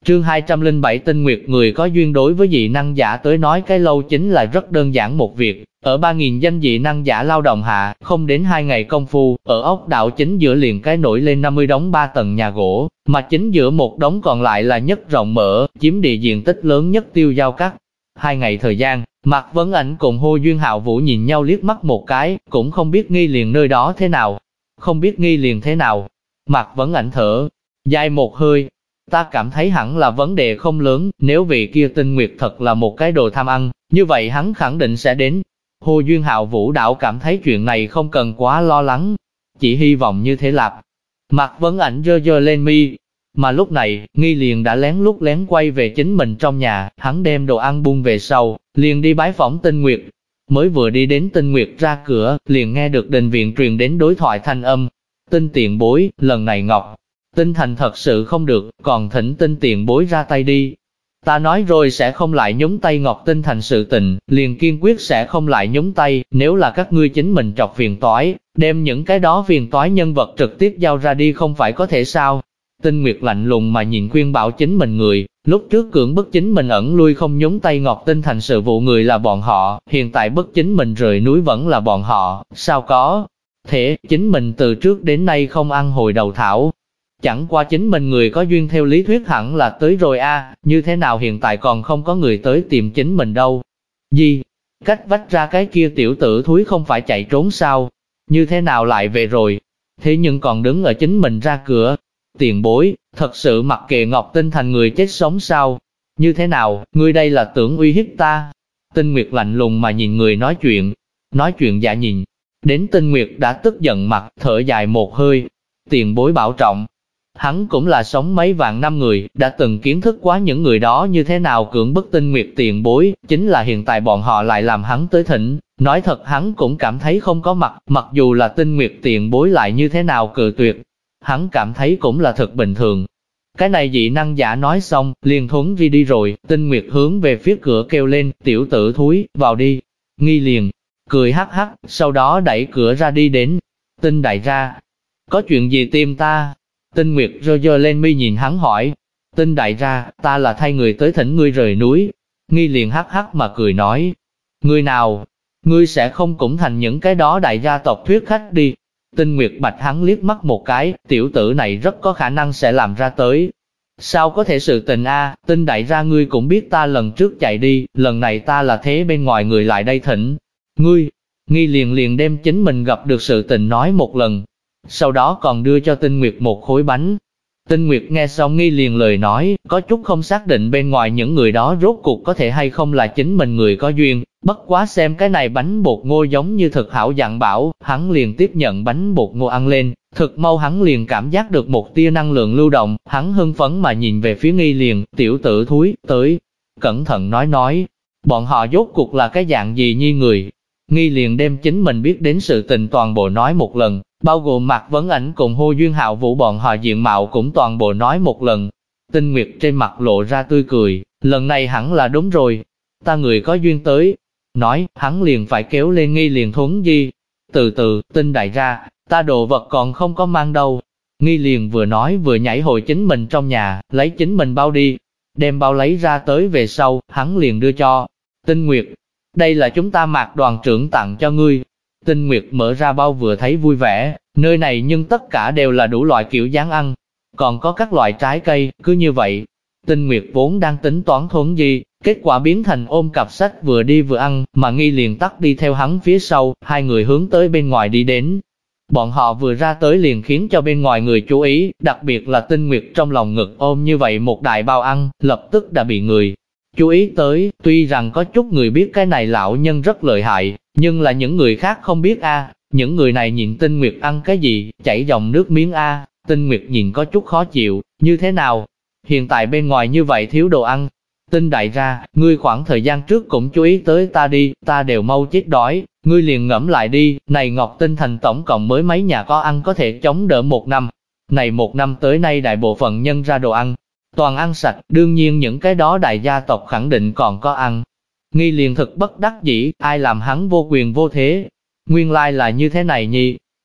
Chương 207 Tinh Nguyệt người có duyên đối với dị năng giả tới nói cái lâu chính là rất đơn giản một việc. Ở 3.000 danh dị năng giả lao động hạ, không đến 2 ngày công phu, ở ốc đảo chính giữa liền cái nổi lên 50 đống 3 tầng nhà gỗ, mà chính giữa một đống còn lại là nhất rộng mở, chiếm địa diện tích lớn nhất tiêu giao cắt. 2 ngày thời gian, Mạc Vấn Ảnh cùng Hồ Duyên Hạo Vũ nhìn nhau liếc mắt một cái, cũng không biết Nghi Liền nơi đó thế nào. Không biết Nghi Liền thế nào. Mạc Vấn Ảnh thở dài một hơi. Ta cảm thấy hẳn là vấn đề không lớn, nếu vị kia Tinh Nguyệt thật là một cái đồ tham ăn, như vậy hắn khẳng định sẽ đến. Hồ Duyên Hạo Vũ đảo cảm thấy chuyện này không cần quá lo lắng, chỉ hy vọng như thế lạp. Mạc Vấn Ảnh giơ lên mi, mà lúc này, Nghi Liền đã lén quay về chính mình trong nhà, hắn đem đồ ăn buông về sau, liền đi bái phỏng Tinh Nguyệt. Mới vừa đi đến Tinh Nguyệt ra cửa, liền nghe được đình viện truyền đến đối thoại thanh âm. Tinh tiền bối, lần này Ngọc Tinh Thành thật sự không được, còn thỉnh Tinh tiền bối ra tay đi. Ta nói rồi sẽ không lại nhúng tay Ngọc Tinh Thành sự tình, liền kiên quyết sẽ không lại nhúng tay, nếu là các ngươi chính mình trọc phiền toái, đem những cái đó phiền toái nhân vật trực tiếp giao ra đi không phải có thể sao. Tinh Nguyệt lạnh lùng mà nhìn khuyên bảo chính mình người, lúc trước cưỡng bức chính mình ẩn lui không nhúng tay Ngọc Tinh Thành sự vụ người là bọn họ, hiện tại bức chính mình rời núi vẫn là bọn họ, sao có thể chính mình từ trước đến nay không ăn hồi đầu thảo. Chẳng qua chính mình người có duyên theo lý thuyết hẳn là tới rồi a, như thế nào hiện tại còn không có người tới tìm chính mình đâu. Gì? Cách vách ra cái kia tiểu tử thúi không phải chạy trốn sao? Như thế nào lại về rồi? Thế nhưng còn đứng ở chính mình ra cửa. Tiền bối, thật sự mặc kệ Ngọc Tinh Thành người chết sống sao? Như thế nào, ngươi đây là tưởng uy hiếp ta? Tinh Nguyệt lạnh lùng mà nhìn người nói chuyện giả nhìn. Đến Tinh Nguyệt đã tức giận mặt, thở dài một hơi. Tiền bối bảo trọng. Hắn cũng là sống mấy vạn năm người, đã từng kiến thức quá những người đó như thế nào cưỡng bức Tinh Nguyệt tiền bối, chính là hiện tại bọn họ lại làm hắn tới thỉnh. Nói thật hắn cũng cảm thấy không có mặt, mặc dù là Tinh Nguyệt tiền bối lại như thế nào cự tuyệt. Hắn cảm thấy cũng là thật bình thường. Cái này dị năng giả nói xong, liền thuấn đi rồi, Tinh Nguyệt hướng về phía cửa kêu lên, tiểu tử thúi, vào đi. Nghi liền, cười hắc hắc, sau đó đẩy cửa ra đi đến. Tinh đại ra, có chuyện gì tìm ta? Tinh Nguyệt giơ lên mi nhìn hắn hỏi. Tinh đại ra, ta là thay người tới thỉnh ngươi rời núi. Nghi liền hắc hắc mà cười nói. Ngươi nào? Ngươi sẽ không cũng thành những cái đó đại gia tộc thuyết khách đi. Tinh Nguyệt bạch hắn liếc mắt một cái, tiểu tử này rất có khả năng sẽ làm ra tới. Sao có thể sự tình a? Tinh đại ra ngươi cũng biết ta lần trước chạy đi, lần này ta là thế bên ngoài người lại đây thỉnh. Ngươi, Nghi liền đem chính mình gặp được sự tình nói một lần. Sau đó còn đưa cho Tinh Nguyệt một khối bánh. Tinh Nguyệt nghe xong Nghi liền lời nói, có chút không xác định bên ngoài những người đó rốt cuộc có thể hay không là chính mình người có duyên, bất quá xem cái này bánh bột ngô giống như thực hảo dặn bảo, hắn liền tiếp nhận bánh bột ngô ăn lên, thực mau hắn liền cảm giác được một tia năng lượng lưu động, hắn hưng phấn mà nhìn về phía Nghi liền, tiểu tử thúi, tới, cẩn thận nói, bọn họ rốt cuộc là cái dạng gì nhi người. Nghi liền đem chính mình biết đến sự tình toàn bộ nói một lần, bao gồm Mạc Vấn Ảnh cùng Hồ Duyên Hạo Vũ bọn họ diện mạo cũng toàn bộ nói một lần. Tinh Nguyệt trên mặt lộ ra tươi cười, lần này hẳn là đúng rồi, ta người có duyên tới. Nói, hắn liền phải kéo lên Nghi liền thuấn di. Từ từ, Tinh đại ra, ta đồ vật còn không có mang đâu. Nghi liền vừa nói vừa nhảy hồi chính mình trong nhà, lấy chính mình bao đi. Đem bao lấy ra tới về sau, hắn liền đưa cho Tinh Nguyệt. Đây là chúng ta Mạc đoàn trưởng tặng cho ngươi. Tinh Nguyệt mở ra bao vừa thấy vui vẻ, nơi này nhưng tất cả đều là đủ loại kiểu dáng ăn, còn có các loại trái cây, cứ như vậy. Tinh Nguyệt vốn đang tính toán thuấn di, kết quả biến thành ôm cặp sách vừa đi vừa ăn, mà Nghi liền tắt đi theo hắn phía sau, hai người hướng tới bên ngoài đi đến. Bọn họ vừa ra tới liền khiến cho bên ngoài người chú ý, đặc biệt là Tinh Nguyệt trong lòng ngực ôm như vậy một đại bao ăn, lập tức đã bị người chú ý tới. Tuy rằng có chút người biết cái này lão nhân rất lợi hại, nhưng là những người khác không biết a. Những người này nhìn Tinh Nguyệt ăn cái gì, chảy dòng nước miếng a. Tinh Nguyệt nhìn có chút khó chịu, như thế nào? Hiện tại bên ngoài như vậy thiếu đồ ăn. Tinh đại ra, ngươi khoảng thời gian trước cũng chú ý tới ta đi, ta đều mau chết đói, ngươi liền ngẫm lại đi, này Ngọc Tinh Thành tổng cộng mới mấy nhà có ăn có thể chống đỡ một năm. Này một năm tới nay đại bộ phận nhân ra đồ ăn, toàn ăn sạch, đương nhiên những cái đó đại gia tộc khẳng định còn có ăn. Nghi liền thực bất đắc dĩ, ai làm hắn vô quyền vô thế. Nguyên lai là như thế này nhi.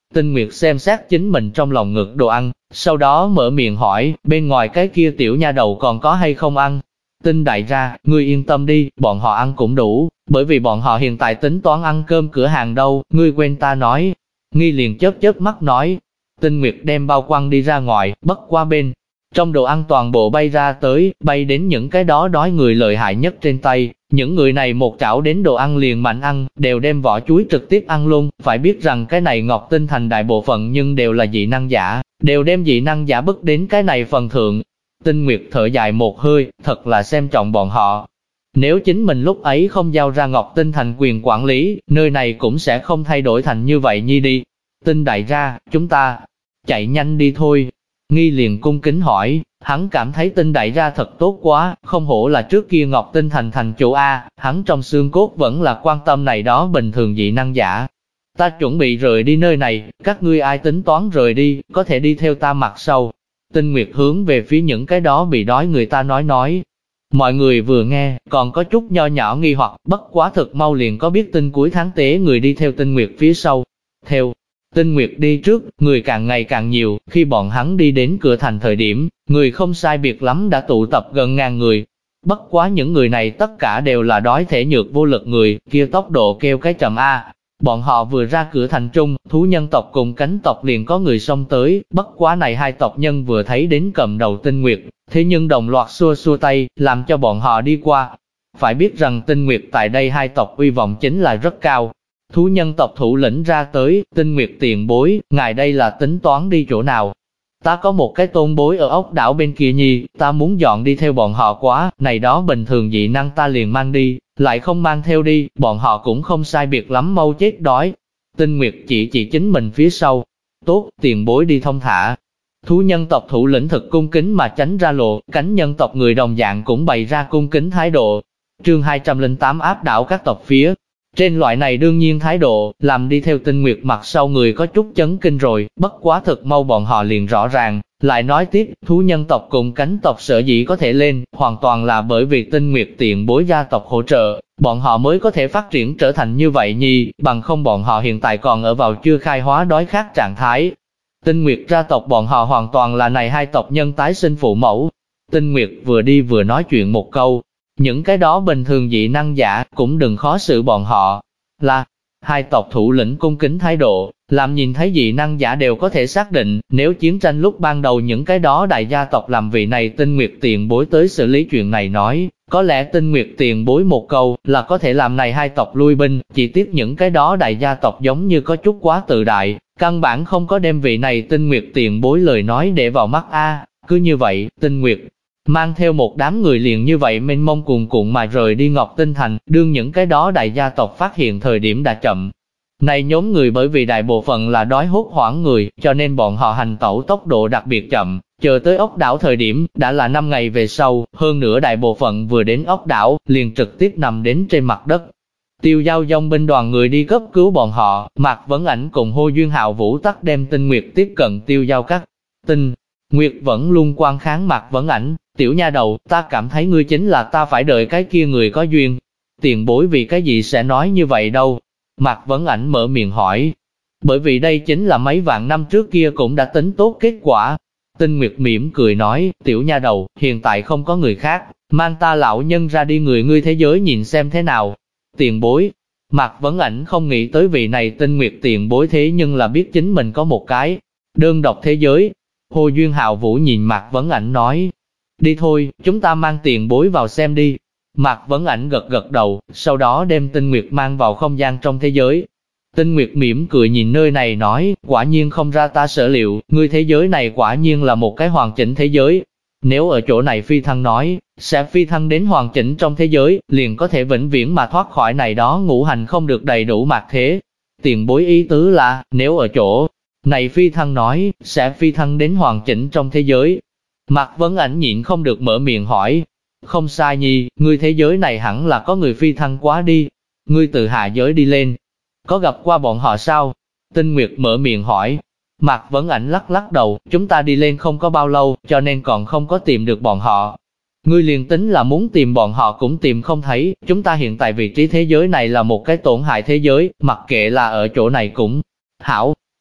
Tinh Nguyệt xem xét chính mình trong lòng ngực đồ ăn, sau đó mở miệng hỏi, bên ngoài cái kia tiểu nha đầu còn có hay không ăn? Tinh đại gia, ngươi yên tâm đi, bọn họ ăn cũng đủ, bởi vì bọn họ hiện tại tính toán ăn cơm cửa hàng đâu, ngươi quên ta nói. Nghi liền chớp chớp mắt nói. Tinh Nguyệt đem bao quăng đi ra ngoài, bất qua bên trong đồ ăn toàn bộ bay ra tới, bay đến những cái đó đói người lợi hại nhất trên tay. Những người này một chảo đến đồ ăn liền mạnh ăn, đều đem vỏ chuối trực tiếp ăn luôn. Phải biết rằng cái này Ngọc Tinh Thành đại bộ phận nhưng đều là dị năng giả, đều đem dị năng giả bức đến cái này phần thượng. Tinh Nguyệt thở dài một hơi, thật là xem trọng bọn họ. Nếu chính mình lúc ấy không giao ra Ngọc Tinh Thành quyền quản lý, nơi này cũng sẽ không thay đổi thành như vậy nhi đi. Tinh đại gia, chúng ta chạy nhanh đi thôi. Nghi liền cung kính hỏi, hắn cảm thấy Tinh đại gia thật tốt quá, không hổ là trước kia Ngọc Tinh Thành thành chủ A, hắn trong xương cốt vẫn là quan tâm này đó bình thường dị năng giả. Ta chuẩn bị rời đi nơi này, các ngươi ai tính toán rời đi, có thể đi theo ta mặt sau. Tinh Nguyệt hướng về phía những cái đó bị đói người ta nói. Mọi người vừa nghe, còn có chút nho nhỏ nghi hoặc, bất quá thực mau liền có biết tin cuối tháng tế người đi theo Tinh Nguyệt phía sau. Theo Tinh Nguyệt đi trước, người càng ngày càng nhiều, khi bọn hắn đi đến cửa thành thời điểm, người không sai biệt lắm đã tụ tập gần 1000 người. Bất quá những người này tất cả đều là đói thể nhược vô lực người, kia tốc độ kêu cái chậm A. Bọn họ vừa ra cửa thành trung, thú nhân tộc cùng cánh tộc liền có người xông tới, bất quá này hai tộc nhân vừa thấy đến cầm đầu Tinh Nguyệt, thế nhưng đồng loạt xua xua tay, làm cho bọn họ đi qua. Phải biết rằng Tinh Nguyệt tại đây hai tộc uy vọng chính là rất cao. Thú nhân tộc thủ lĩnh ra tới, Tinh Nguyệt tiền bối, ngài đây là tính toán đi chỗ nào? Ta có một cái tôn bối ở ốc đảo bên kia nhi, ta muốn dọn đi theo bọn họ quá, này đó bình thường dị năng ta liền mang đi, lại không mang theo đi, bọn họ cũng không sai biệt lắm mau chết đói. Tinh Nguyệt chỉ chính mình phía sau. Tốt, tiền bối đi thông thả. Thú nhân tộc thủ lĩnh thực cung kính mà tránh ra lộ, cánh nhân tộc người đồng dạng cũng bày ra cung kính thái độ. Chương 208 áp đảo các tộc phía. Trên loại này đương nhiên thái độ, làm đi theo Tinh Nguyệt mặt sau người có chút chấn kinh rồi, bất quá thực mau bọn họ liền rõ ràng. Lại nói tiếp, thú nhân tộc cùng cánh tộc sở dĩ có thể lên, hoàn toàn là bởi vì Tinh Nguyệt tiền bối gia tộc hỗ trợ, bọn họ mới có thể phát triển trở thành như vậy nhi, bằng không bọn họ hiện tại còn ở vào chưa khai hóa đói khát trạng thái. Tinh Nguyệt gia tộc bọn họ hoàn toàn là này hai tộc nhân tái sinh phụ mẫu. Tinh Nguyệt vừa đi vừa nói chuyện một câu, những cái đó bình thường dị năng giả cũng đừng khó xử bọn họ. Là, hai tộc thủ lĩnh cung kính thái độ, làm nhìn thấy dị năng giả đều có thể xác định, nếu chiến tranh lúc ban đầu những cái đó đại gia tộc làm vị này Tinh Nguyệt tiền bối tới xử lý chuyện này nói, có lẽ Tinh Nguyệt tiền bối một câu là có thể làm này hai tộc lui binh, chỉ tiếc những cái đó đại gia tộc giống như có chút quá tự đại, căn bản không có đem vị này Tinh Nguyệt tiền bối lời nói để vào mắt a. Cứ như vậy, Tinh Nguyệt mang theo một đám người liền như vậy mênh mông cuồn cuộn mà rời đi Ngọc Tinh Thành, đương những cái đó đại gia tộc phát hiện thời điểm đã chậm. Này nhóm người bởi vì đại bộ phận là đói hốt hoảng người, cho nên bọn họ hành tẩu tốc độ đặc biệt chậm, chờ tới ốc đảo thời điểm, đã là 5 ngày về sau, hơn nữa đại bộ phận vừa đến ốc đảo, liền trực tiếp nằm đến trên mặt đất. Tiêu Giao dòng binh đoàn người đi cấp cứu bọn họ, Mạc Vấn Ảnh cùng Hô Duyên Hạo Vũ Tắc đem Tinh Nguyệt tiếp cận Tiêu Giao các. Tinh Nguyệt vẫn luôn quan kháng Mạc Vấn Ảnh, tiểu nha đầu, ta cảm thấy ngươi chính là ta phải đợi cái kia người có duyên. Tiền bối vì cái gì sẽ nói như vậy đâu? Mạc Vấn Ảnh mở miệng hỏi. Bởi vì đây chính là mấy vạn năm trước kia cũng đã tính tốt kết quả. Tinh Nguyệt mỉm cười nói, tiểu nha đầu, hiện tại không có người khác, mang ta lão nhân ra đi người ngươi thế giới nhìn xem thế nào. Tiền bối, Mạc Vấn Ảnh không nghĩ tới vị này Tinh Nguyệt tiền bối thế nhưng là biết chính mình có một cái đơn độc thế giới. Hồ Duyên Hạo Vũ nhìn Mạc Vấn Ảnh nói, đi thôi, chúng ta mang tiền bối vào xem đi. Mạc Vấn Ảnh gật gật đầu, sau đó đem Tinh Nguyệt mang vào không gian trong thế giới. Tinh Nguyệt mỉm cười nhìn nơi này nói, quả nhiên không ra ta sở liệu, ngươi thế giới này quả nhiên là một cái hoàn chỉnh thế giới. Nếu ở chỗ này phi thăng nói, sẽ phi thăng đến hoàn chỉnh trong thế giới, liền có thể vĩnh viễn mà thoát khỏi này đó ngũ hành không được đầy đủ mạt thế. Tiền bối ý tứ là, nếu ở chỗ này phi thăng nói, sẽ phi thăng đến hoàn chỉnh trong thế giới. Mạc Vấn Ảnh nhịn không được mở miệng hỏi, không sai nhi, ngươi thế giới này hẳn là có người phi thăng quá đi. Ngươi từ hạ giới đi lên, có gặp qua bọn họ sao? Tinh Nguyệt mở miệng hỏi. Mạc Vấn Ảnh lắc lắc đầu, chúng ta đi lên không có bao lâu, cho nên còn không có tìm được bọn họ. Ngươi liền tính là muốn tìm bọn họ cũng tìm không thấy, chúng ta hiện tại vị trí thế giới này là một cái tổn hại thế giới, mặc kệ là ở chỗ này cũng hảo.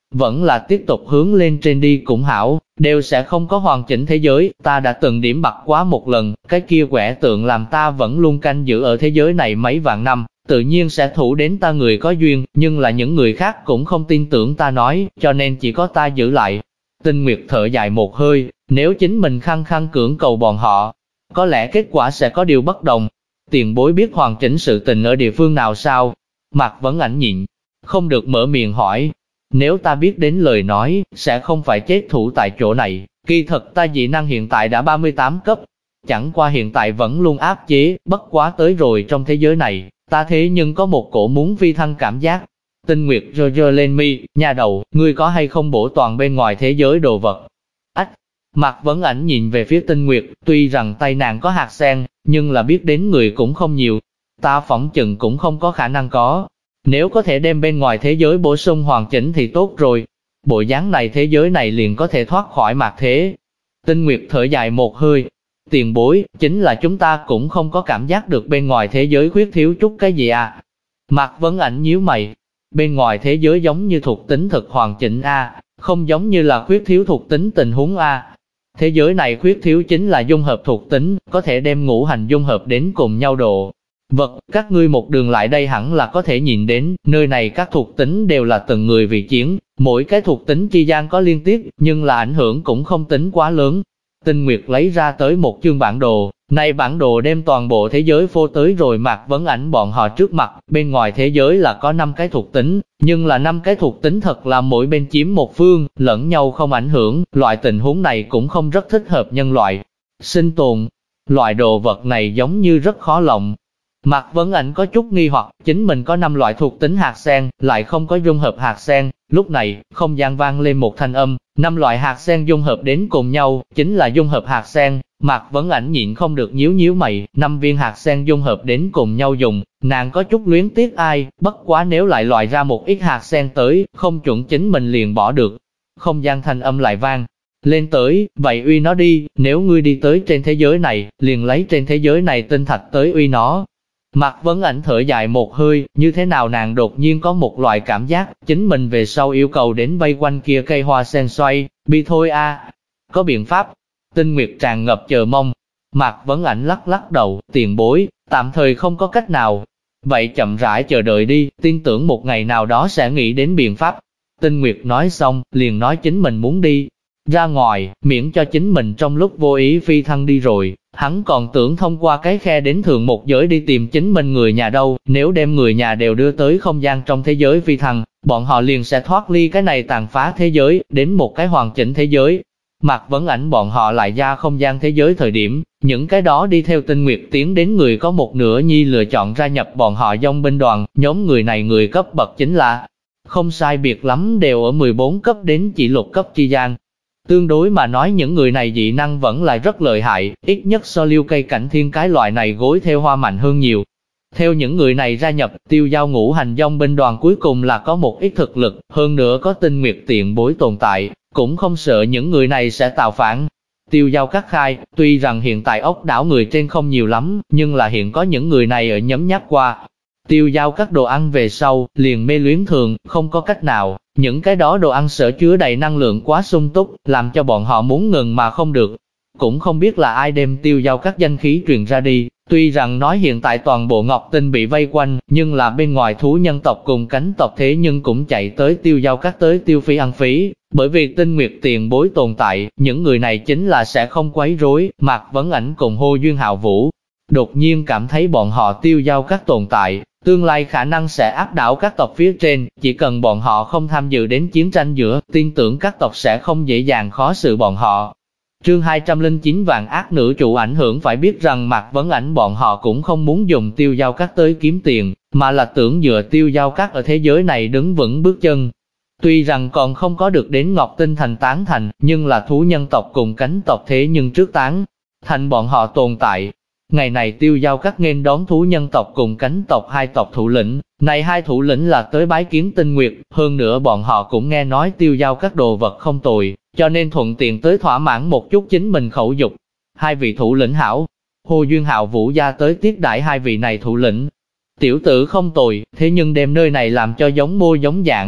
vẫn là tiếp tục hướng lên trên đi cũng hảo, đều sẽ không có hoàn chỉnh thế giới. Ta đã từng điểm bặt quá một lần, cái kia quẻ tượng làm ta vẫn luôn canh giữ ở thế giới này mấy vạn năm, tự nhiên sẽ thủ đến ta người có duyên, nhưng là những người khác cũng không tin tưởng ta nói, cho nên chỉ có ta giữ lại. Tinh Nguyệt thở dài một hơi, nếu chính mình khăng khăng cưỡng cầu bọn họ, có lẽ kết quả sẽ có điều bất đồng. Tiền bối biết hoàn chỉnh sự tình ở địa phương nào sao? Mạc Vấn Ảnh nhịn không được mở miệng hỏi. Nếu ta biết đến lời nói, sẽ không phải chết thủ tại chỗ này. Kỳ thật ta dị năng hiện tại đã 38 cấp, chẳng qua hiện tại vẫn luôn áp chế, bất quá tới rồi trong thế giới này, ta thế nhưng có một cổ muốn phi thăng cảm giác. Tinh Nguyệt rơ rơ lên mi, nhà đầu, ngươi có hay không bổ toàn bên ngoài thế giới đồ vật? Ách! Mạc Vấn Ảnh nhìn về phía Tinh Nguyệt, tuy rằng tay nàng có hạt sen, nhưng là biết đến người cũng không nhiều. Ta phỏng chừng cũng không có khả năng có. Nếu có thể đem bên ngoài thế giới bổ sung hoàn chỉnh thì tốt rồi. Bộ dáng này thế giới này liền có thể thoát khỏi mạt thế. Tinh Nguyệt thở dài một hơi. Tiền bối, chính là chúng ta cũng không có cảm giác được bên ngoài thế giới khuyết thiếu chút cái gì à. Mạc Vấn Ảnh nhíu mày. Bên ngoài thế giới giống như thuộc tính thực hoàn chỉnh a, không giống như là khuyết thiếu thuộc tính tình huống a. Thế giới này khuyết thiếu chính là dung hợp thuộc tính, có thể đem ngũ hành dung hợp đến cùng nhau độ. Vật, các ngươi một đường lại đây hẳn là có thể nhìn đến, nơi này các thuộc tính đều là từng người vì chiến, mỗi cái thuộc tính chi gian có liên tiếp, nhưng là ảnh hưởng cũng không tính quá lớn. Tinh Nguyệt lấy ra tới một chương bản đồ, này bản đồ đem toàn bộ thế giới phô tới rồi Mạc Vấn Ảnh bọn họ trước mặt, bên ngoài thế giới là có 5 cái thuộc tính, nhưng là 5 cái thuộc tính thật là mỗi bên chiếm một phương, lẫn nhau không ảnh hưởng, loại tình huống này cũng không rất thích hợp nhân loại sinh tồn. Loại đồ vật này giống như rất khó lộng. Mạc Vấn Ảnh có chút nghi hoặc, chính mình có 5 loại thuộc tính hạt sen, lại không có dung hợp hạt sen. Lúc này, không gian vang lên một thanh âm, 5 loại hạt sen dung hợp đến cùng nhau, chính là dung hợp hạt sen. Mạc Vấn Ảnh nhịn không được nhíu mày, 5 viên hạt sen dung hợp đến cùng nhau dùng, nàng có chút luyến tiếc ai, bất quá nếu lại loại ra một ít hạt sen tới, không chuẩn chính mình liền bỏ được. Không gian thanh âm lại vang lên tới, vậy uy nó đi, nếu ngươi đi tới trên thế giới này, liền lấy trên thế giới này tinh thạch tới uy nó. Mạc Vấn Ảnh thở dài một hơi, như thế nào nàng đột nhiên có một loại cảm giác, chính mình về sau yêu cầu đến vây quanh kia cây hoa sen xoay, bi thôi a. Có biện pháp. Tinh Nguyệt tràn ngập chờ mong. Mạc Vấn Ảnh lắc đầu, tiền bối, tạm thời không có cách nào. Vậy chậm rãi chờ đợi đi, tin tưởng một ngày nào đó sẽ nghĩ đến biện pháp. Tinh Nguyệt nói xong, liền nói chính mình muốn đi ra ngoài, miễn cho chính mình trong lúc vô ý phi thăng đi rồi. Hắn còn tưởng thông qua cái khe đến thường một giới đi tìm chính mình người nhà đâu, nếu đem người nhà đều đưa tới không gian trong thế giới phi thăng, bọn họ liền sẽ thoát ly cái này tàn phá thế giới, đến một cái hoàn chỉnh thế giới. Mạc Vấn Ảnh bọn họ lại ra không gian thế giới thời điểm, những cái đó đi theo Tinh Nguyệt tiến đến người có một nửa nhi lựa chọn gia nhập bọn họ dòng binh đoàn, nhóm người này người cấp bậc chính là không sai biệt lắm đều ở 14 cấp đến chỉ lục cấp chi gian. Tương đối mà nói những người này dị năng vẫn là rất lợi hại, ít nhất so Liêu Cây Cảnh Thiên cái loại này gối theo hoa mạnh hơn nhiều. Theo những người này gia nhập, Tiêu Giao ngũ hành dòng binh đoàn cuối cùng là có một ít thực lực, hơn nữa có Tinh Nguyệt tiền bối tồn tại, cũng không sợ những người này sẽ tạo phản. Tiêu Giao cắt khai, tuy rằng hiện tại ốc đảo người trên không nhiều lắm, nhưng là hiện có những người này ở nhấm nháp qua. Tiêu Giao các đồ ăn về sau, liền mê luyến thường, không có cách nào, những cái đó đồ ăn sở chứa đầy năng lượng quá sung túc, làm cho bọn họ muốn ngừng mà không được. Cũng không biết là ai đem Tiêu Giao các danh khí truyền ra đi, tuy rằng nói hiện tại toàn bộ Ngọc Tinh bị vây quanh, nhưng là bên ngoài thú nhân tộc cùng cánh tộc thế nhưng cũng chạy tới Tiêu Giao các tới tiêu phí ăn phí, bởi vì Tinh Nguyệt tiền bối tồn tại, những người này chính là sẽ không quấy rối. Mạc Vấn Ảnh cùng Hô Duyên Hạo Vũ đột nhiên cảm thấy bọn họ Tiêu Giao các tồn tại, tương lai khả năng sẽ áp đảo các tộc phía trên, chỉ cần bọn họ không tham dự đến chiến tranh giữa, tin tưởng các tộc sẽ không dễ dàng khó xử bọn họ. Chương 209 Vạn ác nữ chủ ảnh hưởng phải biết rằng Mạc Vấn Ảnh bọn họ cũng không muốn dùng Tiêu Giao các tới kiếm tiền, mà là tưởng dựa Tiêu Giao các ở thế giới này đứng vững bước chân. Tuy rằng còn không có được đến Ngọc Tinh thành tán thành, nhưng là thú nhân tộc cùng cánh tộc thế nhưng trước tán thành bọn họ tồn tại. Ngày này Tiêu Giao các nghênh đón thú nhân tộc cùng cánh tộc hai tộc thủ lĩnh, này hai thủ lĩnh là tới bái kiến Tinh Nguyệt, hơn nữa bọn họ cũng nghe nói Tiêu Giao các đồ vật không tồi, cho nên thuận tiện tới thỏa mãn một chút chính mình khẩu dục. Hai vị thủ lĩnh hảo, Hồ Duyên Hạo Vũ gia tới tiếp đãi hai vị này thủ lĩnh. Tiểu tử không tồi, thế nhưng đem nơi này làm cho giống mô giống dạng.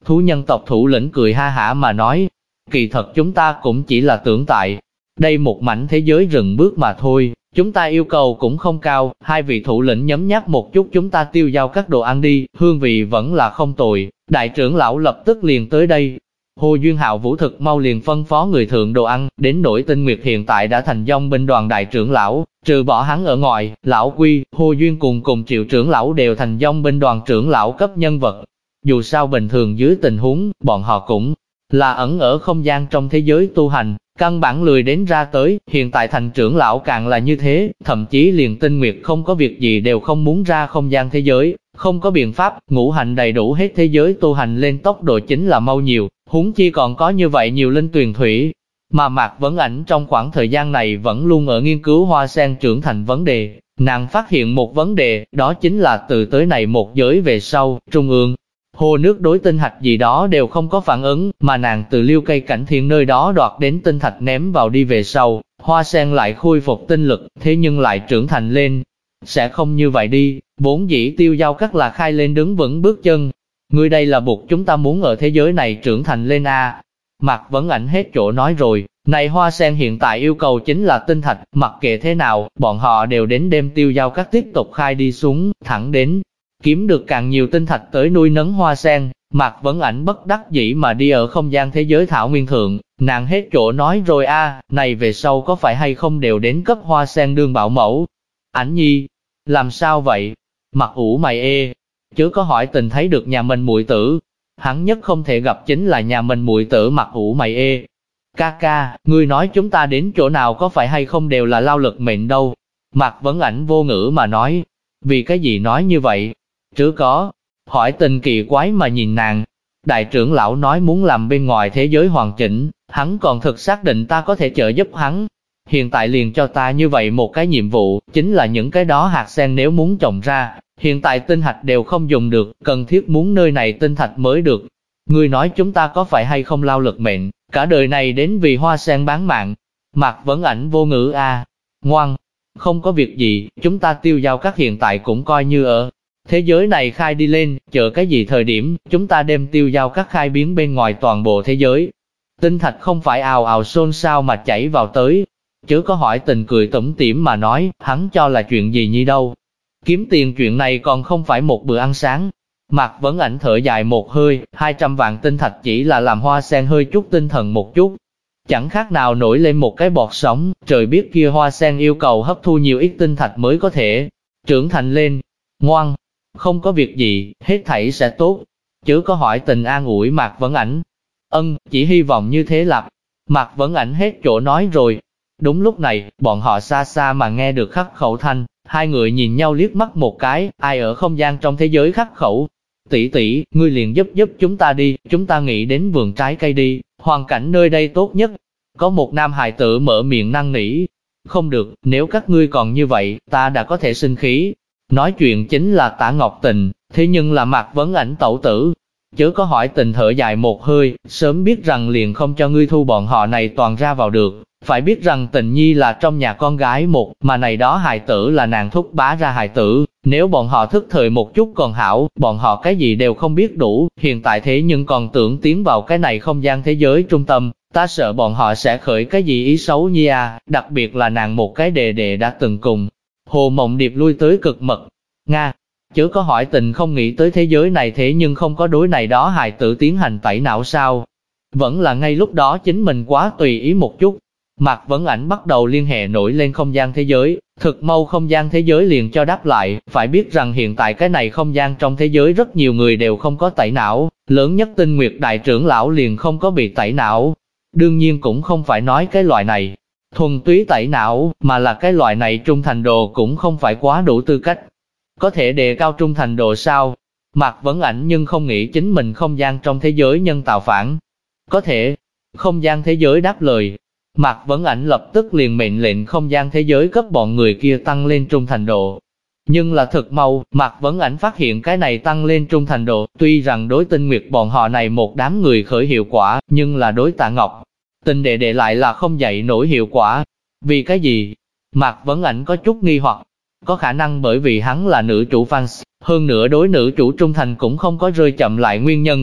Thú nhân tộc thủ lĩnh cười ha hả mà nói, kỳ thật chúng ta cũng chỉ là tưởng tại đây một mảnh thế giới rừng bước mà thôi, chúng ta yêu cầu cũng không cao, hai vị thủ lĩnh nhấm nháp một chút chúng ta tiêu giao các đồ ăn đi, hương vị vẫn là không tồi. Đại trưởng lão lập tức liền tới đây. Hồ Duyên Hạo Vũ thực mau liền phân phó người thượng đồ ăn, đến nỗi Tinh Nguyệt hiện tại đã thành dòng binh đoàn đại trưởng lão, trừ bỏ hắn ở ngoài, lão Quy, Hồ Duyên cùng Triệu trưởng lão đều thành dòng binh đoàn trưởng lão cấp nhân vật. Dù sao bình thường dưới tình huống, bọn họ cũng là ẩn ở không gian trong thế giới tu hành, căn bản lười đến ra tới, hiện tại thành trưởng lão càng là như thế, thậm chí liền Tinh Nguyệt không có việc gì đều không muốn ra không gian thế giới, không có biện pháp, ngũ hành đầy đủ hết thế giới tu hành lên tốc độ chính là mau nhiều, huống chi còn có như vậy nhiều linh tuyền thủy. Mà Mạc Vấn Ảnh trong khoảng thời gian này vẫn luôn ở nghiên cứu hoa sen trưởng thành vấn đề, nàng phát hiện một vấn đề, đó chính là từ tới này một giới về sau, trung ương hồ nước đối tinh hạch gì đó đều không có phản ứng, mà nàng từ Liêu Cây Cảnh Thiên nơi đó đoạt đến tinh thạch ném vào đi về sau, hoa sen lại khôi phục tinh lực, thế nhưng lại trưởng thành lên. Sẽ không như vậy đi, vốn dĩ tiêu giao các là khai lên đứng vững bước chân. Ngươi đây là buộc chúng ta muốn ở thế giới này trưởng thành lên a. Mạc Vấn Ảnh hết chỗ nói rồi, này hoa sen hiện tại yêu cầu chính là tinh thạch, mặc kệ thế nào, bọn họ đều đến đêm tiêu giao các tiếp tục khai đi xuống, thẳng đến kiếm được càng nhiều tinh thạch tới nuôi nấng hoa sen. Mạc Vấn Ảnh bất đắc dĩ mà đi ở không gian thế giới thảo nguyên thượng, nàng hết chỗ nói rồi a, này về sau có phải hay không đều đến cấp hoa sen đương bảo mẫu. Ảnh nhi, làm sao vậy? Mặt ủ mày ê, chớ có hỏi tình thấy được nhà mình muội tử. Hắn nhất không thể gặp chính là nhà mình muội tử mặt ủ mày ê. Ca ca, ngươi nói chúng ta đến chỗ nào có phải hay không đều là lao lực mệnh đâu. Mạc Vấn Ảnh vô ngữ mà nói, vì cái gì nói như vậy? Chứ có, hỏi tình kỳ quái mà nhìn nàng. Đại trưởng lão nói muốn làm bên ngoài thế giới hoàn chỉnh, hắn còn thực xác định ta có thể trợ giúp hắn. Hiện tại liền cho ta như vậy một cái nhiệm vụ, chính là những cái đó hạt sen nếu muốn trồng ra, hiện tại tinh hạch đều không dùng được, cần thiết muốn nơi này tinh thạch mới được. Ngươi nói chúng ta có phải hay không lao lực mệnh, cả đời này đến vì hoa sen bán mạng. Mạc Vấn Ảnh vô ngữ a. Ngoan, không có việc gì, chúng ta tiêu giao các hiện tại cũng coi như ở thế giới này khai đi lên, chờ cái gì thời điểm, chúng ta đem tiêu giao các khai biến bên ngoài toàn bộ thế giới. Tinh thạch không phải ào ào xôn xao mà chảy vào tới. Chứ có hỏi tình cười tủm tỉm mà nói, hắn cho là chuyện gì nhi đâu. Kiếm tiền chuyện này còn không phải một bữa ăn sáng. Mạc Vấn Ảnh thở dài một hơi, 200 vạn tinh thạch chỉ là làm hoa sen hơi chút tinh thần một chút. Chẳng khác nào nổi lên một cái bọt sóng, trời biết kia hoa sen yêu cầu hấp thu nhiều ít tinh thạch mới có thể trưởng thành lên. Ngoan, không có việc gì, hết thảy sẽ tốt. Chứ có hỏi tình an ủi Mạc Vấn Ảnh. Chỉ hy vọng như thế lặp. Mạc Vấn Ảnh hết chỗ nói rồi. Đúng lúc này, bọn họ xa xa mà nghe được khắc khẩu thanh, hai người nhìn nhau liếc mắt một cái, ai ở không gian trong thế giới khắc khẩu. Tỷ tỷ, ngươi liền giúp chúng ta đi, chúng ta nghĩ đến vườn trái cây đi, hoàn cảnh nơi đây tốt nhất. Có một nam hài tử mở miệng năn nỉ. Không được, nếu các ngươi còn như vậy, ta đã có thể sinh khí. Nói chuyện chính là Tả Ngọc Tình, thế nhưng là Mạc Vấn Ảnh tẩu tử. Chớ có hỏi tình thở dài một hơi, sớm biết rằng liền không cho ngươi thu bọn họ này toàn ra vào được. Phải biết rằng Tình Nhi là trong nhà con gái một, mà này đó hài tử là nàng thúc bá ra hài tử. Nếu bọn họ thức thời một chút còn hảo, bọn họ cái gì đều không biết đủ, hiện tại thế nhưng còn tưởng tiến vào cái này không gian thế giới trung tâm. Ta sợ bọn họ sẽ khởi cái gì ý xấu nhi à, đặc biệt là nàng một cái đệ đệ đã từng cùng Hồ Mộng Điệp lui tới cực mật. Nga, chớ có hỏi tình không nghĩ tới thế giới này thế nhưng không có đối này đó hài tử tiến hành tẩy não sao. Vẫn là ngay lúc đó chính mình quá tùy ý một chút. Mạc Vấn Ảnh bắt đầu liên hệ nổi lên không gian thế giới, thực mau không gian thế giới liền cho đáp lại, phải biết rằng hiện tại cái này không gian trong thế giới rất nhiều người đều không có tẩy não, lớn nhất Tinh Nguyệt đại trưởng lão liền không có bị tẩy não. Đương nhiên cũng không phải nói cái loại này thuần túy tẩy não, mà là cái loại này trung thành độ cũng không phải quá đủ tư cách. Có thể đề cao trung thành độ sao? Mạc Vấn Ảnh nhưng không nghĩ chính mình không gian trong thế giới nhân tạo phản. Có thể, không gian thế giới đáp lời. Mạc Vấn Ảnh lập tức liền mệnh lệnh không gian thế giới cấp bọn người kia tăng lên trung thành độ. Nhưng là thực mau, Mạc Vấn Ảnh phát hiện cái này tăng lên trung thành độ, tuy rằng đối Tinh Nguyệt bọn họ này một đám người khởi hiệu quả, nhưng là đối Tạ Ngọc Tình đệ đệ lại là không dậy nổi hiệu quả. Vì cái gì? Mạc Vấn Ảnh có chút nghi hoặc. Có khả năng bởi vì hắn là nữ chủ fans, hơn nữa đối nữ chủ trung thành cũng không có rơi chậm lại nguyên nhân.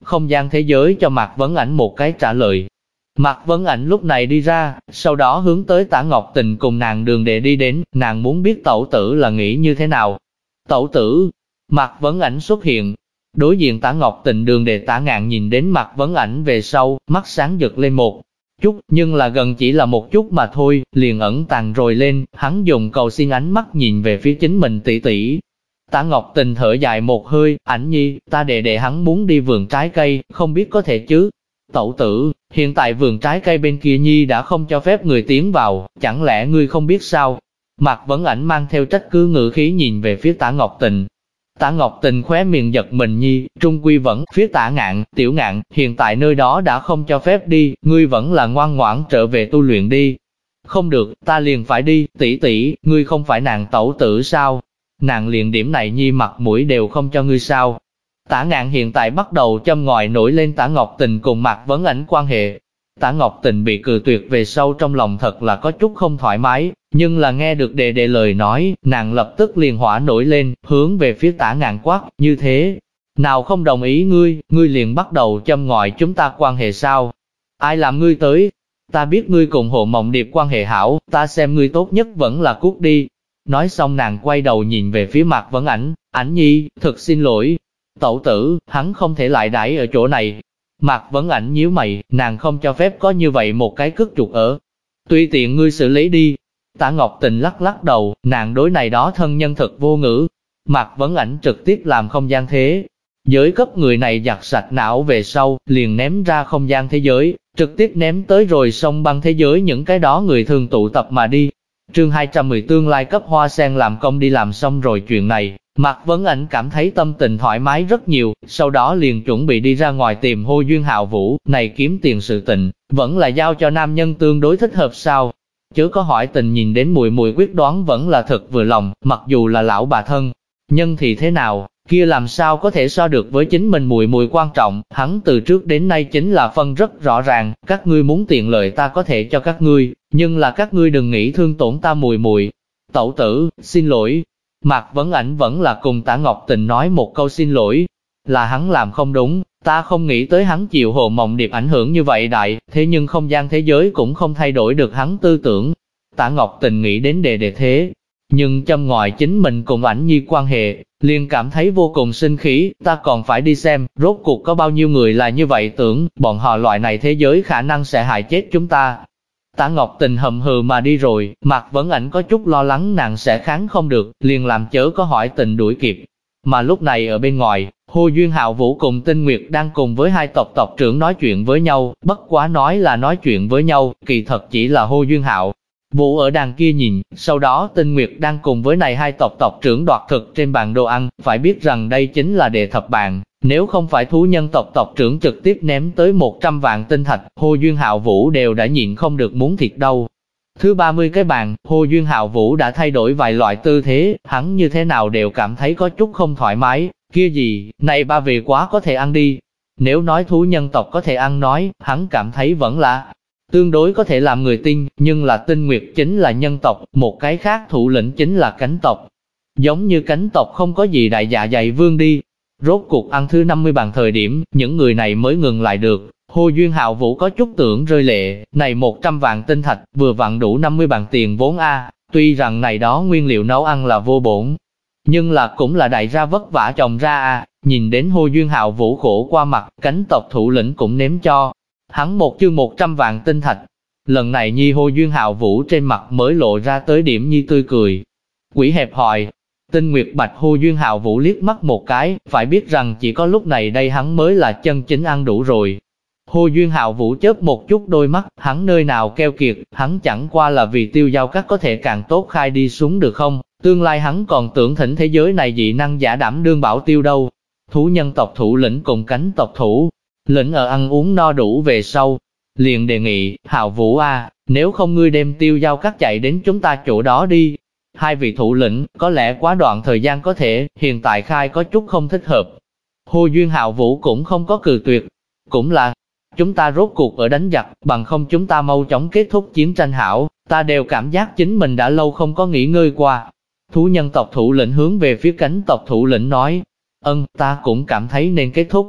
không gian thế giới cho Mạc Vấn Ảnh một cái trả lời. Mạc Vấn Ảnh lúc này đi ra, sau đó hướng tới Tả Ngọc Tình cùng nàng Đường Đệ đi đến, nàng muốn biết tẩu tử là nghĩ như thế nào. Tẩu tử, Mạc Vấn Ảnh xuất hiện. Đối diện Tả Ngọc Tình Đường Đệ Tả Ngạn nhìn đến Mạc Vấn Ảnh về sau, mắt sáng giật lên một chút, nhưng là gần chỉ là một chút mà thôi, liền ẩn tàng rồi lên, hắn dùng cầu xin ánh mắt nhìn về phía chính mình tỷ tỷ. Tả Ngọc Tình thở dài một hơi, Ảnh nhi, ta đệ hắn muốn đi vườn trái cây, không biết có thể chứ. Tẩu tử, hiện tại vườn trái cây bên kia nhi đã không cho phép người tiến vào, chẳng lẽ ngươi không biết sao? Mạc Vấn Ảnh mang theo trách cứ ngữ khí nhìn về phía Tả Ngọc Tình. Tả Ngọc Tình khóe miệng giật mình nhi, trung quy vẫn phía Tả Ngạn, Tiểu Ngạn, hiện tại nơi đó đã không cho phép đi, ngươi vẫn là ngoan ngoãn trở về tu luyện đi. Không được, ta liền phải đi, tỷ tỷ, ngươi không phải nàng tẩu tử sao? Nàng liền điểm này nhi mặt mũi đều không cho ngươi sao? Tả Ngạn hiện tại bắt đầu châm ngòi nổi lên Tả Ngọc Tình cùng Mạc Vấn Ảnh quan hệ. Tả Ngọc Tình bị cự tuyệt về sau trong lòng thật là có chút không thoải mái, nhưng là nghe được đệ đệ lời nói, nàng lập tức liền hỏa nổi lên, hướng về phía Tả Ngạn quát, như thế. Nào không đồng ý ngươi liền bắt đầu châm ngòi chúng ta quan hệ sao? Ai làm ngươi tới? Ta biết ngươi cùng Hồ Mộng Điệp quan hệ hảo, ta xem ngươi tốt nhất vẫn là cút đi. Nói xong nàng quay đầu nhìn về phía Mạc Vấn Ảnh, Ảnh nhi, thật xin lỗi. Tẩu tử, hắn không thể lại đãi ở chỗ này. Mạc Vấn Ảnh nhíu mày, nàng không cho phép có như vậy một cái cất trục ở. Tùy tiện ngươi xử lý đi. Tả Ngọc Tình lắc lắc đầu, nàng đối này đó thân nhân thật vô ngữ. Mạc Vấn Ảnh trực tiếp làm không gian thế giới cấp người này giặt sạch não về sau, liền ném ra không gian thế giới, trực tiếp ném tới rồi sông băng thế giới những cái đó người thường tụ tập mà đi. Chương 210 tương lai cấp Hoa Sen làm công đi làm xong rồi chuyện này, Mạc Vấn Ảnh cảm thấy tâm tình thoải mái rất nhiều, sau đó liền chuẩn bị đi ra ngoài tìm Hồ Duyên Hạo Vũ, này kiếm tiền sự tình, vẫn là giao cho nam nhân tương đối thích hợp sao. Chớ có hỏi tình nhìn đến mùi quyết đoán vẫn là thật vừa lòng, mặc dù là lão bà thân, nhân thì thế nào, kia làm sao có thể so được với chính mình mùi quan trọng, hắn từ trước đến nay chính là phân rất rõ ràng, các ngươi muốn tiện lợi ta có thể cho các ngươi, nhưng là các ngươi đừng nghĩ thương tổn ta mùi. Tẩu tử, xin lỗi. Mạc Vấn Ảnh vẫn là cùng Tả Ngọc Tình nói một câu xin lỗi, là hắn làm không đúng, ta không nghĩ tới hắn chịu Hồ Mộng Điệp ảnh hưởng như vậy đại, thế nhưng không gian thế giới cũng không thay đổi được hắn tư tưởng. Tả Ngọc Tình nghĩ đến đệ thế, nhưng châm ngòi chính mình cùng Ảnh nhi quan hệ, liền cảm thấy vô cùng sinh khí, ta còn phải đi xem, rốt cuộc có bao nhiêu người là như vậy tưởng, bọn họ loại này thế giới khả năng sẽ hại chết chúng ta. Tả Ngọc Tình hầm hừ mà đi rồi, Mạc Vấn Ảnh có chút lo lắng nàng sẽ kháng không được, liền làm chớ có hỏi tình đuổi kịp. Mà lúc này ở bên ngoài, Hồ Duyên Hạo Vũ cùng Tinh Nguyệt đang cùng với hai tộc trưởng nói chuyện với nhau, bất quá nói là nói chuyện với nhau, kỳ thật chỉ là Hồ Duyên Hạo Vũ ở đằng kia nhìn, sau đó Tinh Nguyệt đang cùng với này hai tộc trưởng đoạt thực trên bàn đồ ăn, phải biết rằng đây chính là đệ thập bàn, nếu không phải thú nhân tộc trưởng trực tiếp ném tới 100 vạn tinh thạch, Hồ Duyên Hạo Vũ đều đã nhịn không được muốn thịt đâu. Thứ 30 cái bàn, Hồ Duyên Hạo Vũ đã thay đổi vài loại tư thế, hắn như thế nào đều cảm thấy có chút không thoải mái, kia gì, này ba vị quá có thể ăn đi. Nếu nói thú nhân tộc có thể ăn nói, hắn cảm thấy vẫn là tương đối có thể làm người tin, nhưng là Tinh Nguyệt chính là nhân tộc, một cái khác thủ lĩnh chính là cánh tộc. Giống như cánh tộc không có gì đại dạ dày vương đi. Rốt cuộc ăn thứ 50 bàn thời điểm, những người này mới ngừng lại được. Hồ Duyên Hạo Vũ có chút tưởng rơi lệ, này 100 vạn tinh thạch, vừa vặn đủ 50 bàn tiền vốn a. Tuy rằng này đó nguyên liệu nấu ăn là vô bổn, nhưng là cũng là đại gia vất vả trồng ra a. Nhìn đến Hồ Duyên Hạo Vũ khổ qua mặt, cánh tộc thủ lĩnh cũng ném cho hắn một chương 100 vạn tinh thạch. Lần này nhi Hồ Duyên Hạo Vũ trên mặt mới lộ ra tới điểm nhi tươi cười. Quỷ hẹp hòi. Tinh Nguyệt Bạch Hồ Duyên Hạo Vũ liếc mắt một cái, phải biết rằng chỉ có lúc này đây hắn mới là chân chính ăn đủ rồi. Hồ Duyên Hạo Vũ chớp một chút đôi mắt, hắn nơi nào keo kiệt, hắn chẳng qua là vì Tiêu Giao Các có thể càng tốt khai đi xuống được không, tương lai hắn còn tưởng thỉnh thế giới này dị năng giả đảm đương bảo tiêu đâu. Thú nhân tộc thủ lĩnh cùng cánh tộc thủ lĩnh ở ăn uống no đủ về sau, liền đề nghị, Hạo Vũ a, nếu không ngươi đem Tiêu Giao Các chạy đến chúng ta chỗ đó đi. Hai vị thủ lĩnh, có lẽ quá đoạn thời gian có thể, hiện tại khai có chút không thích hợp. Hồ Duyên Hạo Vũ cũng không có cự tuyệt, cũng là, chúng ta rốt cuộc ở đánh giặc, bằng không chúng ta mau chóng kết thúc chiến tranh hảo, ta đều cảm giác chính mình đã lâu không có nghỉ ngơi qua. Thú nhân tộc thủ lĩnh hướng về phía cánh tộc thủ lĩnh nói, ta cũng cảm thấy nên kết thúc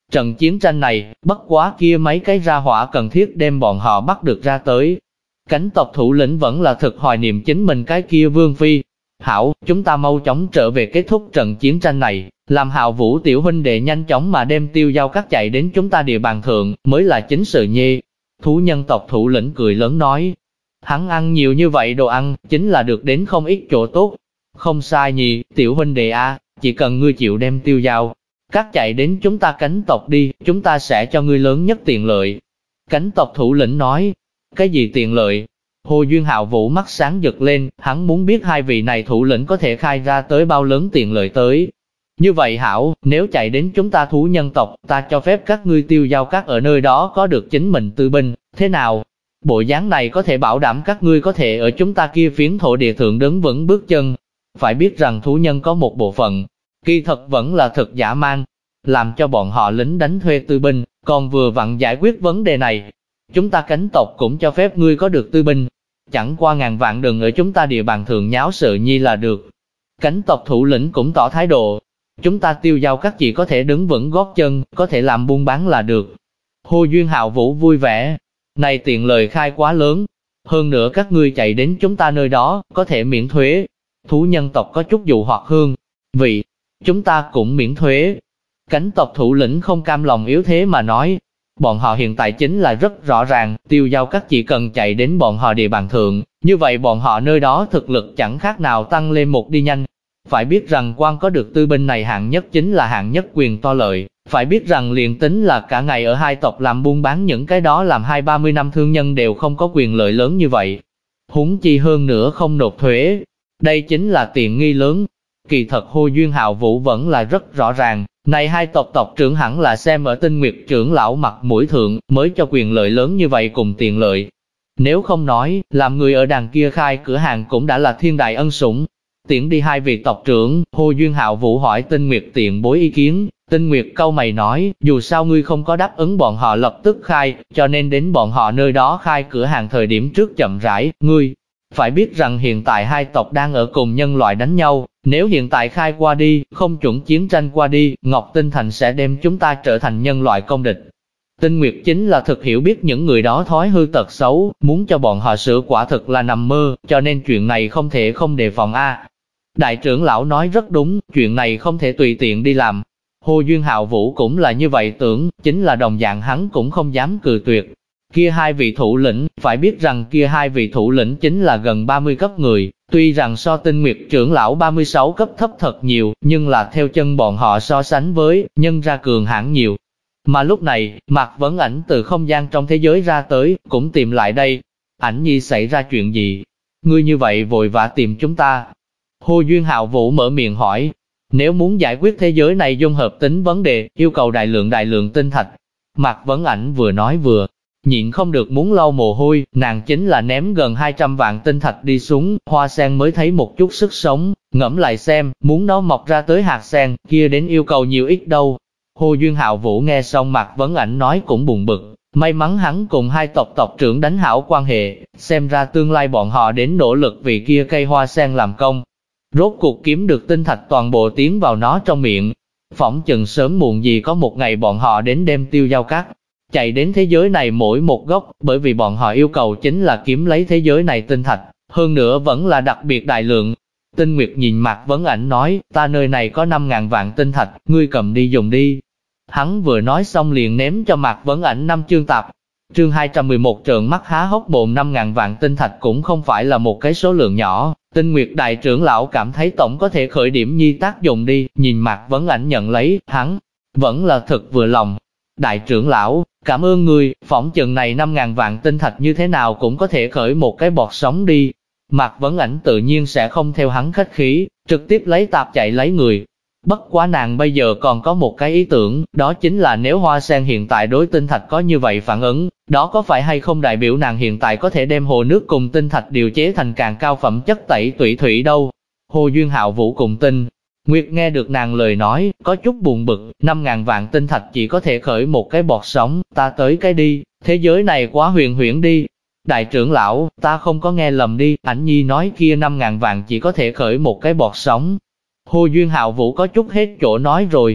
Trận chiến tranh này, bất quá kia mấy cái ra hỏa cần thiết đem bọn họ bắt được ra tới. Cánh tộc thủ lĩnh vẫn là thực hoài niệm chính mình cái kia vương phi. Hảo, chúng ta mau chóng trở về kết thúc trận chiến tranh này, làm Hạo Vũ tiểu huynh đệ nhanh chóng mà đem Tiêu Giao Các chạy đến chúng ta địa bàn thượng, mới là chính sự nhi. Thú nhân tộc thủ lĩnh cười lớn nói, hắn ăn nhiều như vậy đồ ăn, chính là được đến không ít chỗ tốt. Không sai nhỉ, tiểu huynh đệ a, chỉ cần ngươi chịu đem Tiêu Giao Các chạy đến chúng ta cánh tộc đi, chúng ta sẽ cho ngươi lớn nhất tiện lợi. Cánh tộc thủ lĩnh nói, cái gì tiện lợi? Hồ Duyên Hạo Vũ mắt sáng giật lên, hắn muốn biết hai vị này thủ lĩnh có thể khai ra tới bao lớn tiện lợi tới. Như vậy hảo, nếu chạy đến chúng ta thú nhân tộc, ta cho phép các ngươi Tiêu Giao Các ở nơi đó có được chính mình tư binh, thế nào? Bộ dáng này có thể bảo đảm các ngươi có thể ở chúng ta kia phiến thổ địa thượng đứng vững bước chân. Phải biết rằng thú nhân có một bộ phận, kỳ thật vẫn là thực dã man, làm cho bọn họ lính đánh thuê tư binh, còn vừa vặn giải quyết vấn đề này. Chúng ta cánh tộc cũng cho phép ngươi có được tư binh, chẳng qua ngàn vạn đừng ở chúng ta địa bàn thượng nháo sự nhi là được. Cánh tộc thủ lĩnh cũng tỏ thái độ, chúng ta Tiêu Giao Các chỉ có thể đứng vững gót chân, có thể làm buôn bán là được. Hồ Duyên Hạo Vũ vui vẻ, này tiện lời khai quá lớn, hơn nữa các ngươi chạy đến chúng ta nơi đó, có thể miễn thuế. Thú nhân tộc có chút dụ hoặc hương vị, chúng ta cũng miễn thuế. Cánh tộc thủ lĩnh không cam lòng yếu thế mà nói, bọn họ hiện tại chính là rất rõ ràng, Tiêu Giao Các chỉ cần chạy đến bọn họ địa bàn thượng, như vậy bọn họ nơi đó thực lực chẳng khác nào tăng lên một đi nhanh. Phải biết rằng quan có được tư binh này hạng nhất chính là hạng nhất quyền to lợi, phải biết rằng liền tính là cả ngày ở hai tộc làm buôn bán những cái đó làm 20-30 năm thương nhân đều không có quyền lợi lớn như vậy. Huống chi hơn nữa không nộp thuế, đây chính là tiện nghi lớn. Kỳ thật Hồ Duyên Hạo Vũ vẫn là rất rõ ràng, này hai tộc tộc trưởng hẳn là xem ở Tinh Nguyệt trưởng lão mặt mũi thượng mới cho quyền lợi lớn như vậy cùng tiện lợi. Nếu không nói, làm người ở đằng kia khai cửa hàng cũng đã là thiên đại ân sủng. Tiễn đi hai vị tộc trưởng, Hồ Duyên Hạo Vũ hỏi Tinh Nguyệt tiện bối ý kiến. Tinh Nguyệt cau mày nói, dù sao ngươi không có đáp ứng bọn họ lập tức khai, cho nên đến bọn họ nơi đó khai cửa hàng thời điểm trước chậm rãi, ngươi phải biết rằng hiện tại hai tộc đang ở cùng nhân loại đánh nhau, nếu hiện tại khai qua đi, không chuẩn chiến tranh qua đi, Ngọc Tinh Thành sẽ đem chúng ta trở thành nhân loại công địch. Tinh Nguyệt chính là thực hiểu biết những người đó thói hư tật xấu, muốn cho bọn họ sửa quả thực là nằm mơ, cho nên chuyện này không thể không đề phòng a. Đại trưởng lão nói rất đúng, chuyện này không thể tùy tiện đi làm. Hồ Duyên Hạo Vũ cũng là như vậy tưởng, chính là đồng dạng hắn cũng không dám cự tuyệt. Kia hai vị thủ lĩnh, phải biết rằng kia hai vị thủ lĩnh chính là gần 30 cấp người, tuy rằng so Tinh Nguyệt trưởng lão 36 cấp thấp thật nhiều, nhưng là theo chân bọn họ so sánh với, nhân ra cường hãn nhiều. Mà lúc này, Mạc Vấn Ảnh từ không gian trong thế giới ra tới, cũng tìm lại đây. Ảnh nhi xảy ra chuyện gì? Ngươi như vậy vội vã tìm chúng ta. Hồ Duyên Hạo Vũ mở miệng hỏi, nếu muốn giải quyết thế giới này dung hợp tính vấn đề, yêu cầu đại lượng tinh thạch. Mạc Vấn Ảnh vừa nói vừa nhịn không được muốn lau mồ hôi, nàng chính là ném gần 200 vạn tinh thạch đi xuống, hoa sen mới thấy một chút sức sống, ngẫm lại xem, muốn nó mọc ra tới hạt sen, kia đến yêu cầu nhiều ít đâu. Hồ Duyên Hạo Vũ nghe xong Mạc Vấn Ảnh nói cũng buồn bực, may mắn hắn cùng hai tộc tộc trưởng đánh hảo quan hệ, xem ra tương lai bọn họ đến nỗ lực vì kia cây hoa sen làm công. Rốt cuộc kiếm được tinh thạch toàn bộ tiến vào nó trong miệng, phỏng chừng sớm muộn gì có một ngày bọn họ đến đem Tiêu Giao Các chạy đến thế giới này mỗi một góc, bởi vì bọn họ yêu cầu chính là kiếm lấy thế giới này tinh thạch, hơn nữa vẫn là đặc biệt đại lượng. Tinh Nguyệt nhìn Mạc Vấn Ảnh nói, ta nơi này có 5.000 vạn tinh thạch, ngươi cầm đi dùng đi. Hắn vừa nói xong liền ném cho Mạc Vấn Ảnh 5 chương tạp. Chương 211 trợn mắt há hốc mồm 5.000 vạn tinh thạch cũng không phải là một cái số lượng nhỏ. Tinh Nguyệt đại trưởng lão cảm thấy tổng có thể khởi điểm nhi tác dụng đi, nhìn Mạc Vấn Ảnh nhận lấy, hắn vẫn là thực vừa lòng. Đại trưởng lão, cảm ơn ngươi, phỏng chừng này 5.000 vạn tinh thạch như thế nào cũng có thể khởi một cái bọt sóng đi. Mạc Vấn Ảnh tự nhiên sẽ không theo hắn khách khí, trực tiếp lấy tạp chạy lấy người. Bất quá nàng bây giờ còn có một cái ý tưởng, đó chính là nếu hoa sen hiện tại đối tinh thạch có như vậy phản ứng, đó có phải hay không đại biểu nàng hiện tại có thể đem hồ nước cùng tinh thạch điều chế thành càng cao phẩm chất tẩy tủy thủy đâu. Hồ Duyên Hạo Vũ cùng Tinh Nguyệt nghe được nàng lời nói, có chút buồn bực, 5.000 vạn tinh thạch chỉ có thể khởi một cái bọt sóng, ta tới cái đi, thế giới này quá huyền huyễn đi. Đại trưởng lão, ta không có nghe lầm đi, Ảnh nhi nói kia 5.000 vạn chỉ có thể khởi một cái bọt sóng. Hồ Duyên Hạo Vũ có chút hết chỗ nói rồi.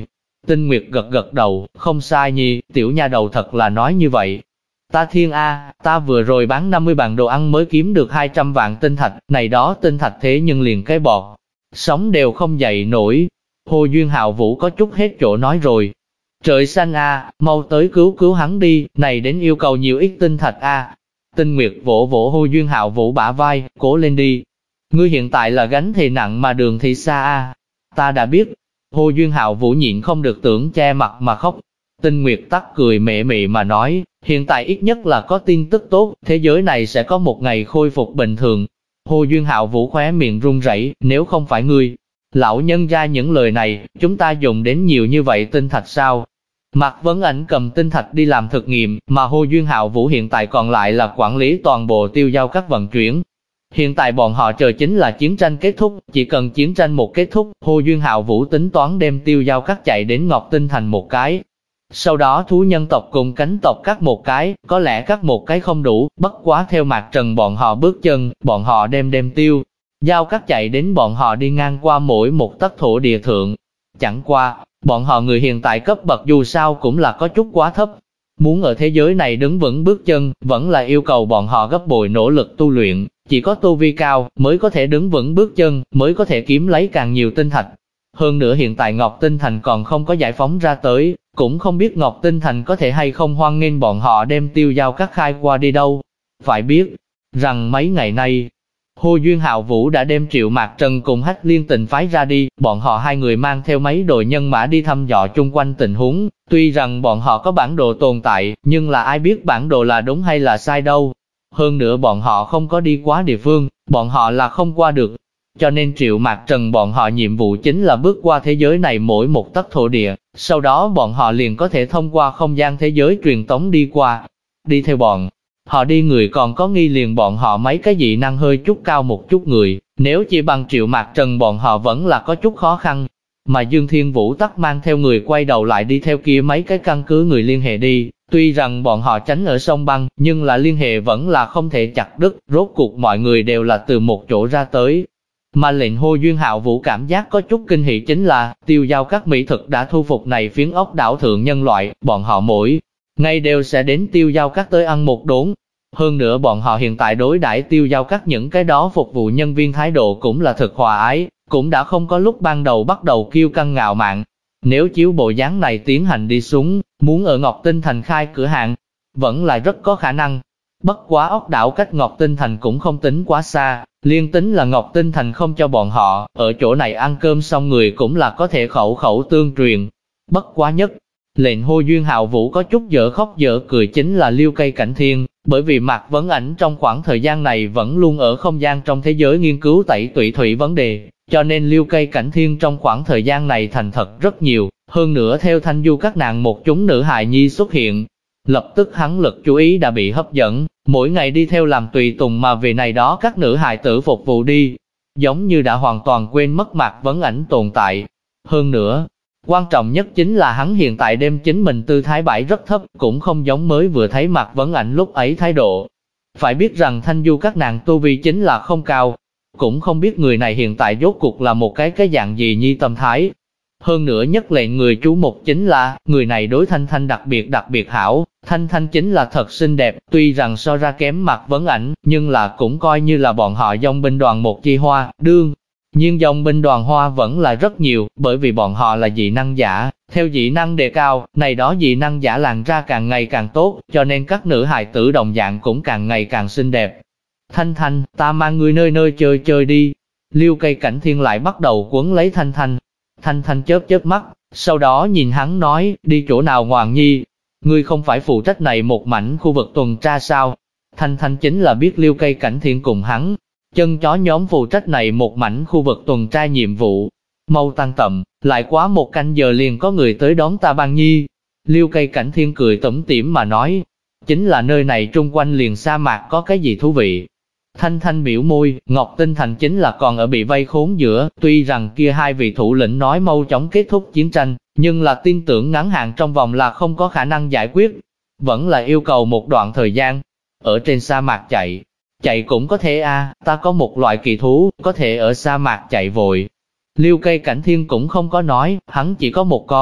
Tinh Nguyệt gật gật đầu, không sai nhi, tiểu nha đầu thật là nói như vậy. Ta thiên a, ta vừa rồi bán 50 bàn đồ ăn mới kiếm được 200 vạn tinh thạch, này đó tinh thạch thế nhưng liền cái bọt, sống đều không dậy nổi. Hồ Duyên Hạo Vũ có chút hết chỗ nói rồi. Trời xanh a, mau tới cứu cứu hắn đi, này đến yêu cầu nhiều ít tinh thạch a. Tinh Nguyệt vỗ vỗ Hồ Duyên Hạo Vũ bả vai, cố lên đi. Ngươi hiện tại là gánh thì nặng mà đường thì xa a. Ta đã biết. Hồ Duyên Hạo Vũ nhịn không được tưởng che mặt mà khóc. Tinh Nguyệt tắc cười mẹ mị mà nói, hiện tại ít nhất là có tin tức tốt, thế giới này sẽ có một ngày khôi phục bình thường. Hồ Duyên Hạo Vũ khóe miệng run rẩy, nếu không phải ngươi, lão nhân ra những lời này, chúng ta dùng đến nhiều như vậy tinh thạch sao? Mạc Vấn Ảnh cầm tinh thạch đi làm thực nghiệm, mà Hồ Duyên Hạo Vũ hiện tại còn lại là quản lý toàn bộ tiêu giao các vận chuyển. Hiện tại bọn họ chờ chính là chiến tranh kết thúc, chỉ cần chiến tranh một kết thúc, Hồ Duyên Hạo Vũ tính toán đem tiêu giao các chạy đến Ngọc Tinh Thành một cái. Sau đó thú nhân tộc cùng cánh tộc cắt một cái, có lẽ cắt một cái không đủ, bất quá theo Mạc Trần bọn họ bước chân, bọn họ đem tiêu giao cắt chạy đến bọn họ đi ngang qua mỗi một tấc thổ địa thượng. Chẳng qua, bọn họ người hiện tại cấp bậc dù sao cũng là có chút quá thấp. Muốn ở thế giới này đứng vững bước chân, vẫn là yêu cầu bọn họ gấp bội nỗ lực tu luyện, chỉ có tu vi cao mới có thể đứng vững bước chân, mới có thể kiếm lấy càng nhiều tinh thạch. Hơn nữa hiện tại Ngọc Tinh Thành còn không có giải phóng ra tới, cũng không biết Ngọc Tinh Thành có thể hay không hoan nghênh bọn họ đem tiêu giao cắt khai qua đi đâu. Phải biết rằng mấy ngày nay, Hồ Duyên Hạo Vũ đã đem Triệu Mạc Trần cùng Hách Liên Tình phái ra đi, bọn họ hai người mang theo mấy đội nhân mã đi thăm dò chung quanh tình huống. Tuy rằng bọn họ có bản đồ tồn tại, nhưng là ai biết bản đồ là đúng hay là sai đâu. Hơn nữa bọn họ không có đi quá địa phương, bọn họ là không qua được. Cho nên Triệu Mạc Trần bọn họ nhiệm vụ chính là bước qua thế giới này mỗi một tấc thổ địa, sau đó bọn họ liền có thể thông qua không gian thế giới truyền tống đi qua. Đi theo bọn họ đi người còn có nghi liền bọn họ mấy cái dị năng hơi chút cao một chút người, nếu chỉ bằng Triệu Mạc Trần bọn họ vẫn là có chút khó khăn. Mà Dương Thiên Vũ tắc mang theo người quay đầu lại đi theo kia mấy cái căn cứ người liên hệ đi, tuy rằng bọn họ tránh ở sông băng, nhưng là liên hệ vẫn là không thể chặt đứt, rốt cuộc mọi người đều là từ một chỗ ra tới. Mà lệnh Hồ Duyên Hạo Vũ cảm giác có chút kinh hỉ chính là, tiêu giao các mỹ thực đã thu phục này phiến ốc đảo thượng nhân loại, bọn họ mỗi ngày đều sẽ đến tiêu giao các tới ăn một đốn. Hơn nữa bọn họ hiện tại đối đãi tiêu giao các những cái đó phục vụ nhân viên thái độ cũng là thực hòa ái, cũng đã không có lúc ban đầu bắt đầu kiêu căng ngạo mạn. Nếu chiếu bộ dáng này tiến hành đi xuống, muốn ở Ngọc Tinh Thành khai cửa hàng, vẫn là rất có khả năng. Bất quá ốc đảo cách Ngọc Tinh Thành cũng không tính quá xa, liên tính là Ngọc Tinh Thành không cho bọn họ, ở chỗ này ăn cơm xong người cũng là có thể khẩu khẩu tương truyền. Bất quá nhất, lệnh Hồ Duyên Hạo Vũ có chút dở khóc dở cười chính là Liêu Cây Cảnh Thiên, bởi vì Mạc Vấn Ảnh trong khoảng thời gian này vẫn luôn ở không gian trong thế giới nghiên cứu tẩy tụy thủy vấn đề, cho nên Liêu Cây Cảnh Thiên trong khoảng thời gian này thành thật rất nhiều, hơn nữa theo Thanh Du các nàng một chúng nữ hài nhi xuất hiện. Lập tức hắn lực chú ý đã bị hấp dẫn, mỗi ngày đi theo làm tùy tùng mà về này đó các nữ hài tử phục vụ đi, giống như đã hoàn toàn quên mất Mạc Vấn Ảnh tồn tại. Hơn nữa, quan trọng nhất chính là hắn hiện tại đem chính mình tư thái bãi rất thấp, cũng không giống mới vừa thấy Mạc Vấn Ảnh lúc ấy thái độ. Phải biết rằng Thanh Du các nàng tu vi chính là không cao, cũng không biết người này hiện tại rốt cuộc là một cái dạng gì nhi tâm thái. Hơn nữa nhất lệnh người chú mục chính là, người này đối Thanh Thanh đặc biệt hảo, Thanh Thanh chính là thật xinh đẹp, tuy rằng so ra kém Mạc Vấn Ảnh, nhưng là cũng coi như là bọn họ dòng binh đoàn một chi hoa, đương. Nhưng dòng binh đoàn hoa vẫn là rất nhiều, bởi vì bọn họ là dị năng giả, theo dị năng đề cao, này đó dị năng giả làn ra càng ngày càng tốt, cho nên các nữ hài tử đồng dạng cũng càng ngày càng xinh đẹp. Thanh Thanh, ta mang ngươi nơi nơi chơi đi. Liêu Cây Cảnh Thiên lại bắt đầu quấn lấy Thanh Thanh. Thanh Thanh chớp mắt, sau đó nhìn hắn nói, đi chỗ nào ngoạn nhi? Ngươi không phải phụ trách này một mảnh khu vực tuần tra sao? Thanh Thanh chính là biết Liêu Cây Cảnh Thiên cùng hắn, chân chó nhóm phụ trách này một mảnh khu vực tuần tra nhiệm vụ. Mau tăng tầm, lại quá một canh giờ liền có người tới đón ta Ban Nhi. Liêu Cây Cảnh Thiên cười tủm tỉm mà nói, chính là nơi này trung quanh liền sa mạc có cái gì thú vị. Thanh Thanh biểu môi, Ngọc Tinh Thành chính là còn ở bị vây khốn giữa, tuy rằng kia hai vị thủ lĩnh nói mau chóng kết thúc chiến tranh, nhưng là tin tưởng ngắn hạn trong vòng là không có khả năng giải quyết, vẫn là yêu cầu một đoạn thời gian. Ở trên sa mạc chạy cũng có thể ta có một loại kỳ thú, có thể ở sa mạc chạy vội. Liêu Cây Cảnh Thiên cũng không có nói, hắn chỉ có một con.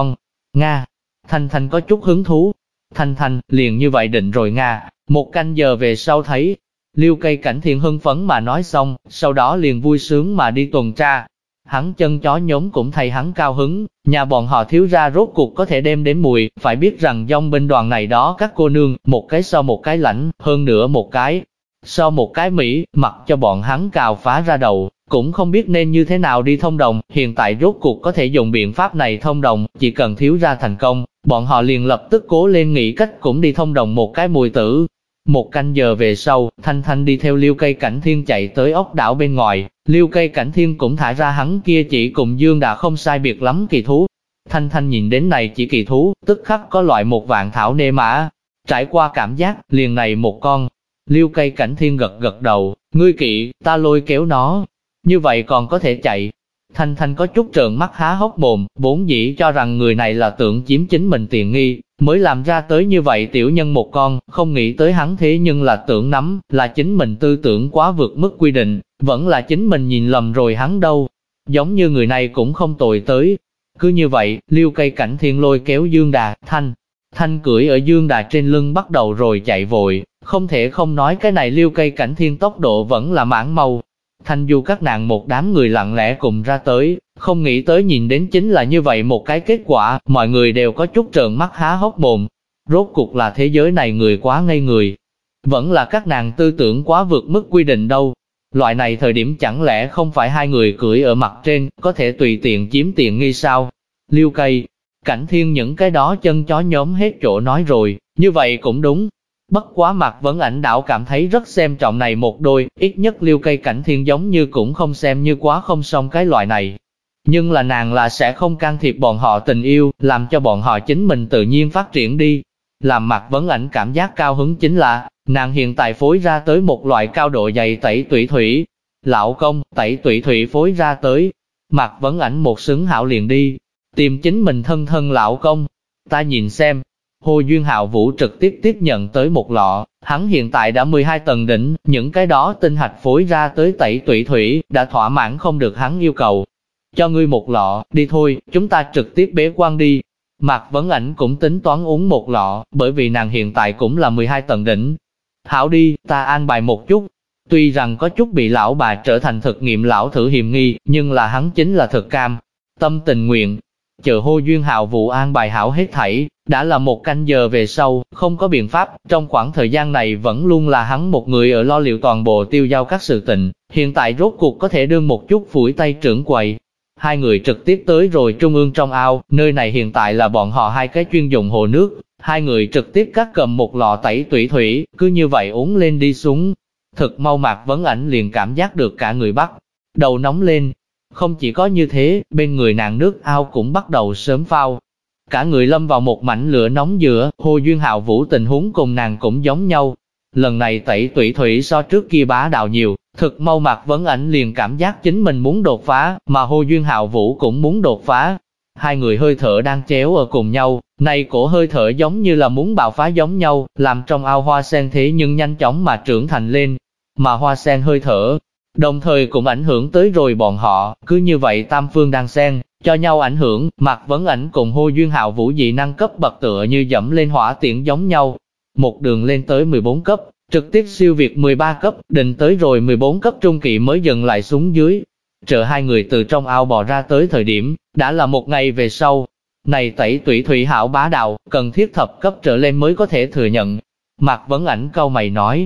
Nga. Thanh Thanh có chút hứng thú. Thanh Thanh, liền như vậy định rồi Nga. 1 canh giờ về sau thấy. Liêu Cây Cảnh Thiên hưng phấn mà nói xong, sau đó liền vui sướng mà đi tuần tra. Hắn chân chó nhóm cũng thay hắn cao hứng, nhà bọn họ thiếu ra rốt cuộc có thể đem đến mùi, phải biết rằng dòng binh đoàn này đó các cô nương, một cái so một cái lãnh, hơn nữa một cái so một cái Mỹ, mặc cho bọn hắn cào phá ra đầu, cũng không biết nên như thế nào đi thông đồng, hiện tại rốt cuộc có thể dùng biện pháp này thông đồng, chỉ cần thiếu ra thành công, bọn họ liền lập tức cố lên nghĩ cách cũng đi thông đồng một cái mùi tử. 1 canh giờ về sau, Thanh Thanh đi theo Liêu Cây Cảnh Thiên chạy tới ốc đảo bên ngoài, Liêu Cây Cảnh Thiên cũng thả ra hắn kia chỉ cùng Dương Đà không sai biệt lắm kỳ thú. Thanh Thanh nhìn đến này chỉ kỳ thú, tức khắc có loại một vạn thảo nê mã. Trải qua cảm giác, liền này một con. Liêu Cây Cảnh Thiên gật gật đầu, ngươi kỵ, ta lôi kéo nó. Như vậy còn có thể chạy. Thanh Thanh có chút trợn mắt há hốc mồm, vốn dĩ cho rằng người này là tưởng chiếm chính mình tiện nghi, mới làm ra tới như vậy tiểu nhân một con, không nghĩ tới hắn thế nhưng là tưởng nắm, là chính mình tư tưởng quá vượt mức quy định, vẫn là chính mình nhìn lầm rồi hắn đâu. Giống như người này cũng không tồi tới. Cứ như vậy, Liêu Cây Cảnh Thiên lôi kéo Dương Đà, Thanh cưỡi ở Dương Đà trên lưng bắt đầu rồi chạy vội, không thể không nói cái này Liêu Cây Cảnh Thiên tốc độ vẫn là mãn mau. Thanh Du các nàng một đám người lặng lẽ cùng ra tới, không nghĩ tới nhìn đến chính là như vậy một cái kết quả, mọi người đều có chút trợn mắt há hốc mồm. Rốt cuộc là thế giới này người quá ngây người, vẫn là các nàng tư tưởng quá vượt mức quy định đâu. Loại này thời điểm chẳng lẽ không phải hai người cưỡi ở mặt trên, có thể tùy tiện chiếm tiện nghi sao? Liêu Cây Cảnh Thiên những cái đó chân chó nhóm hết chỗ nói rồi, như vậy cũng đúng. Bất quá Mạc Vấn Ảnh đảo cảm thấy rất xem trọng này một đôi, ít nhất Liêu Cây Cảnh Thiên giống như cũng không xem như quá không xong cái loại này. Nhưng là nàng là sẽ không can thiệp bọn họ tình yêu, làm cho bọn họ chính mình tự nhiên phát triển đi. Làm Mạc Vấn Ảnh cảm giác cao hứng chính là, nàng hiện tại phối ra tới một loại cao độ dày tẩy tủy thủy. Lão công, tẩy tủy thủy phối ra tới. Mạc Vấn Ảnh một xứng hảo liền đi, tìm chính mình thân lão công. Ta nhìn xem. Hồ Duyên Hạo Vũ trực tiếp tiếp nhận tới một lọ, hắn hiện tại đã 12 tầng đỉnh, những cái đó tinh hạch phối ra tới tẩy tủy thủy, đã thỏa mãn không được hắn yêu cầu. Cho ngươi một lọ, đi thôi, chúng ta trực tiếp bế quan đi. Mạc Vấn Ảnh cũng tính toán uống một lọ, bởi vì nàng hiện tại cũng là 12 tầng đỉnh. Hảo đi, ta an bài một chút. Tuy rằng có chút bị lão bà trở thành thực nghiệm lão thử hiềm nghi, nhưng là hắn chính là thực cam tâm tình nguyện. Chờ Hồ Duyên Hạo Vũ an bài hảo hết thảy, đã là 1 canh giờ về sau, không có biện pháp, trong khoảng thời gian này vẫn luôn là hắn một người ở lo liệu toàn bộ tiêu giao các sự tình, hiện tại rốt cuộc có thể đương một chút phủi tay trưởng quầy. Hai người trực tiếp tới rồi trung ương trong ao, nơi này hiện tại là bọn họ hai cái chuyên dùng hồ nước, hai người trực tiếp cắt cầm một lọ tẩy tủy thủy, cứ như vậy uống lên đi xuống. Thực mau Mạc Vấn Ảnh liền cảm giác được cả người bắt đầu nóng lên. Không chỉ có như thế, bên người nàng nước ao cũng bắt đầu sớm phao. Cả người lâm vào một mảnh lửa nóng giữa, Hồ Duyên Hạo Vũ tình huống cùng nàng cũng giống nhau. Lần này tẩy tủy thủy so trước kia bá đạo nhiều, thực mau Mạc Vấn Ảnh liền cảm giác chính mình muốn đột phá, mà Hồ Duyên Hạo Vũ cũng muốn đột phá. Hai người hơi thở đang chéo ở cùng nhau, này cổ hơi thở giống như là muốn bạo phá giống nhau, làm trong ao hoa sen thế nhưng nhanh chóng mà trưởng thành lên. Mà hoa sen hơi thở, đồng thời cũng ảnh hưởng tới rồi bọn họ, cứ như vậy tam phương đang xen, cho nhau ảnh hưởng, Mạc Vấn Ảnh cùng Hồ Duyên Hạo Vũ dị năng cấp bậc tựa như dẫm lên hỏa tiễn giống nhau. Một đường lên tới 14 cấp, trực tiếp siêu việt 13 cấp, định tới rồi 14 cấp trung kỳ mới dừng lại xuống dưới. Chờ hai người từ trong ao bò ra tới thời điểm, đã là 1 ngày về sau. Này tẩy tủy thủy hảo bá đạo, cần thiết thập cấp trở lên mới có thể thừa nhận. Mạc Vấn Ảnh cau mày nói,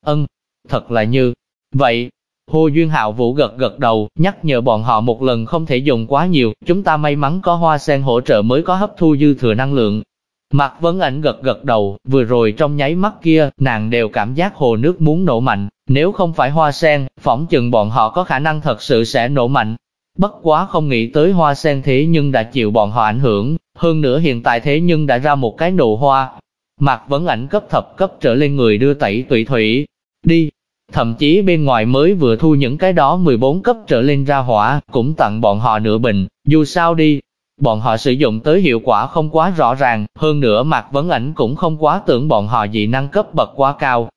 thật là như vậy. Hồ Duyên Hạo Vũ gật gật đầu, nhắc nhở bọn họ một lần không thể dùng quá nhiều, chúng ta may mắn có hoa sen hỗ trợ mới có hấp thu dư thừa năng lượng. Mạc Vấn Ảnh gật gật đầu, vừa rồi trong nháy mắt kia, nàng đều cảm giác hồ nước muốn nổ mạnh, nếu không phải hoa sen, phỏng chừng bọn họ có khả năng thật sự sẽ nổ mạnh. Bất quá không nghĩ tới hoa sen thế nhưng đã chịu bọn họ ảnh hưởng, hơn nữa hiện tại thế nhưng đã ra một cái nụ hoa. Mạc Vấn Ảnh cấp thập cấp trở lên người đưa tẩy tủy thủy đi. Thậm chí bên ngoài mới vừa thu những cái đó 14 cấp trở lên ra hỏa, cũng tặng bọn họ nửa bình, dù sao đi. Bọn họ sử dụng tới hiệu quả không quá rõ ràng, hơn nữa Mạc Vấn Ảnh cũng không quá tưởng bọn họ dị năng cấp bậc quá cao,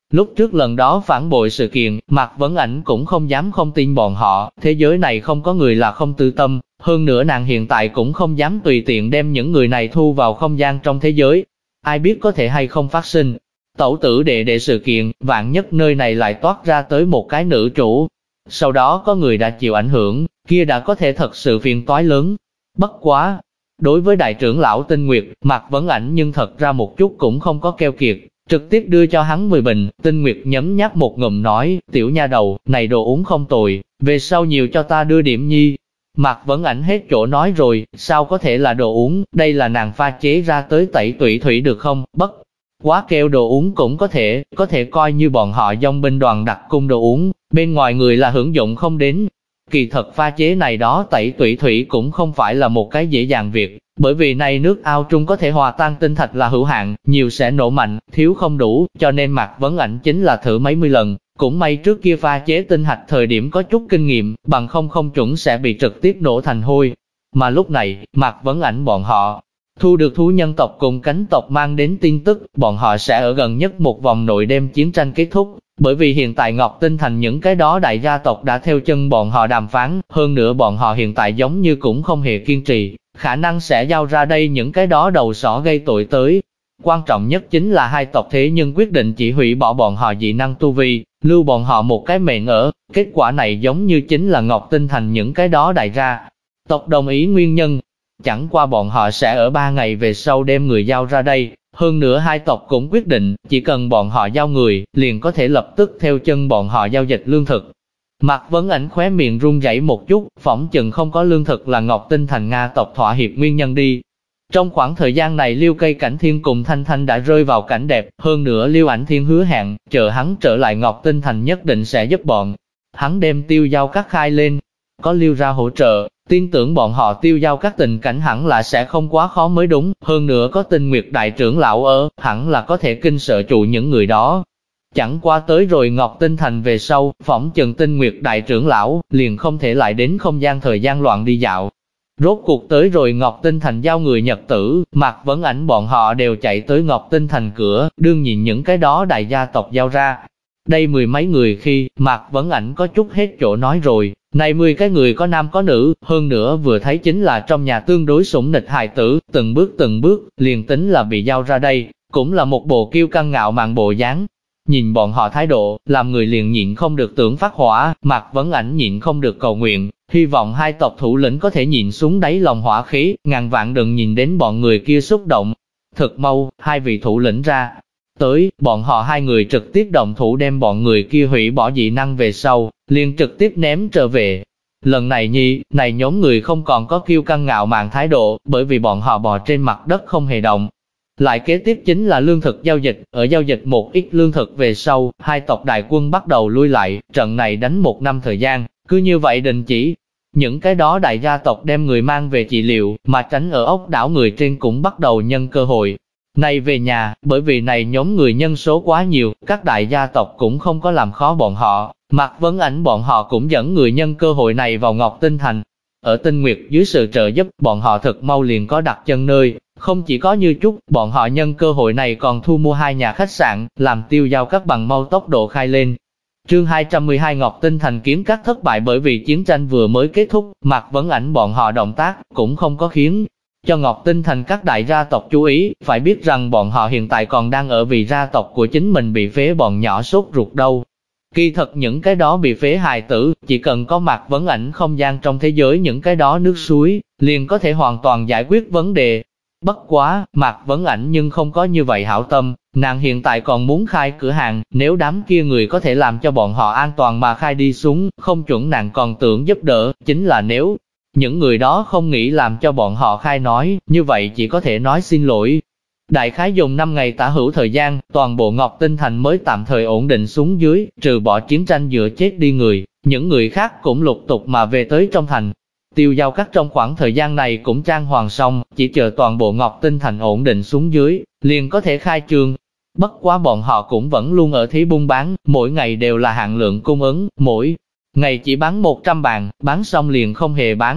Lúc trước lần đó phản bội sự kiện, Mạc Vấn Ảnh cũng không dám không tin bọn họ, thế giới này không có người là không tư tâm, hơn nữa nàng hiện tại cũng không dám tùy tiện đem những người này thu vào không gian trong thế giới. Ai biết có thể hay không phát sinh. Tẩu tử đệ đệ sự kiện, vạn nhất nơi này lại toát ra tới một cái nữ chủ. Sau đó có người đã chịu ảnh hưởng, kia đã có thể thật sự phiền toái lớn. Bất quá. Đối với đại trưởng lão Tinh Nguyệt, Mạc Vấn Ảnh nhưng thật ra một chút cũng không có keo kiệt, trực tiếp đưa cho hắn 10 bình. Tinh Nguyệt nhấm nháp một ngụm nói, tiểu nha đầu, này đồ uống không tồi, về sau nhiều cho ta đưa điểm nhi. Mạc Vấn Ảnh hết chỗ nói rồi, sao có thể là đồ uống, đây là nàng pha chế ra tới tẩy tủy thủy được không, bất quá kêu đồ uống cũng có thể coi như bọn họ dòng binh đoàn đặc cung đồ uống, bên ngoài người là hưởng dụng không đến. Kỳ thật pha chế này đó tẩy tủy thủy cũng không phải là một cái dễ dàng việc, bởi vì này nước ao trung có thể hòa tan tinh thạch là hữu hạn, nhiều sẽ nổ mạnh, thiếu không đủ, cho nên Mạc Vấn Ảnh chính là thử mấy mươi lần, cũng may trước kia pha chế tinh thạch thời điểm có chút kinh nghiệm, bằng không chuẩn sẽ bị trực tiếp nổ thành hôi. Mà lúc này, Mạc Vấn Ảnh bọn họ thu được thú nhân tộc cùng cánh tộc mang đến tin tức, bọn họ sẽ ở gần nhất một vòng nội đêm chiến tranh kết thúc. Bởi vì hiện tại Ngọc Tinh Thành những cái đó đại gia tộc đã theo chân bọn họ đàm phán, hơn nữa bọn họ hiện tại giống như cũng không hề kiên trì, khả năng sẽ giao ra đây những cái đó đầu sỏ gây tội tới. Quan trọng nhất chính là hai tộc thế nhưng quyết định chỉ hủy bỏ bọn họ dị năng tu vi, lưu bọn họ một cái mệnh ở. Kết quả này giống như chính là Ngọc Tinh Thành những cái đó đại gia tộc đồng ý nguyên nhân. Chẳng qua bọn họ sẽ ở 3 ngày về sau đem người giao ra đây. Hơn nữa hai tộc cũng quyết định, chỉ cần bọn họ giao người, liền có thể lập tức theo chân bọn họ giao dịch lương thực. Mạc Vấn Ảnh khóe miệng run rẩy một chút, phỏng chừng không có lương thực là Ngọc Tinh Thành Nga tộc thỏa hiệp nguyên nhân đi. Trong khoảng thời gian này Liêu Cây Cảnh Thiên cùng Thanh Thanh đã rơi vào cảnh đẹp, hơn nữa Liêu Ảnh Thiên hứa hẹn, chờ hắn trở lại Ngọc Tinh Thành nhất định sẽ giúp bọn. Hắn đem tiêu giao cắt khai lên, có Liêu ra hỗ trợ. Tin tưởng bọn họ tiêu giao các tình cảnh hẳn là sẽ không quá khó mới đúng, hơn nữa có Tinh Nguyệt đại trưởng lão ở, hẳn là có thể kinh sợ trụ những người đó. Chẳng qua tới rồi Ngọc Tinh Thành về sau, phỏng chừng Tinh Nguyệt đại trưởng lão, liền không thể lại đến không gian thời gian loạn đi dạo. Rốt cuộc tới rồi Ngọc Tinh Thành giao người nhật tử, Mạc Vấn Ảnh bọn họ đều chạy tới Ngọc Tinh Thành cửa, đương nhìn những cái đó đại gia tộc giao ra. Đây 10 mấy người khi, Mạc Vấn Ảnh có chút hết chỗ nói rồi. Này 10 cái người có nam có nữ, hơn nữa vừa thấy chính là trong nhà tương đối sủng nịch hài tử, từng bước, liền tính là bị giao ra đây, cũng là một bộ kiêu căng ngạo mạn bộ dáng. Nhìn bọn họ thái độ, làm người liền nhịn không được tưởng phát hỏa, Mạc Vấn Ảnh nhịn không được cầu nguyện, hy vọng hai tộc thủ lĩnh có thể nhìn xuống đáy lòng hỏa khí, ngàn vạn đừng nhìn đến bọn người kia xúc động. Thực mau, hai vị thủ lĩnh ra tới, bọn họ hai người trực tiếp động thủ đem bọn người kia hủy bỏ dị năng về sau, liền trực tiếp ném trở về. Lần này này nhóm người không còn có kiêu căng ngạo mạn thái độ, bởi vì bọn họ bò trên mặt đất không hề động. Lại kế tiếp chính là lương thực giao dịch, ở giao dịch một ít lương thực về sau, hai tộc đại quân bắt đầu lui lại, trận này đánh 1 năm thời gian, cứ như vậy đình chỉ. Những cái đó đại gia tộc đem người mang về trị liệu, mà tránh ở ốc đảo người trên cũng bắt đầu nhân cơ hội này về nhà, bởi vì này nhóm người nhân số quá nhiều, các đại gia tộc cũng không có làm khó bọn họ. Mạc Vấn Ảnh bọn họ cũng dẫn người nhân cơ hội này vào Ngọc Tinh Thành. Ở Tinh Nguyệt dưới sự trợ giúp, bọn họ thật mau liền có đặt chân nơi, không chỉ có như chút, bọn họ nhân cơ hội này còn thu mua 2 nhà khách sạn, làm tiêu giao các bằng mau tốc độ khai lên. Chương 212 Ngọc Tinh Thành kiếm các thất bại bởi vì chiến tranh vừa mới kết thúc, Mạc Vấn Ảnh bọn họ động tác cũng không có khiến cho Ngọc Tinh Thành các đại gia tộc chú ý, phải biết rằng bọn họ hiện tại còn đang ở vì gia tộc của chính mình bị phế bọn nhỏ sốt ruột đâu. Kỳ thật những cái đó bị phế hài tử, chỉ cần có Mạc Vấn Ảnh không gian trong thế giới những cái đó nước suối, liền có thể hoàn toàn giải quyết vấn đề. Bất quá, Mạc Vấn Ảnh nhưng không có như vậy hảo tâm, nàng hiện tại còn muốn khai cửa hàng, nếu đám kia người có thể làm cho bọn họ an toàn mà khai đi xuống, không chuẩn nàng còn tưởng giúp đỡ, chính là nếu những người đó không nghĩ làm cho bọn họ khai nói, như vậy chỉ có thể nói xin lỗi. Đại khái dùng 5 ngày tả hữu thời gian, toàn bộ Ngọc Tinh Thành mới tạm thời ổn định xuống dưới, trừ bỏ chiến tranh giữa chết đi người, những người khác cũng lục tục mà về tới trong thành. Tiêu giao các trong khoảng thời gian này cũng trang hoàng xong, chỉ chờ toàn bộ Ngọc Tinh Thành ổn định xuống dưới, liền có thể khai trương. Bất quá bọn họ cũng vẫn luôn ở thí buôn bán, mỗi ngày đều là hạn lượng cung ứng, mỗi ngày chỉ bán 100 bàn, bán xong liền không hề bán.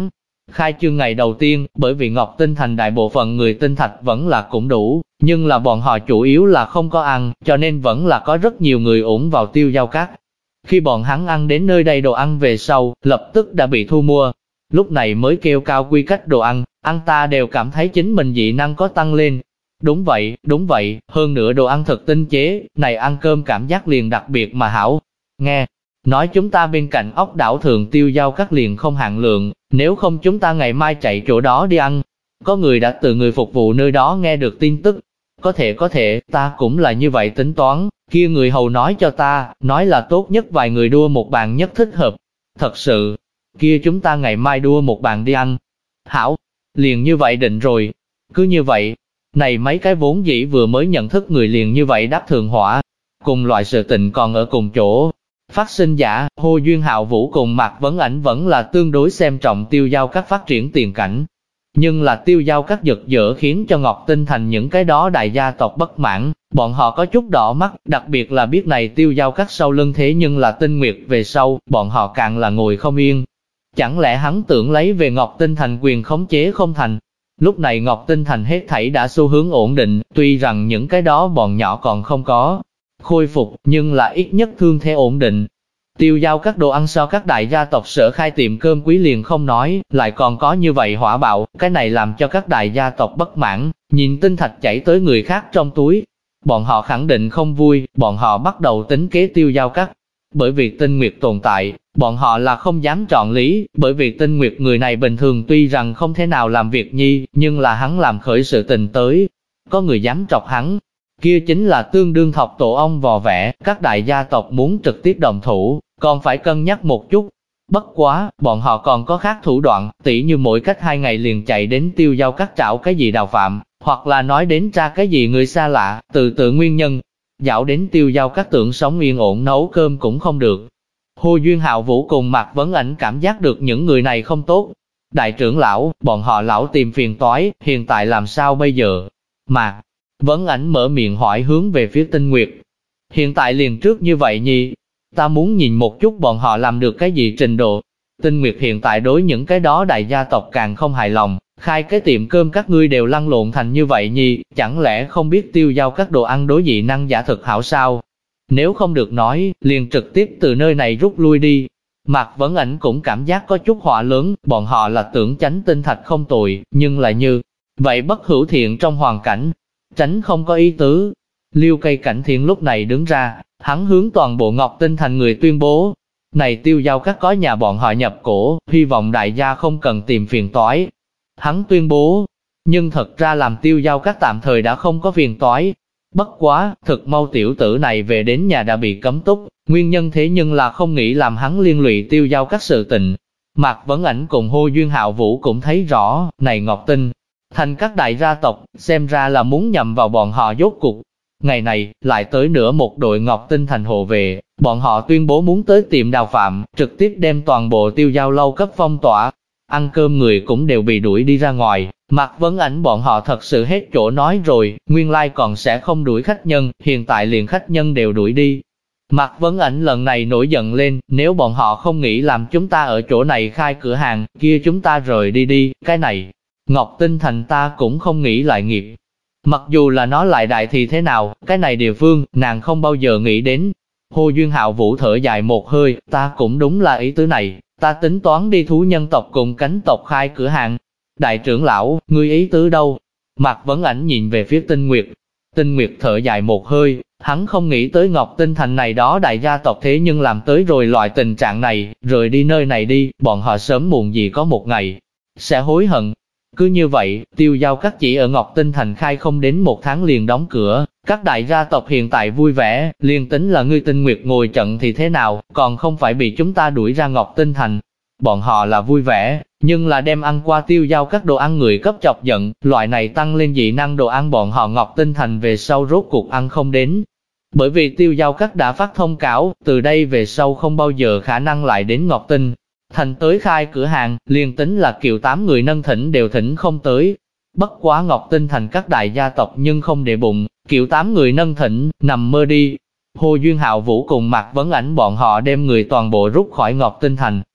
Khai trương ngày đầu tiên, bởi vì Ngọc Tinh Thành đại bộ phận người tinh thạch vẫn là cũng đủ, nhưng là bọn họ chủ yếu là không có ăn, cho nên vẫn là có rất nhiều người ủng vào Tiêu Giao Các. Khi bọn hắn ăn đến nơi đây đồ ăn về sau, lập tức đã bị thu mua. Lúc này mới kêu cao quy cách đồ ăn, ăn ta đều cảm thấy chính mình dị năng có tăng lên. Đúng vậy, hơn nữa đồ ăn thật tinh chế, này ăn cơm cảm giác liền đặc biệt mà hảo. Nghe, nói chúng ta bên cạnh ốc đảo Thượng Tiêu Giao Các liền không hạn lượng, nếu không chúng ta ngày mai chạy chỗ đó đi ăn. Có người đã từ người phục vụ nơi đó nghe được tin tức. Có thể, ta cũng là như vậy tính toán, kia người hầu nói cho ta, nói là tốt nhất vài người đua một bàn nhất thích hợp. Thật sự, kia chúng ta ngày mai đua một bàn đi ăn. Hảo, liền như vậy định rồi. Cứ như vậy, này mấy cái vốn dĩ vừa mới nhận thức người liền như vậy đáp thường hỏa. Cùng loại sự tình còn ở cùng chỗ. Phát sinh giả, Hồ Duyên Hạo Vũ cùng Mạc Vấn Ảnh vẫn là tương đối xem trọng Tiêu Giao Các phát triển tiền cảnh. Nhưng là Tiêu Giao Các giật dở khiến cho Ngọc Tinh Thành những cái đó đại gia tộc bất mãn, bọn họ có chút đỏ mắt, đặc biệt là biết này Tiêu Giao Các sau lưng thế nhưng là Tinh Nguyệt về sau, bọn họ càng là ngồi không yên. Chẳng lẽ hắn tưởng lấy về Ngọc Tinh Thành quyền khống chế không thành? Lúc này Ngọc Tinh Thành hết thảy đã xu hướng ổn định, tuy rằng những cái đó bọn nhỏ còn không có khôi phục, nhưng là ít nhất thương thế ổn định. Tiêu Giao Các đồ ăn so các đại gia tộc sở khai tiệm cơm quý liền không nói, lại còn có như vậy hỏa bạo, cái này làm cho các đại gia tộc bất mãn, nhìn tinh thạch chảy tới người khác trong túi. Bọn họ khẳng định không vui, bọn họ bắt đầu tính kế Tiêu Giao Các. Bởi vì Tinh Nguyệt tồn tại, bọn họ là không dám chọn lý, bởi vì Tinh Nguyệt người này bình thường tuy rằng không thể nào làm việc nhi, nhưng là hắn làm khởi sự tình tới. Có người dám trọc hắn, kia chính là tương đương thọc tổ ong vò vẽ, các đại gia tộc muốn trực tiếp động thủ, còn phải cân nhắc một chút. Bất quá, bọn họ còn có khác thủ đoạn, tỉ như mỗi cách 2 ngày liền chạy đến Tiêu Giao Các trảo cái gì đào phạm, hoặc là nói đến tra cái gì người xa lạ, từ nguyên nhân. Dạo đến Tiêu Giao Các tưởng sống yên ổn nấu cơm cũng không được. Hồ Duyên Hạo Vũ cùng Mạc Vấn Ảnh cảm giác được những người này không tốt. Đại trưởng lão, bọn họ lão tìm phiền toái, hiện tại làm sao bây giờ? Mạc Vấn Ảnh mở miệng hỏi hướng về phía Tinh Nguyệt. Hiện tại liền trước như vậy nhỉ? Ta muốn nhìn một chút bọn họ làm được cái gì trình độ. Tinh Nguyệt hiện tại đối những cái đó đại gia tộc càng không hài lòng, khai cái tiệm cơm các ngươi đều lăn lộn thành như vậy nhỉ, chẳng lẽ không biết Tiêu Giao Các đồ ăn đối dị năng giả thực hảo sao? Nếu không được nói, liền trực tiếp từ nơi này rút lui đi. Mạc Vấn Ảnh cũng cảm giác có chút họa lớn, bọn họ là tưởng tránh tinh thạch không tồi, nhưng là như vậy bất hữu thiện trong hoàn cảnh, tránh không có ý tứ. Liêu Cây Cảnh Thiên lúc này đứng ra, hắn hướng toàn bộ Ngọc Tinh Thành người tuyên bố, này Tiêu Giao Các có nhà bọn họ nhập cổ, hy vọng đại gia không cần tìm phiền toái. Hắn tuyên bố, nhưng thật ra làm Tiêu Giao Các tạm thời đã không có phiền toái. Bất quá, thực mau tiểu tử này về đến nhà đã bị cấm túc, nguyên nhân thế nhưng là không nghĩ làm hắn liên lụy Tiêu Giao Các sự tình. Mạc Vấn Ảnh cùng Hồ Duyên Hạo Vũ cũng thấy rõ, này Ngọc Tinh Thành các đại gia tộc, xem ra là muốn nhằm vào bọn họ rốt cuộc. Ngày này, lại tới nữa một đội Ngọc Tinh Thành hộ về, bọn họ tuyên bố muốn tới tiệm đào phạm, trực tiếp đem toàn bộ Tiêu Giao lâu cấp phong tỏa. Ăn cơm người cũng đều bị đuổi đi ra ngoài. Mạc Vấn Ảnh bọn họ thật sự hết chỗ nói rồi, nguyên lai còn sẽ không đuổi khách nhân, hiện tại liền khách nhân đều đuổi đi. Mạc Vấn Ảnh lần này nổi giận lên, nếu bọn họ không nghĩ làm chúng ta ở chỗ này khai cửa hàng, kia chúng ta rời đi đi, cái này, Ngọc Tinh Thành ta cũng không nghĩ lại nghiệp. Mặc dù là nó lại đại thì thế nào, cái này địa phương, nàng không bao giờ nghĩ đến. Hồ Duyên Hạo Vũ thở dài một hơi, ta cũng đúng là ý tứ này, ta tính toán đi thú nhân tộc cùng cánh tộc khai cửa hàng. Đại trưởng lão, ngươi ý tứ đâu? Mạc Vấn Ảnh nhìn về phía Tinh Nguyệt. Tinh Nguyệt thở dài một hơi, hắn không nghĩ tới Ngọc Tinh Thành này đó đại gia tộc thế nhưng làm tới rồi loại tình trạng này, rời đi nơi này đi, bọn họ sớm muộn gì có một ngày sẽ hối hận. Cứ như vậy, Tiêu Giao Các chỉ ở Ngọc Tinh Thành khai không đến 1 tháng liền đóng cửa, các đại gia tộc hiện tại vui vẻ, liền tính là ngươi Tinh Nguyệt ngồi trận thì thế nào, còn không phải bị chúng ta đuổi ra Ngọc Tinh Thành. Bọn họ là vui vẻ, nhưng là đem ăn qua Tiêu Giao Các đồ ăn người cấp chọc giận, loại này tăng lên dị năng đồ ăn bọn họ Ngọc Tinh Thành về sau rốt cuộc ăn không đến. Bởi vì Tiêu Giao Các đã phát thông cáo, từ đây về sau không bao giờ khả năng lại đến Ngọc Tinh Thành tới khai cửa hàng, liền tính là kiều 8 người nâng thỉnh đều thỉnh không tới. Bất quá Ngọc Tinh Thành các đại gia tộc nhưng không để bụng, kiều 8 người nâng thỉnh, nằm mơ đi. Hồ Duyên Hạo Vũ cùng Mạc Vấn Ảnh bọn họ đem người toàn bộ rút khỏi Ngọc Tinh Thành,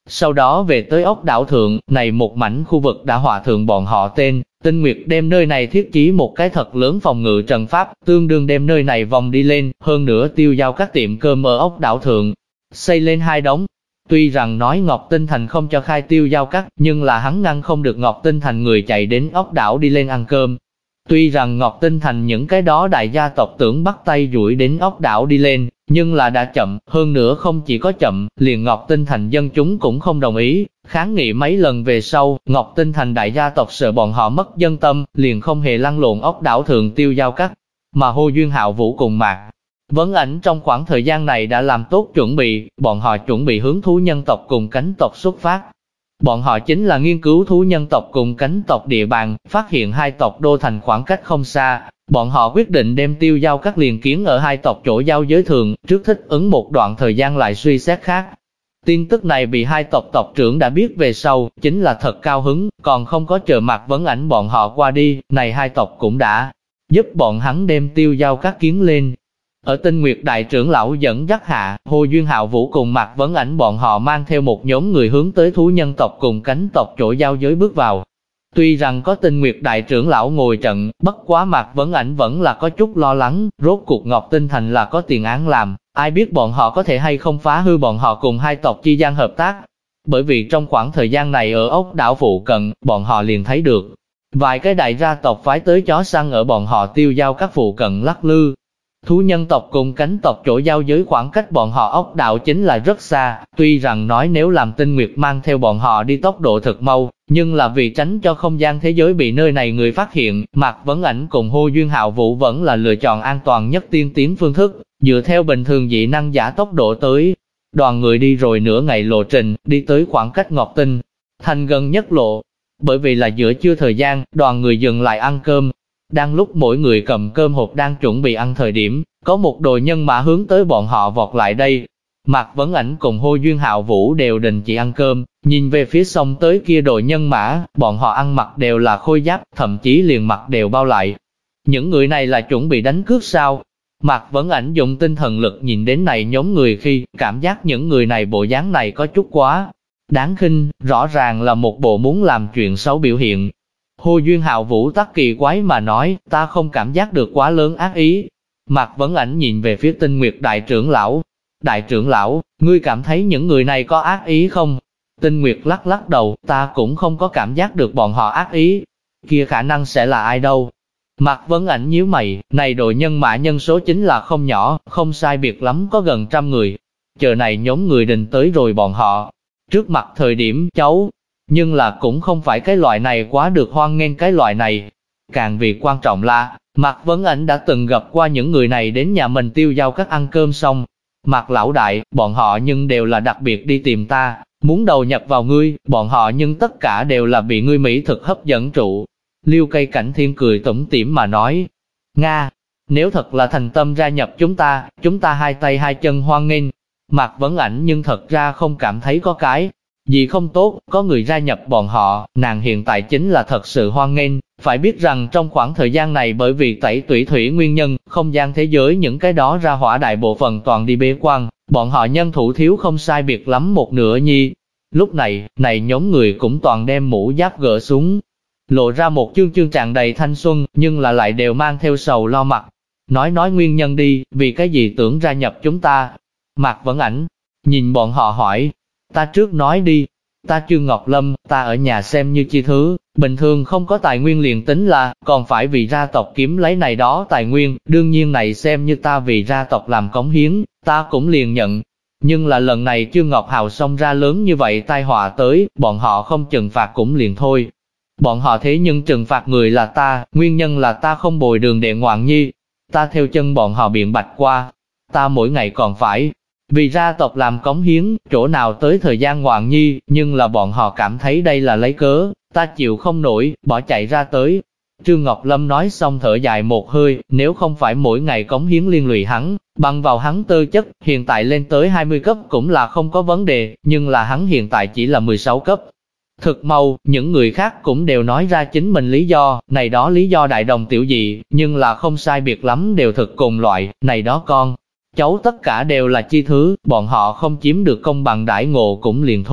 Sau đó về tới ốc đảo thượng, này một mảnh khu vực đã họa thượng bọn họ tên. Tinh Nguyệt đem nơi này thiết trí một cái thật lớn phòng ngự trận pháp, tương đương đem nơi này vòng đi lên, hơn nữa tiêu giao các tiệm cơm ở ốc đảo thượng, xây lên 2 đống. Tuy rằng nói Ngọc Tinh Thành không cho khai tiêu giao các, nhưng là hắn ngăn không được Ngọc Tinh Thành người chạy đến ốc đảo đi lên ăn cơm. Tuy rằng Ngọc Tinh Thành những cái đó đại gia tộc tưởng bắt tay duỗi đến ốc đảo đi lên, nhưng là đã chậm, hơn nữa không chỉ có chậm, liền Ngọc Tinh Thành dân chúng cũng không đồng ý. Kháng nghị mấy lần về sau, Ngọc Tinh Thành đại gia tộc sợ bọn họ mất dân tâm, liền không hề lăn lộn ốc đảo thượng tiêu giao các. Mà Hồ Duyên Hạo Vũ cùng Mạc Vấn Ảnh trong khoảng thời gian này đã làm tốt chuẩn bị, bọn họ chuẩn bị hướng thú nhân tộc cùng cánh tộc xuất phát. Bọn họ chính là nghiên cứu thú nhân tộc cùng cánh tộc địa bàn, phát hiện 2 tộc đô thành khoảng cách không xa. Bọn họ quyết định đem tiêu giao các liền kiến ở 2 tộc chỗ giao giới thường, trước thích ứng một đoạn thời gian lại suy xét khác. Tin tức này bị 2 tộc tộc trưởng đã biết về sau, chính là thật cao hứng, còn không có chờ Mạc Vấn Ảnh bọn họ qua đi, này 2 tộc cũng đã giúp bọn hắn đem tiêu giao các kiến lên. Ở Tinh Nguyệt đại trưởng lão dẫn dắt hạ, Hồ Duyên Hạo Vũ cùng Mạc Vấn Ảnh bọn họ mang theo một nhóm người hướng tới thú nhân tộc cùng cánh tộc chỗ giao giới bước vào. Tuy rằng có Tinh Nguyệt đại trưởng lão ngồi trận, bất quá Mạc Vấn Ảnh vẫn là có chút lo lắng, rốt cuộc Ngọc Tinh Thành là có tiền án làm, ai biết bọn họ có thể hay không phá hư bọn họ cùng 2 tộc chi gian hợp tác. Bởi vì trong khoảng thời gian này ở ốc đảo phụ cận, bọn họ liền thấy được vài cái đại gia tộc phái tới chó săn ở bọn họ tiêu giao các phụ cận lắc lư. Thú nhân tộc cùng cánh tộc chỗ giao giới khoảng cách bọn họ ốc đảo chính là rất xa, tuy rằng nói nếu làm Tinh Nguyệt mang theo bọn họ đi tốc độ thực mau, nhưng là vì tránh cho không gian thế giới bị nơi này người phát hiện, Mạc Vấn Ảnh cùng Hồ Duyên Hạo Vũ vẫn là lựa chọn an toàn nhất tiên tiến phương thức, dựa theo bình thường dị năng giả tốc độ tới. Đoàn người đi rồi nửa ngày lộ trình, đi tới khoảng cách Ngọc Tinh Thành gần nhất lộ. Bởi vì là giữa trưa thời gian, đoàn người dừng lại ăn cơm. Đang lúc mỗi người cầm cơm hộp đang chuẩn bị ăn thời điểm, có một đội nhân mã hướng tới bọn họ vọt lại đây. Mạc Vấn Ảnh cùng Hồ Duyên Hạo Vũ đều đình chỉ ăn cơm, nhìn về phía sông tới kia đội nhân mã, bọn họ ăn mặc đều là khôi giáp, thậm chí liền mặt đều bao lại. Những người này là chuẩn bị đánh cướp sao? Mạc Vấn Ảnh dùng tinh thần lực nhìn đến này nhóm người khi, cảm giác những người này bộ dáng này có chút quá đáng khinh, rõ ràng là một bộ muốn làm chuyện xấu biểu hiện. Hồ Duyên Hạo Vũ tắc kỳ quái mà nói, ta không cảm giác được quá lớn ác ý. Mạc Vấn Ảnh nhìn về phía Tinh Nguyệt đại trưởng lão. Đại trưởng lão, ngươi cảm thấy những người này có ác ý không? Tinh Nguyệt lắc lắc đầu, ta cũng không có cảm giác được bọn họ ác ý. Kia khả năng sẽ là ai đâu? Mạc Vấn Ảnh nhíu mày, này đội nhân mã nhân số chính là không nhỏ, không sai biệt lắm có gần 100 người. Chờ này nhóm người đình tới rồi bọn họ. Trước mặt thời điểm cháu, nhưng là cũng không phải cái loại này quá được hoan nghênh cái loại này. Càng vì quan trọng là, Mạc Vấn Ảnh đã từng gặp qua những người này đến nhà mình tiêu giao các ăn cơm xong. Mạc lão đại, bọn họ nhưng đều là đặc biệt đi tìm ta, muốn đầu nhập vào ngươi, bọn họ nhưng tất cả đều là bị ngươi mỹ thực hấp dẫn trụ. Liêu Cây Cảnh Thiên cười tủm tỉm mà nói, Nga, nếu thật là thành tâm gia nhập chúng ta hai tay hai chân hoan nghênh. Mạc Vấn Ảnh nhưng thật ra không cảm thấy có cái gì không tốt, có người gia nhập bọn họ, nàng hiện tại chính là thật sự hoan nghênh. Phải biết rằng trong khoảng thời gian này bởi vì tẩy tủy thủy nguyên nhân, không gian thế giới những cái đó ra hỏa đại bộ phận toàn đi bế quan, bọn họ nhân thủ thiếu không sai biệt lắm một nửa nhi. Lúc này nhóm người cũng toàn đem mũ giáp gỡ xuống, lộ ra một chương tràn đầy thanh xuân, nhưng là lại đều mang theo sầu lo mặt. Nói nguyên nhân đi, vì cái gì tưởng gia nhập chúng ta? Mạc Vấn Ảnh nhìn bọn họ hỏi, ta trước nói đi. Ta Trương Ngọc Lâm, ta ở nhà xem như chi thứ, bình thường không có tài nguyên liền tính là, còn phải vì gia tộc kiếm lấy này đó tài nguyên, đương nhiên này xem như ta vì gia tộc làm cống hiến, ta cũng liền nhận. Nhưng là lần này Trương Ngọc Hào xông ra lớn như vậy tai họa tới, bọn họ không trừng phạt cũng liền thôi. Bọn họ thế nhưng trừng phạt người là ta, nguyên nhân là ta không bồi đường đệ ngoạn nhi. Ta theo chân bọn họ biện bạch qua, ta mỗi ngày còn phải vì gia tộc làm cống hiến, chỗ nào tới thời gian ngoạn nhi, nhưng là bọn họ cảm thấy đây là lấy cớ, ta chịu không nổi, bỏ chạy ra tới. Trương Ngọc Lâm nói xong thở dài một hơi, nếu không phải mỗi ngày cống hiến liên lụy hắn, bằng vào hắn tư chất, hiện tại lên tới 20 cấp cũng là không có vấn đề, nhưng là hắn hiện tại chỉ là 16 cấp. Thực mau, những người khác cũng đều nói ra chính mình lý do, này đó lý do đại đồng tiểu dị, nhưng là không sai biệt lắm đều thực cùng loại, này đó con. Cháu tất cả đều là chi thứ, bọn họ không chiếm được công bằng đãi ngộ cũng liền thôi,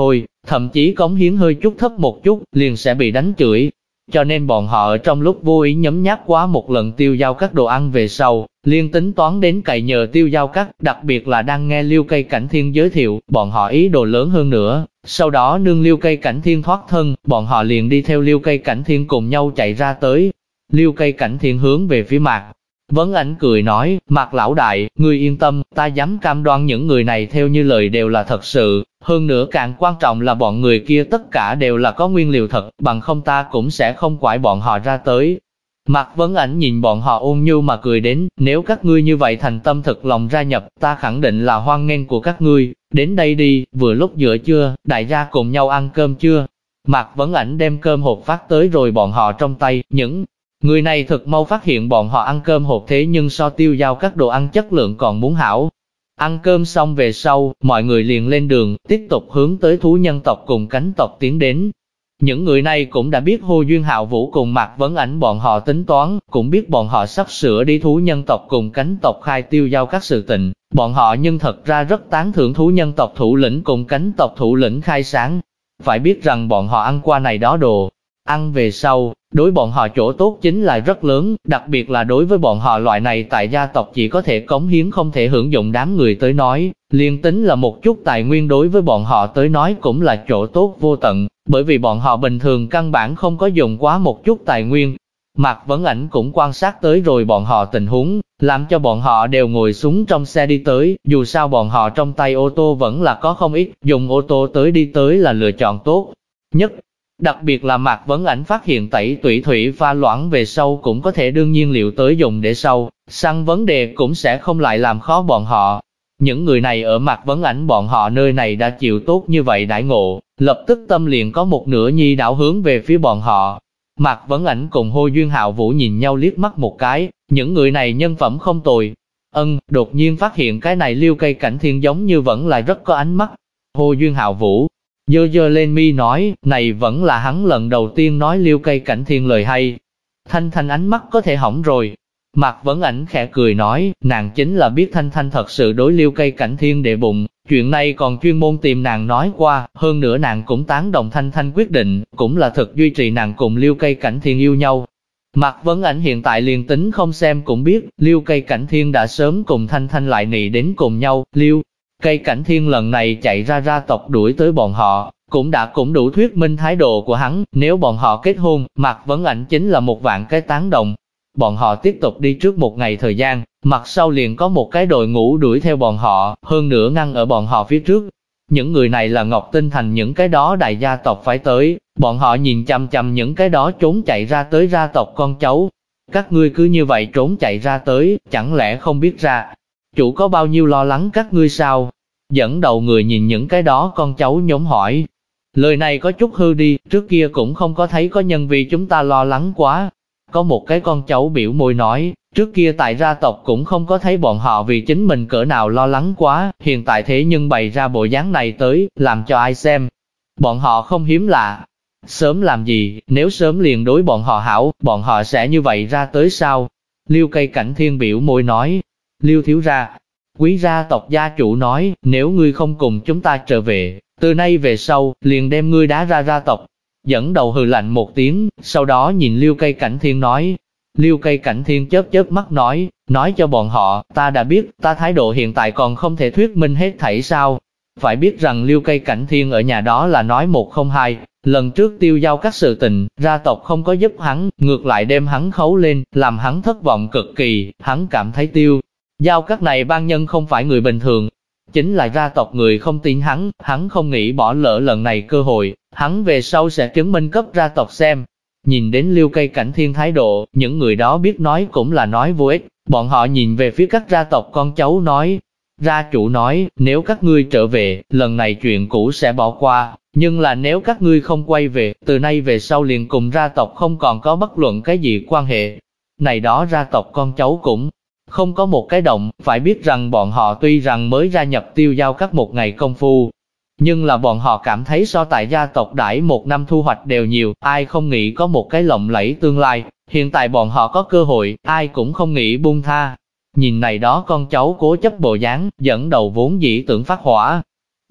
thậm chí cống hiến hơi chút thấp một chút, liền sẽ bị đánh chửi. Cho nên bọn họ ở trong lúc vô ý nhấm nháp quá một lần Tiêu Giao Các đồ ăn về sau, liên tính toán đến cậy nhờ Tiêu Giao Các, đặc biệt là đang nghe Liêu Cây Cảnh Thiên giới thiệu, bọn họ ý đồ lớn hơn nữa. Sau đó nương Liêu Cây Cảnh Thiên thoát thân, bọn họ liền đi theo Liêu Cây Cảnh Thiên cùng nhau chạy ra tới. Liêu Cây Cảnh Thiên hướng về phía Mạc Vấn Ảnh cười nói, Mạc lão đại, ngươi yên tâm, ta dám cam đoan những người này theo như lời đều là thật sự, hơn nữa càng quan trọng là bọn người kia tất cả đều là có nguyên liệu thật, bằng không ta cũng sẽ không quải bọn họ ra tới. Mạc Vấn Ảnh nhìn bọn họ ôn nhu mà cười đến, nếu các ngươi như vậy thành tâm thực lòng gia nhập, ta khẳng định là hoan nghênh của các ngươi, đến đây đi, vừa lúc giữa trưa, đại gia cùng nhau ăn cơm chưa? Mạc Vấn Ảnh đem cơm hộp phát tới rồi bọn họ trong tay, những người này thật mau phát hiện bọn họ ăn cơm hộp thế nhưng so Tiêu Giao Các đồ ăn chất lượng còn muốn hảo. Ăn cơm xong về sau, mọi người liền lên đường, tiếp tục hướng tới thú nhân tộc cùng cánh tộc tiến đến. Những người này cũng đã biết Hồ Duyên Hạo Vũ cùng Mạc Vấn Ảnh bọn họ tính toán, cũng biết bọn họ sắp sửa đi thú nhân tộc cùng cánh tộc khai Tiêu Giao Các sự tình. Bọn họ nhưng thật ra rất tán thưởng thú nhân tộc thủ lĩnh cùng cánh tộc thủ lĩnh khai sáng. Phải biết rằng bọn họ ăn qua này đó đồ ăn về sau, đối bọn họ chỗ tốt chính là rất lớn, đặc biệt là đối với bọn họ loại này tại gia tộc chỉ có thể cống hiến không thể hưởng dụng đám người tới nói, liên tính là một chút tài nguyên đối với bọn họ tới nói cũng là chỗ tốt vô tận, bởi vì bọn họ bình thường căn bản không có dùng quá một chút tài nguyên. Mạc Vấn Ảnh cũng quan sát tới rồi bọn họ tình huống, làm cho bọn họ đều ngồi xuống trong xe đi tới, dù sao bọn họ trong tay ô tô vẫn là có không ít, dùng ô tô tới đi tới là lựa chọn tốt nhất. Đặc biệt là Mạc Vấn Ảnh phát hiện tẩy tủy thủy pha loãng về sau cũng có thể đương nhiên liệu tới dùng để sau, săn vấn đề cũng sẽ không lại làm khó bọn họ. Những người này ở Mạc Vấn Ảnh bọn họ nơi này đã chịu tốt như vậy đãi ngộ, lập tức tâm liền có một nửa nhi đảo hướng về phía bọn họ. Mạc Vấn Ảnh cùng Hồ Duyên Hạo Vũ nhìn nhau liếc mắt một cái, những người này nhân phẩm không tồi. Đột nhiên phát hiện cái này Liêu Cây Cảnh Thiên giống như vẫn là rất có ánh mắt. Hồ Duyên Hạo Vũ giơ lên mi nói, này vẫn là hắn lần đầu tiên nói Liêu Cây Cảnh Thiên lời hay. Thanh Thanh ánh mắt có thể hỏng rồi. Mạc Vấn Ảnh khẽ cười nói, nàng chính là biết Thanh Thanh thật sự đối Liêu Cây Cảnh Thiên để bụng, chuyện này còn chuyên môn tìm nàng nói qua, hơn nữa nàng cũng tán đồng Thanh Thanh quyết định, cũng là thực duy trì nàng cùng Liêu Cây Cảnh Thiên yêu nhau. Mạc Vấn Ảnh hiện tại liền tính không xem cũng biết, Liêu Cây Cảnh Thiên đã sớm cùng Thanh Thanh lại nị đến cùng nhau, Liêu Cây Cảnh Thiên lần này chạy ra tộc đuổi tới bọn họ, cũng đủ thuyết minh thái độ của hắn, nếu bọn họ kết hôn, Mạc Vấn Ảnh chính là một vạn cái tán đồng. Bọn họ tiếp tục đi trước một ngày thời gian, mặt sau liền có một cái đội ngũ đuổi theo bọn họ, hơn nữa ngăn ở bọn họ phía trước. Những người này là Ngọc Tinh Thành những cái đó đại gia tộc phải tới, bọn họ nhìn chằm chằm những cái đó trốn chạy ra tới gia tộc con cháu. Các ngươi cứ như vậy trốn chạy ra tới, chẳng lẽ không biết ra chủ có bao nhiêu lo lắng các ngươi sao? Dẫn đầu người nhìn những cái đó con cháu nhóm hỏi. Lời này có chút hư đi, trước kia cũng không có thấy có nhân vì chúng ta lo lắng quá. Có một cái con cháu biểu môi nói, trước kia tại gia tộc cũng không có thấy bọn họ vì chính mình cỡ nào lo lắng quá, hiện tại thế nhưng bày ra bộ dáng này tới, làm cho ai xem. Bọn họ không hiếm lạ. Sớm làm gì, nếu sớm liền đối bọn họ hảo, bọn họ sẽ như vậy ra tới sao? Liêu Cây Cảnh Thiên biểu môi nói, Liêu thiếu gia, quý gia tộc gia chủ nói, nếu ngươi không cùng chúng ta trở về, từ nay về sau, liền đem ngươi đá ra gia tộc. Dẫn đầu hừ lạnh một tiếng, sau đó nhìn Liêu Cây Cảnh Thiên nói. Liêu Cây Cảnh Thiên chớp chớp mắt nói cho bọn họ, ta đã biết, ta thái độ hiện tại còn không thể thuyết minh hết thảy sao. Phải biết rằng Liêu Cây Cảnh Thiên ở nhà đó là nói một không hai, lần trước Tiêu Giao Các sự tình, gia tộc không có giúp hắn, ngược lại đem hắn khấu lên, làm hắn thất vọng cực kỳ, hắn cảm thấy Tiêu Giao Các này ban nhân không phải người bình thường. Chính là gia tộc người không tin hắn không nghĩ bỏ lỡ lần này cơ hội, hắn về sau sẽ chứng minh cấp gia tộc xem. Nhìn đến Liêu Cây Cảnh Thiên thái độ, những người đó biết nói cũng là nói vô ích, bọn họ nhìn về phía các gia tộc con cháu nói. Gia chủ nói, nếu các ngươi trở về, lần này chuyện cũ sẽ bỏ qua, nhưng là nếu các ngươi không quay về, từ nay về sau liền cùng gia tộc không còn có bất luận cái gì quan hệ. Này đó gia tộc con cháu cũng không có một cái động, phải biết rằng bọn họ tuy rằng mới gia nhập Tiêu Giao Các một ngày công phu, nhưng là bọn họ cảm thấy so tại gia tộc đãi một năm thu hoạch đều nhiều, ai không nghĩ có một cái lộng lẫy tương lai, hiện tại bọn họ có cơ hội, ai cũng không nghĩ buông tha. Nhìn này đó con cháu cố chấp bộ dáng, dẫn đầu vốn dĩ tưởng phát hỏa.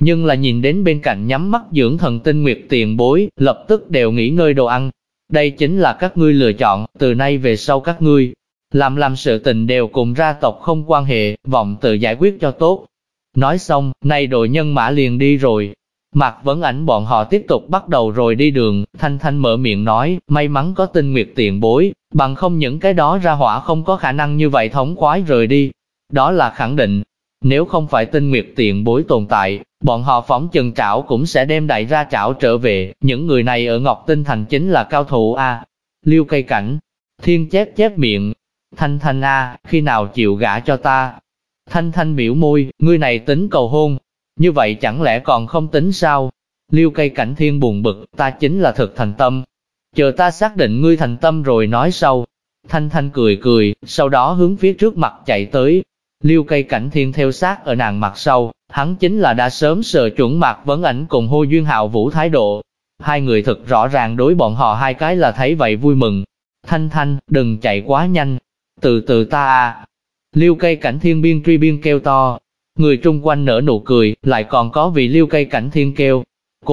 nhưng là nhìn đến bên cạnh nhắm mắt dưỡng thần Tinh Nguyệt tiền bối, lập tức đều nghỉ ngơi đồ ăn. Đây chính là các ngươi lựa chọn, từ nay về sau các ngươi làm sự tình đều cùng gia tộc không quan hệ, vọng tự giải quyết cho tốt. Nói xong, nay đội nhân mã liền đi rồi. Mạc Vấn Ảnh bọn họ tiếp tục bắt đầu rồi đi đường, Thanh Thanh mở miệng nói, may mắn có Tinh Nguyệt tiền bối, bằng không những cái đó ra hỏa không có khả năng như vậy thống khoái rời đi. Đó là khẳng định, nếu không phải Tinh Nguyệt tiền bối tồn tại, bọn họ phóng chừng trảo cũng sẽ đem đại ra trảo trở về, những người này ở Ngọc Tinh Thành chính là cao thủ a. Liêu Cây Cảnh Thiên chép miệng, Thanh Thanh a, khi nào chịu gả cho ta? Thanh Thanh biểu môi, ngươi này tính cầu hôn, như vậy chẳng lẽ còn không tính sao? Liêu Cây Cảnh Thiên buồn bực, ta chính là thực thành tâm. Chờ ta xác định ngươi thành tâm rồi nói sau. Thanh Thanh cười, sau đó hướng phía trước mặt chạy tới. Liêu Cây Cảnh Thiên theo sát ở nàng mặt sau, hắn chính là đã sớm sờ chuẩn Mạc Vấn Ảnh cùng Hồ Duyên Hạo Vũ thái độ. Hai người thực rõ ràng đối bọn họ hai cái là thấy vậy vui mừng. Thanh Thanh, đừng chạy quá nhanh, từ từ ta à. Liêu Cây Cảnh Thiên biên truy biên kêu to. Người trung quanh nở nụ cười, lại còn có vị Liêu Cây Cảnh Thiên kêu.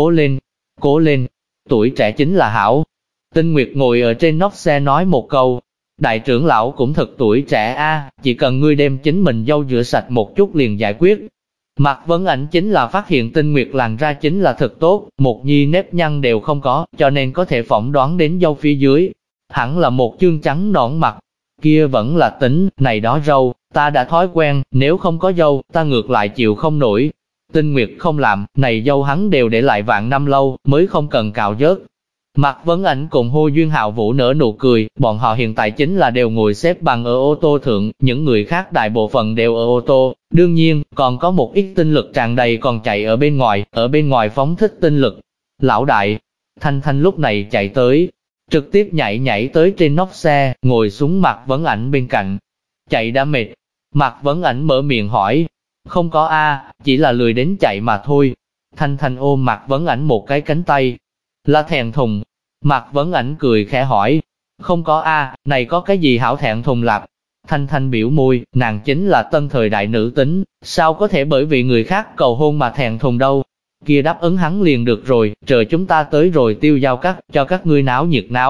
Cố lên, tuổi trẻ chính là hảo. Tinh Nguyệt ngồi ở trên nóc xe nói một câu. Đại trưởng lão cũng thật tuổi trẻ a, chỉ cần ngươi đem chính mình dâu rửa sạch một chút liền giải quyết. Mạc Vấn Ảnh chính là phát hiện Tinh Nguyệt làn ra chính là thật tốt, một nhi nếp nhăn đều không có, cho nên có thể phỏng đoán đến dâu phía dưới. Hẳn là một chương trắng nõn mặt, kia vẫn là tính, này đó râu, ta đã thói quen, nếu không có dâu, ta ngược lại chịu không nổi. Tinh Nguyệt không làm, này dâu hắn đều để lại vạn năm lâu, mới không cần cạo vớt. Mạc Vấn Ảnh cùng Hồ Duyên Hạo Vũ nở nụ cười, bọn họ hiện tại chính là đều ngồi xếp bằng ở ô tô thượng, những người khác đại bộ phận đều ở ô tô, đương nhiên, còn có một ít tinh lực tràn đầy còn chạy ở bên ngoài phóng thích tinh lực. Lão đại, Thanh Thanh lúc này chạy tới, trực tiếp nhảy tới trên nóc xe, ngồi xuống Mạc Vấn Ảnh bên cạnh. Chạy đã mệt, Mạc Vấn Ảnh mở miệng hỏi, không có a, chỉ là lười đến chạy mà thôi. Thanh Thanh ôm Mạc Vấn Ảnh một cái cánh tay, là thẹn thùng. Mạc Vấn Ảnh cười khẽ hỏi, không có a, này có cái gì hảo thẹn thùng lạp? Thanh Thanh biểu môi, nàng chính là tân thời đại nữ tính, sao có thể bởi vì người khác cầu hôn mà thẹn thùng đâu? Kia đáp ứng hắn liền được rồi, chờ chúng ta tới rồi tiêu giao cắt, cho các ngươi náo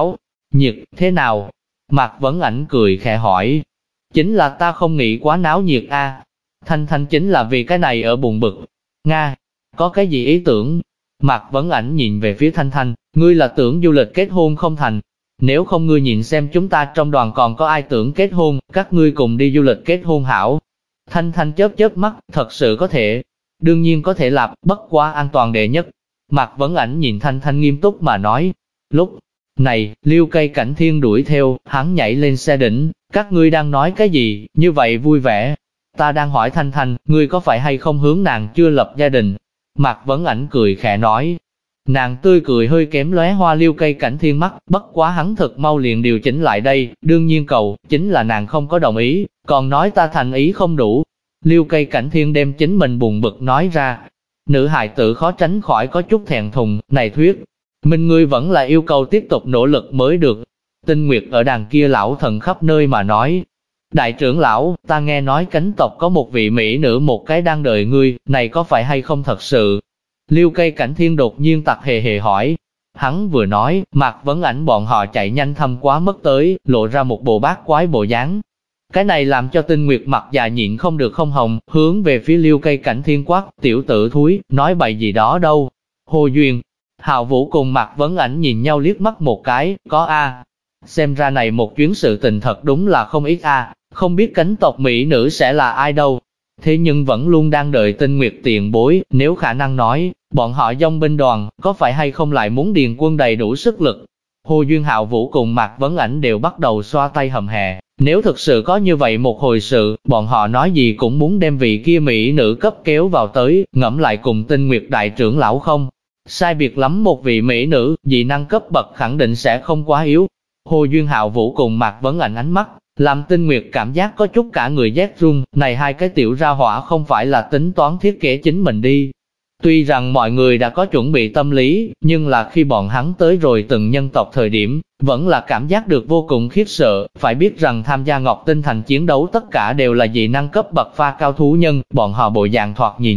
nhiệt thế nào? Mạc Vấn Ảnh cười khẽ hỏi, chính là ta không nghĩ quá náo nhiệt a. Thanh Thanh chính là vì cái này ở buồn bực. Nga, có cái gì ý tưởng? Mạc Vấn Ảnh nhìn về phía Thanh Thanh, ngươi là tưởng du lịch kết hôn không thành? Nếu không ngươi nhìn xem chúng ta trong đoàn còn có ai tưởng kết hôn, các ngươi cùng đi du lịch kết hôn hảo. Thanh Thanh chớp mắt, thật sự có thể. Đương nhiên có thể làm, bất quá an toàn đệ nhất. Mạc Vấn Ảnh nhìn Thanh Thanh nghiêm túc mà nói. Lúc này, Liêu Cây Cảnh Thiên đuổi theo, hắn nhảy lên xe đỉnh, các ngươi đang nói cái gì, như vậy vui vẻ. Ta đang hỏi Thanh Thanh, ngươi có phải hay không hướng nàng chưa lập gia đình? Mạc Vấn Ảnh cười khẽ nói. Nàng tươi cười hơi kém lóe hoa Liêu Cây Cảnh Thiên mắt, bất quá hắn thật mau liền điều chỉnh lại đây, đương nhiên cầu, chính là nàng không có đồng ý, còn nói ta thành ý không đủ. Liêu Cây Cảnh Thiên đem chính mình buồn bực nói ra. Nữ hài tử khó tránh khỏi có chút thẹn thùng, này thuyết. Mình ngươi vẫn là yêu cầu tiếp tục nỗ lực mới được. Tinh Nguyệt ở đằng kia lão thần khắp nơi mà nói. Đại trưởng lão, ta nghe nói Cánh tộc có một vị mỹ nữ một cái đang đợi ngươi, này có phải hay không thật sự? Liêu Cây Cảnh Thiên đột nhiên tặc hề hỏi. Hắn vừa nói, Mạc Vấn Ảnh bọn họ chạy nhanh thăm quá mất tới, lộ ra một bộ bát quái bộ dáng. Cái này làm cho Tinh Nguyệt mặt già nhịn không được không hồng, hướng về phía Liêu Cây Cảnh Thiên quát, tiểu tử thúi, nói bậy gì đó đâu. Hồ Duyên, Hạo Vũ cùng Mạc Vấn Ảnh nhìn nhau liếc mắt một cái, có a. Xem ra này một chuyến sự tình thật đúng là không ít a, không biết Cánh tộc mỹ nữ sẽ là ai đâu. Thế nhưng vẫn luôn đang đợi Tinh Nguyệt tiền bối, nếu khả năng nói, bọn họ dòng binh đoàn, có phải hay không lại muốn điền quân đầy đủ sức lực. Hồ Duyên Hạo Vũ cùng Mạc Vấn Ảnh đều bắt đầu xoa tay hầm hè, nếu thực sự có như vậy một hồi sự, bọn họ nói gì cũng muốn đem vị kia mỹ nữ cấp kéo vào tới, ngẫm lại cùng Tinh Nguyệt đại trưởng lão không. Sai biệt lắm một vị mỹ nữ, dị năng cấp bậc khẳng định sẽ không quá yếu. Hồ Duyên Hạo Vũ cùng Mạc Vấn Ảnh ánh mắt, làm Tinh Nguyệt cảm giác có chút cả người rét run, này hai cái tiểu ra hỏa không phải là tính toán thiết kế chính mình đi. Tuy rằng mọi người đã có chuẩn bị tâm lý, nhưng là khi bọn hắn tới rồi từng nhân tộc thời điểm, vẫn là cảm giác được vô cùng khiếp sợ, phải biết rằng tham gia Ngọc Tinh Thành chiến đấu tất cả đều là dị năng cấp bậc pha cao thú nhân, bọn họ bộ dạng thoạt nhìn,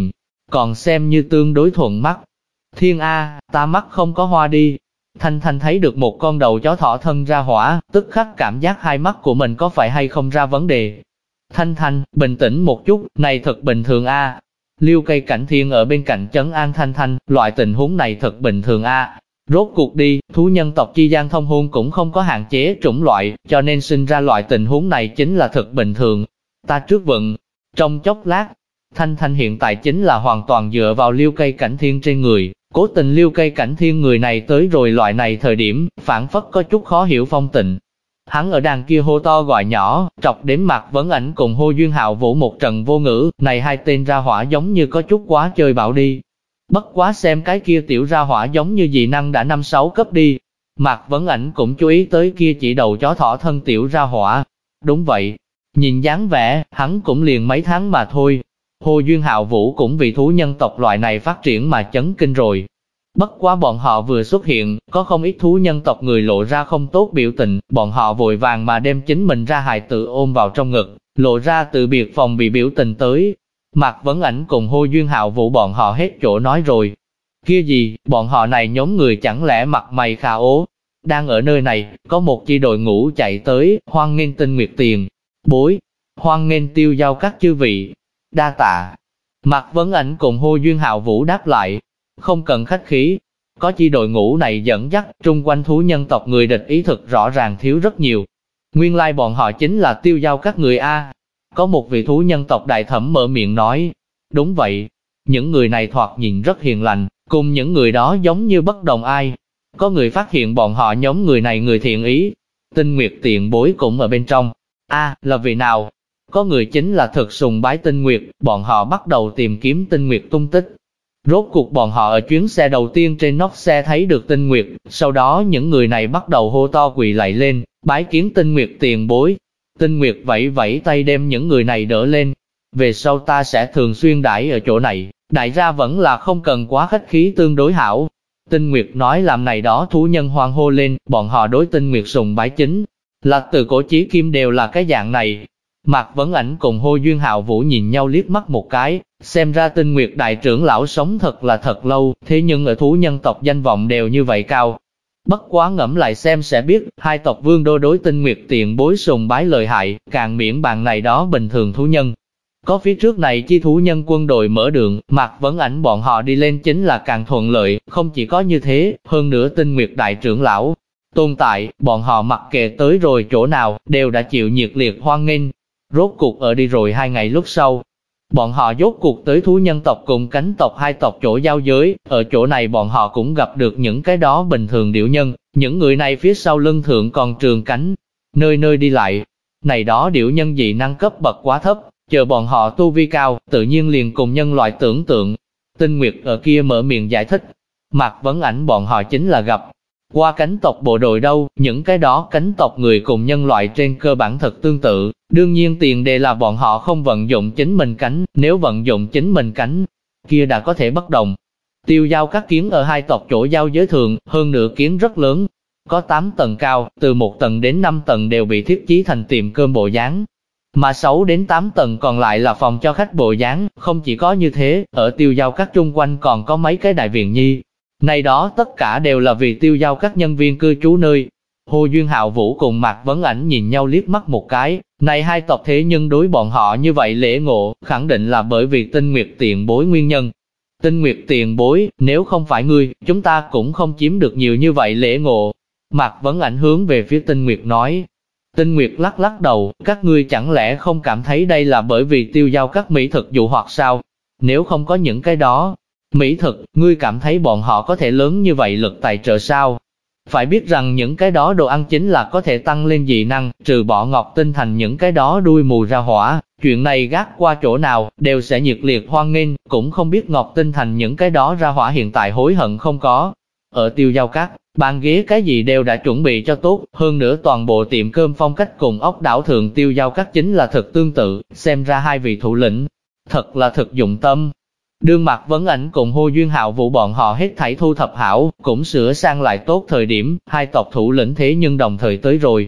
còn xem như tương đối thuận mắt. Thiên A, ta mắt không có hoa đi. Thanh Thanh thấy được một con đầu chó thỏ thân ra hỏa, tức khắc cảm giác hai mắt của mình có phải hay không ra vấn đề. Thanh Thanh, bình tĩnh một chút, này thật bình thường a. Liêu Cây Cảnh Thiên ở bên cạnh trấn an Thanh Thanh, loại tình huống này thật bình thường a. Rốt cuộc đi, thú nhân tộc chi gian thông hôn cũng không có hạn chế chủng loại, cho nên sinh ra loại tình huống này chính là thật bình thường. Ta trước vận, trong chốc lát, Thanh Thanh hiện tại chính là hoàn toàn dựa vào Liêu Cây Cảnh Thiên trên người. Cố tình Liêu Cây Cảnh Thiên người này tới rồi loại này thời điểm, phản phất có chút khó hiểu phong tình. Hắn ở đàn kia hô to gọi nhỏ, trọc đến Mạc Vấn Ảnh cùng Hô Duyên Hạo Vũ một trận vô ngữ, này hai tên ra hỏa giống như có chút quá chơi bạo đi. Bất quá xem cái kia tiểu ra hỏa giống như dị năng đã 5-6 cấp đi. Mạc Vấn Ảnh cũng chú ý tới kia chỉ đầu chó thỏ thân tiểu ra hỏa. Đúng vậy, nhìn dáng vẻ, hắn cũng liền mấy tháng mà thôi. Hồ Duyên Hạo Vũ cũng vì thú nhân tộc loại này phát triển mà chấn kinh rồi. Bất quá bọn họ vừa xuất hiện, có không ít thú nhân tộc người lộ ra không tốt biểu tình, bọn họ vội vàng mà đem chính mình ra hài tử ôm vào trong ngực, lộ ra từ biệt phòng bị biểu tình tới. Mạc Vấn Ảnh cùng Hồ Duyên Hạo Vũ bọn họ hết chỗ nói rồi. Kia gì, bọn họ này nhóm người chẳng lẽ mặt mày khả ố. Đang ở nơi này, có một chi đội ngũ chạy tới, hoan nghênh Tinh Nguyệt tiền bối, hoan nghênh Tiêu Giao các chư vị. Đa tạ. Mạc Vấn Ảnh cùng Hồ Duyên Hạo Vũ đáp lại. Không cần khách khí. Có chi đội ngũ này dẫn dắt, trung quanh thú nhân tộc người địch ý thực rõ ràng thiếu rất nhiều. Nguyên lai bọn họ chính là Tiêu Giao các người A. Có một vị thú nhân tộc đại thẩm mở miệng nói. Đúng vậy. Những người này thoạt nhìn rất hiền lành, cùng những người đó giống như bất đồng ai. Có người phát hiện bọn họ nhóm người này người thiện ý. Tinh Nguyệt tiền bối cũng ở bên trong. A, là vị nào? Có người chính là thực sùng bái Tinh Nguyệt, bọn họ bắt đầu tìm kiếm Tinh Nguyệt tung tích. Rốt cuộc bọn họ ở chuyến xe đầu tiên trên nóc xe thấy được Tinh Nguyệt, sau đó những người này bắt đầu hô to quỳ lạy lên, bái kiến Tinh Nguyệt tiền bối. Tinh Nguyệt vẫy vẫy tay đem những người này đỡ lên. Về sau ta sẽ thường xuyên đãi ở chỗ này, đại gia vẫn là không cần quá khách khí tương đối hảo. Tinh Nguyệt nói làm này đó thú nhân hoan hô lên, bọn họ đối Tinh Nguyệt sùng bái chính là từ cổ chí kim đều là cái dạng này. Mạc Vấn Ảnh cùng Hồ Duyên Hạo Vũ nhìn nhau liếc mắt một cái, xem ra Tinh Nguyệt đại trưởng lão sống thật là thật lâu, thế nhưng ở thú nhân tộc danh vọng đều như vậy cao. Bất quá ngẫm lại xem sẽ biết, hai tộc vương đô đối Tinh Nguyệt tiền bối sùng bái lợi hại, càng miễn bàn này đó bình thường thú nhân. Có phía trước này chi thú nhân quân đội mở đường, Mạc Vấn Ảnh bọn họ đi lên chính là càng thuận lợi, không chỉ có như thế, hơn nữa Tinh Nguyệt đại trưởng lão tồn tại, bọn họ mặc kệ tới rồi chỗ nào, đều đã chịu nhiệt liệt hoan nghênh. Rốt cuộc ở đi rồi 2 ngày lúc sau, bọn họ rốt cuộc tới thú nhân tộc cùng cánh tộc hai tộc chỗ giao giới, ở chỗ này bọn họ cũng gặp được những cái đó bình thường điểu nhân, những người này phía sau lưng thượng còn trường cánh, nơi nơi đi lại. Này đó điểu nhân dị năng cấp bậc quá thấp, chờ bọn họ tu vi cao, tự nhiên liền cùng nhân loại tưởng tượng. Tinh Nguyệt ở kia mở miệng giải thích, Mạc Vấn Ảnh bọn họ chính là gặp qua cánh tộc bộ đội đâu, những cái đó cánh tộc người cùng nhân loại trên cơ bản thật tương tự, đương nhiên tiền đề là bọn họ không vận dụng chính mình cánh, nếu vận dụng chính mình cánh, kia đã có thể bất đồng. Tiêu Giao các kiến ở hai tộc chỗ giao giới thường, hơn nữa kiến rất lớn, có 8 tầng cao, từ 1 tầng đến 5 tầng đều bị thiết trí thành tiệm cơm bộ dáng. Mà 6 đến 8 tầng còn lại là phòng cho khách bộ dáng, không chỉ có như thế, ở Tiêu Giao các chung quanh còn có mấy cái đại viện nhi. Này đó tất cả đều là vì Tiêu Giao các nhân viên cư trú nơi. Hồ Duyên Hạo Vũ cùng Mạc Vấn Ảnh nhìn nhau liếc mắt một cái, này hai tộc thế nhưng đối bọn họ như vậy lễ ngộ, khẳng định là bởi vì Tinh Nguyệt tiền bối nguyên nhân. Tinh Nguyệt tiền bối, nếu không phải ngươi, chúng ta cũng không chiếm được nhiều như vậy lễ ngộ. Mạc Vấn Ảnh hướng về phía Tinh Nguyệt nói. Tinh Nguyệt lắc lắc đầu, các ngươi chẳng lẽ không cảm thấy đây là bởi vì Tiêu Giao các mỹ thực dụ hoặc sao? Nếu không có những cái đó mỹ thực, ngươi cảm thấy bọn họ có thể lớn như vậy lực tài trợ sao? Phải biết rằng những cái đó đồ ăn chính là có thể tăng lên dị năng, trừ bỏ Ngọc Tinh Thành những cái đó đuôi mù ra hỏa, chuyện này gác qua chỗ nào, đều sẽ nhiệt liệt hoan nghênh, cũng không biết Ngọc Tinh Thành những cái đó ra hỏa hiện tại hối hận không có. Ở Tiêu Giao các, bàn ghế cái gì đều đã chuẩn bị cho tốt, hơn nữa toàn bộ tiệm cơm phong cách cùng ốc đảo thượng Tiêu Giao các chính là thật tương tự, xem ra hai vị thủ lĩnh, thật là thực dụng tâm. Đương Mạc Vấn Ảnh cùng Hồ Duyên Hạo Vũ bọn họ hết thảy thu thập hảo, cũng sửa sang lại tốt thời điểm, hai tộc thủ lĩnh thế nhưng đồng thời tới rồi.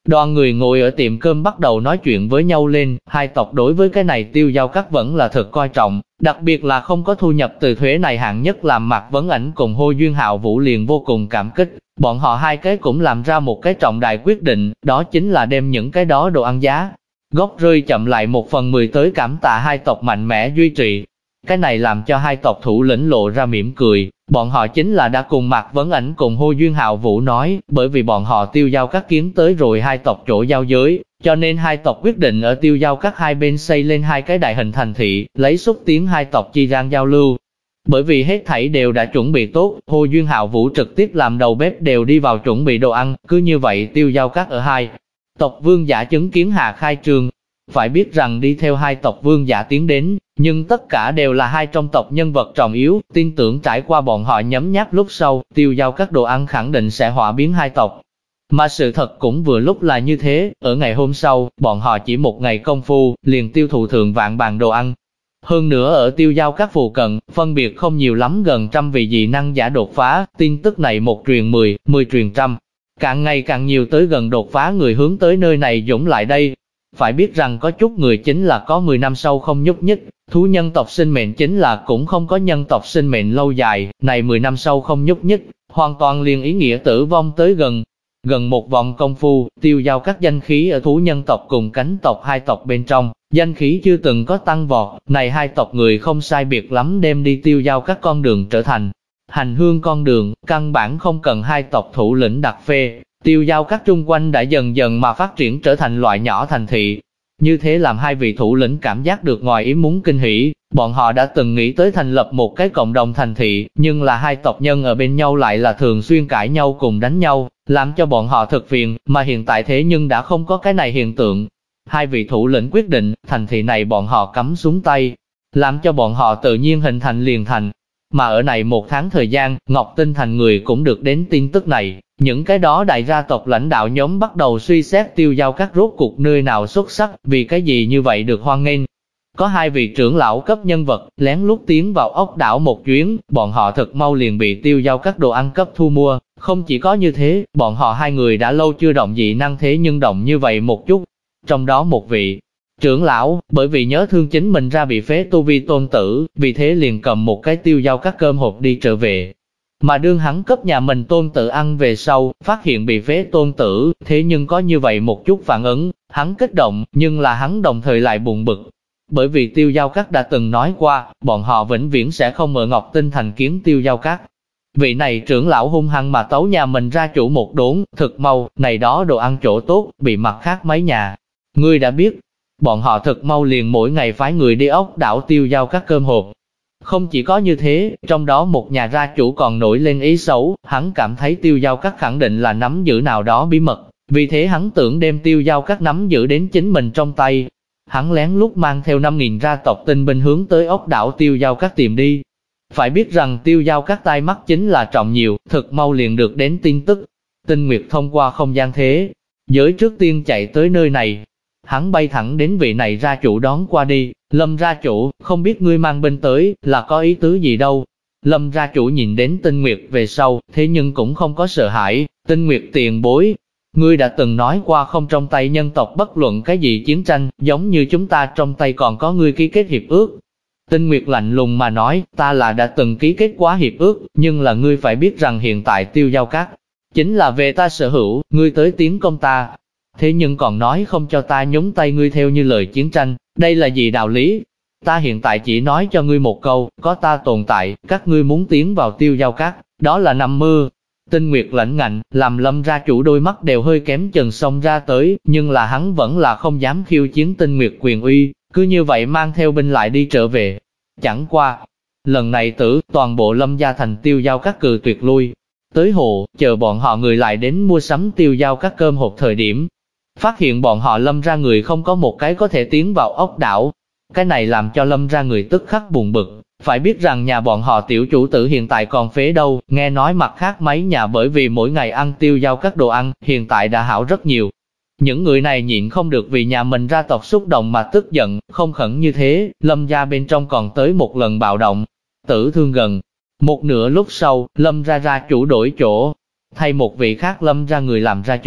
Đoàn người ngồi ở tiệm cơm bắt đầu nói chuyện với nhau lên, hai tộc đối với cái này Tiêu Giao Các vẫn là thật coi trọng, đặc biệt là không có thu nhập từ thuế này hạng nhất làm Mạc Vấn Ảnh cùng Hồ Duyên Hạo Vũ liền vô cùng cảm kích. Bọn họ hai cái cũng làm ra một cái trọng đại quyết định, đó chính là đem những cái đó đồ ăn giá gốc rơi chậm lại 1/10 tới cảm tạ hai tộc mạnh mẽ duy trì. Cái này làm cho hai tộc thủ lĩnh lộ ra mỉm cười, bọn họ chính là đã cùng Mạc Vấn Ảnh cùng Hồ Duyên Hạo Vũ nói, bởi vì bọn họ Tiêu Giao Các kiến tới rồi hai tộc chỗ giao giới, cho nên hai tộc quyết định ở Tiêu Giao Các hai bên xây lên hai cái đại hình thành thị, lấy xúc tiến hai tộc chi gian giao lưu. Bởi vì hết thảy đều đã chuẩn bị tốt, Hồ Duyên Hạo Vũ trực tiếp làm đầu bếp đều đi vào chuẩn bị đồ ăn, cứ như vậy Tiêu Giao Các ở hai tộc vương giả chứng kiến hạ khai trương. Phải biết rằng đi theo hai tộc vương giả tiến đến, nhưng tất cả đều là hai trong tộc nhân vật trọng yếu, tin tưởng trải qua bọn họ nhấm nháp lúc sau, Tiêu Giao Các đồ ăn khẳng định sẽ hòa biến hai tộc. Mà sự thật cũng vừa lúc là như thế, ở ngày hôm sau, bọn họ chỉ một ngày công phu, liền tiêu thụ thượng vạn bàn đồ ăn. Hơn nữa ở Tiêu Giao Các phụ cận, phân biệt không nhiều lắm gần trăm vị dị năng giả đột phá, tin tức này một truyền 10, 10 truyền trăm. Càng ngày càng nhiều tới gần đột phá người hướng tới nơi này dũng lại đây. Phải biết rằng có chút người chính là có 10 năm sau không nhúc nhích, thú nhân tộc sinh mệnh chính là cũng không có nhân tộc sinh mệnh lâu dài, này 10 năm sau không nhúc nhích, hoàn toàn liền ý nghĩa tử vong tới gần. Gần một vòng công phu, Tiêu Giao Các danh khí ở thú nhân tộc cùng cánh tộc hai tộc bên trong, danh khí chưa từng có tăng vọt, này hai tộc người không sai biệt lắm đem đi Tiêu Giao Các con đường trở thành hành hương con đường, căn bản không cần hai tộc thủ lĩnh đặt phê. Tiêu Giao Các trung quanh đã dần dần mà phát triển trở thành loại nhỏ thành thị. Như thế làm hai vị thủ lĩnh cảm giác được ngoài ý muốn kinh hỉ, bọn họ đã từng nghĩ tới thành lập một cái cộng đồng thành thị, nhưng là hai tộc nhân ở bên nhau lại là thường xuyên cãi nhau cùng đánh nhau, làm cho bọn họ thực phiền, mà hiện tại thế nhưng đã không có cái này hiện tượng. Hai vị thủ lĩnh quyết định, thành thị này bọn họ cắm xuống tay, làm cho bọn họ tự nhiên hình thành liền thành. Mà ở này một tháng thời gian, Ngọc Tinh Thành người cũng được đến tin tức này. Những cái đó đại gia tộc lãnh đạo nhóm bắt đầu suy xét Tiêu Giao Các rốt cuộc nơi nào xuất sắc, vì cái gì như vậy được hoan nghênh. Có hai vị trưởng lão cấp nhân vật, lén lút tiến vào ốc đảo một chuyến, bọn họ thật mau liền bị Tiêu Giao Các đồ ăn cấp thu mua. Không chỉ có như thế, bọn họ hai người đã lâu chưa động dị năng thế nhưng động như vậy một chút. Trong đó một vị trưởng lão, bởi vì nhớ thương chính mình ra bị phế tu vi tôn tử, vì thế liền cầm một cái Tiêu Giao Các cơm hộp đi trở về. Mà đương hắn cấp nhà mình tôn tử ăn về sau, phát hiện bị phế tôn tử, thế nhưng có như vậy một chút phản ứng, hắn kích động, nhưng là hắn đồng thời lại buồn bực. Bởi vì Tiêu Giao Các đã từng nói qua, bọn họ vĩnh viễn sẽ không ở Ngọc Tinh Thành kiến Tiêu Giao Các. Vị này trưởng lão hung hăng mà tấu nhà mình ra chủ một đốn, thực mau, này đó đồ ăn chỗ tốt, bị mặt khác mấy nhà. Ngươi đã biết, bọn họ thực mau liền mỗi ngày phái người đi ốc đảo Tiêu Giao Các cơm hộp. Không chỉ có như thế, trong đó một nhà gia chủ còn nổi lên ý xấu, hắn cảm thấy Tiêu Giao Các khẳng định là nắm giữ nào đó bí mật, vì thế hắn tưởng đem Tiêu Giao Các nắm giữ đến chính mình trong tay. Hắn lén lút mang theo 5.000 gia tộc tinh binh hướng tới ốc đảo Tiêu Giao Các tìm đi. Phải biết rằng Tiêu Giao Các tai mắt chính là trọng nhiều, thực mau liền được đến tin tức. Tinh Nguyệt thông qua không gian thế giới trước tiên chạy tới nơi này. Hắn bay thẳng đến vị này gia chủ đón qua đi. Lâm gia chủ, không biết ngươi mang binh tới, là có ý tứ gì đâu. Lâm gia chủ nhìn đến Tinh Nguyệt về sau, thế nhưng cũng không có sợ hãi. Tinh Nguyệt tiền bối, ngươi đã từng nói qua không trong tay nhân tộc bất luận cái gì chiến tranh, giống như chúng ta trong tay còn có ngươi ký kết hiệp ước. Tinh Nguyệt lạnh lùng mà nói, ta là đã từng ký kết quá hiệp ước, nhưng là ngươi phải biết rằng hiện tại Tiêu Giao Các chính là về ta sở hữu, ngươi tới tiến công ta. Thế nhưng còn nói không cho ta nhúng tay ngươi theo như lời chiến tranh, đây là gì đạo lý? Ta hiện tại chỉ nói cho ngươi một câu, có ta tồn tại, các ngươi muốn tiến vào Tiêu Giao Các, đó là nằm mơ. Tinh Nguyệt lãnh ngạnh, làm Lâm gia chủ đôi mắt đều hơi kém chừng xông ra tới, nhưng là hắn vẫn là không dám khiêu chiến Tinh Nguyệt quyền uy, cứ như vậy mang theo binh lại đi trở về. Chẳng qua, lần này toàn bộ Lâm gia thành Tiêu Giao Các cừ tuyệt lui. Tới hộ, chờ bọn họ người lại đến mua sắm Tiêu Giao Các cơm hộp thời điểm. Phát hiện bọn họ Lâm ra người không có một cái có thể tiến vào ốc đảo. Cái này làm cho Lâm ra người tức khắc buồn bực. Phải biết rằng nhà bọn họ tiểu chủ tử hiện tại còn phế đâu, nghe nói mặt khác mấy nhà bởi vì mỗi ngày ăn Tiêu Giao Các đồ ăn, hiện tại đã hảo rất nhiều. Những người này nhịn không được vì nhà mình ra tộc xúc động mà tức giận, không khẩn như thế, Lâm gia bên trong còn tới một lần bạo động. Tử thương gần một nửa lúc sau, Lâm ra chủ đổi chỗ, thay một vị khác Lâm ra người làm ra chủ.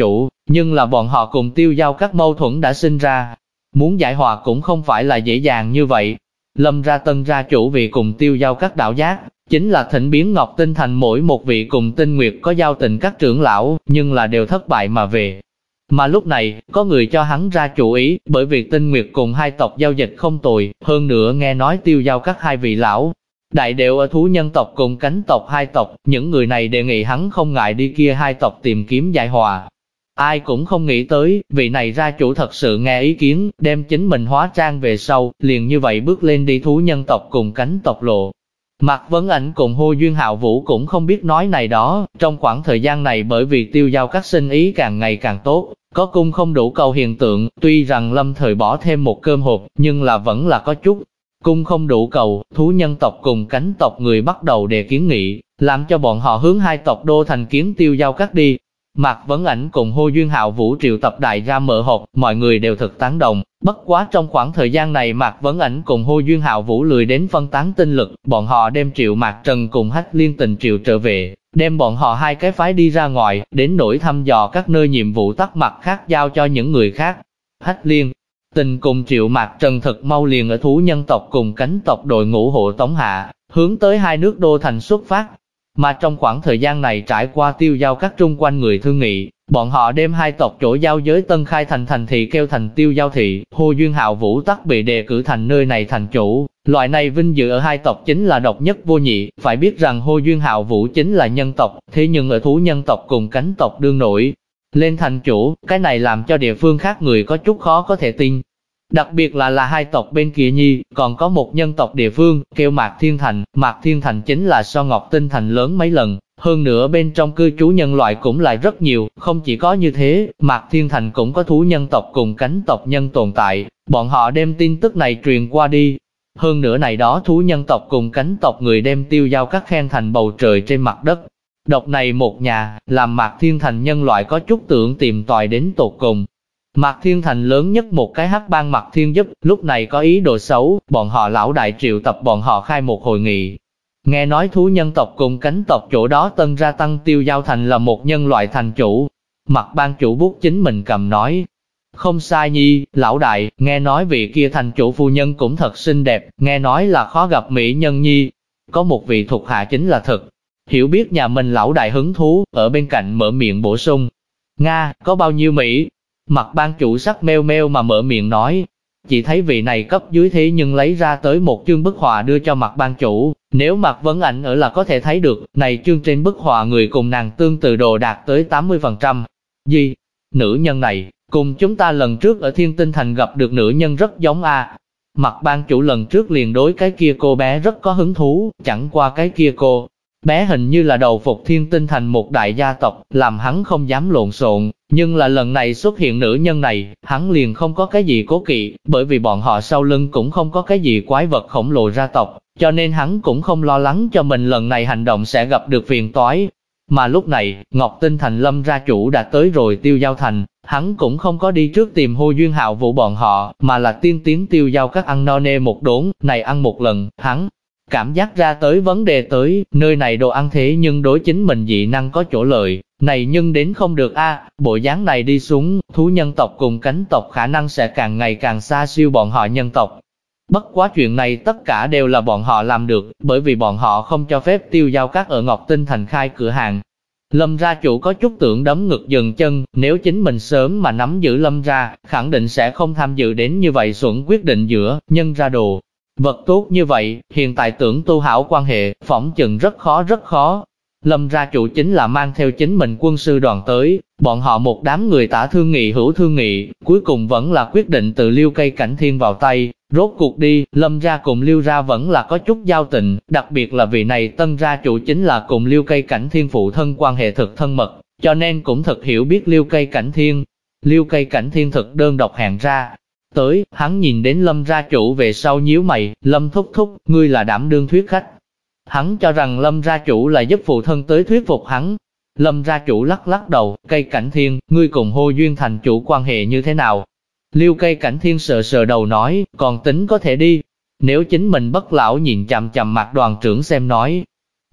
Nhưng là bọn họ cùng Tiêu Giao các mâu thuẫn đã sinh ra. Muốn giải hòa cũng không phải là dễ dàng như vậy. Lâm gia tân gia chủ vì cùng Tiêu Giao các đạo giác, chính là thỉnh biến Ngọc Tinh Thành mỗi một vị cùng Tinh Nguyệt có giao tình các trưởng lão, nhưng là đều thất bại mà về. Mà lúc này, có người cho hắn ra chủ ý, bởi vì Tinh Nguyệt cùng hai tộc giao dịch không tồi, hơn nữa nghe nói Tiêu Giao các hai vị lão đại đều ở thú nhân tộc cùng cánh tộc hai tộc, những người này đề nghị hắn không ngại đi kia hai tộc tìm kiếm giải hòa. Ai cũng không nghĩ tới, vị này gia chủ thật sự nghe ý kiến, đem chính mình hóa trang về sau, liền như vậy bước lên đi thú nhân tộc cùng cánh tộc lộ. Mạc Vấn Ảnh cùng Hồ Duyên Hạo Vũ cũng không biết nói này đó, trong khoảng thời gian này bởi vì Tiêu Giao các sinh ý càng ngày càng tốt, có cung không đủ cầu hiện tượng, tuy rằng lâm thời bỏ thêm một cơm hộp, nhưng là vẫn là có chút. Cung không đủ cầu, thú nhân tộc cùng cánh tộc người bắt đầu đề kiến nghị, làm cho bọn họ hướng hai tộc đô thành kiến Tiêu Giao các đi. Mạc Vấn Ảnh cùng Hồ Duyên Hạo Vũ triệu tập đại ra mở họp, mọi người đều thực tán đồng. Bất quá trong khoảng thời gian này Mạc Vấn Ảnh cùng Hồ Duyên Hạo Vũ lười đến phân tán tinh lực, bọn họ đem Triệu Mạc Trần cùng Hách Liên Tình triệu trở về, đem bọn họ hai cái phái đi ra ngoài, đến nỗi thăm dò các nơi nhiệm vụ tắt mặt khác giao cho những người khác. Hách Liên Tình cùng Triệu Mạc Trần thật mau liền ở thú nhân tộc cùng cánh tộc đội ngũ hộ tống hạ, hướng tới hai nước đô thành xuất phát. Mà trong khoảng thời gian này trải qua Tiêu Giao các trung quanh người thương nghị, bọn họ đem hai tộc chỗ giao giới Tân Khai thành thành thị kêu thành Tiêu Giao thị, Hồ Duyên Hạo Vũ tắc bị đề cử thành nơi này thành chủ. Loại này vinh dự ở hai tộc chính là độc nhất vô nhị, phải biết rằng Hồ Duyên Hạo Vũ chính là nhân tộc, thế nhưng ở thú nhân tộc cùng cánh tộc đương nổi lên thành chủ, cái này làm cho địa phương khác người có chút khó có thể tin. Đặc biệt là hai tộc bên kia nhi, còn có một nhân tộc địa phương, kêu Mạc Thiên Thành chính là so Ngọc Tinh Thành lớn mấy lần, hơn nữa bên trong cư trú nhân loại cũng lại rất nhiều, không chỉ có như thế, Mạc Thiên Thành cũng có thú nhân tộc cùng cánh tộc nhân tồn tại, bọn họ đem tin tức này truyền qua đi. Hơn nữa này đó thú nhân tộc cùng cánh tộc người đem Tiêu Giao các khen thành bầu trời trên mặt đất. Độc này một nhà, làm Mạc Thiên Thành nhân loại có chút tưởng tìm tòi đến tột cùng. Mạc Thiên Thành lớn nhất một cái hắc bang Mạc Thiên giúp, lúc này có ý đồ xấu, bọn họ lão đại triệu tập bọn họ khai một hội nghị. Nghe nói thú nhân tộc cùng cánh tộc chỗ đó tân ra tăng Tiêu Giao thành là một nhân loại thành chủ. Mạc bang chủ bút chính mình cầm nói. Không sai nhi, lão đại, nghe nói vị kia thành chủ phu nhân cũng thật xinh đẹp, nghe nói là khó gặp mỹ nhân nhi. Có một vị thuộc hạ chính là thật. Hiểu biết nhà mình lão đại hứng thú, ở bên cạnh mở miệng bổ sung. Nga, có bao nhiêu Mỹ? Mặt ban chủ sắc meo meo mà mở miệng nói. Chỉ thấy vị này cấp dưới thế nhưng lấy ra tới một chương bức họa đưa cho mặt ban chủ. Nếu Mạc Vấn Ảnh ở là có thể thấy được, này chương trên bức họa người cùng nàng tương tự đồ đạt tới 80%. Gì? Nữ nhân này, cùng chúng ta lần trước ở Thiên Tinh Thành gặp được nữ nhân rất giống a. Mặt ban chủ lần trước liền đối cái kia cô bé rất có hứng thú, chẳng qua cái kia cô bé hình như là đầu phục Thiên Tinh Thành một đại gia tộc, làm hắn không dám lộn xộn, nhưng là lần này xuất hiện nữ nhân này, hắn liền không có cái gì cố kỵ, bởi vì bọn họ sau lưng cũng không có cái gì quái vật khổng lồ gia tộc, cho nên hắn cũng không lo lắng cho mình lần này hành động sẽ gặp được phiền toái. Mà lúc này, Ngọc Tinh Thành Lâm gia chủ đã tới rồi Tiêu Giao thành, hắn cũng không có đi trước tìm Hồ Duyên Hạo Vũ bọn họ, mà là tiên tiến Tiêu Giao các ăn no nê một đốn, này ăn một lần, hắn cảm giác ra tới vấn đề tới, nơi này đồ ăn thế nhưng đối chính mình dị năng có chỗ lợi, này nhưng đến không được a, bộ dáng này đi xuống, thú nhân tộc cùng cánh tộc khả năng sẽ càng ngày càng xa siêu bọn họ nhân tộc. Bất quá chuyện này tất cả đều là bọn họ làm được, bởi vì bọn họ không cho phép Tiêu Giao các ở Ngọc Tinh Thành khai cửa hàng. Lâm gia chủ có chút tưởng đấm ngực dừng chân, nếu chính mình sớm mà nắm giữ Lâm gia, khẳng định sẽ không tham dự đến như vậy xuẩn quyết định giữa nhân ra đồ. Vật tốt như vậy, hiện tại tưởng tu hảo quan hệ, phỏng chừng rất khó. Lâm gia chủ chính là mang theo chính mình quân sư đoàn tới, bọn họ một đám người tả thương nghị hữu thương nghị, cuối cùng vẫn là quyết định từ Liêu Cây Cảnh Thiên vào tay. Rốt cuộc đi, Lâm gia cùng Liêu gia vẫn là có chút giao tình, đặc biệt là vị này tân gia chủ chính là cùng Liêu Cây Cảnh Thiên phụ thân quan hệ thực thân mật, cho nên cũng thật hiểu biết Liêu Cây Cảnh Thiên. Liêu Cây Cảnh Thiên thực đơn độc hẹn ra tới, hắn nhìn đến Lâm gia chủ về sau nhíu mày, Lâm thúc thúc, ngươi là đảm đương thuyết khách. Hắn cho rằng Lâm gia chủ là giúp phụ thân tới thuyết phục hắn. Lâm gia chủ lắc lắc đầu, Cây Cảnh Thiên, ngươi cùng Hồ Duyên thành chủ quan hệ như thế nào? Liêu Cây Cảnh Thiên sờ sờ đầu nói, còn tính có thể đi. Nếu chính mình bất lão nhìn chằm chằm Mạc đoàn trưởng xem nói.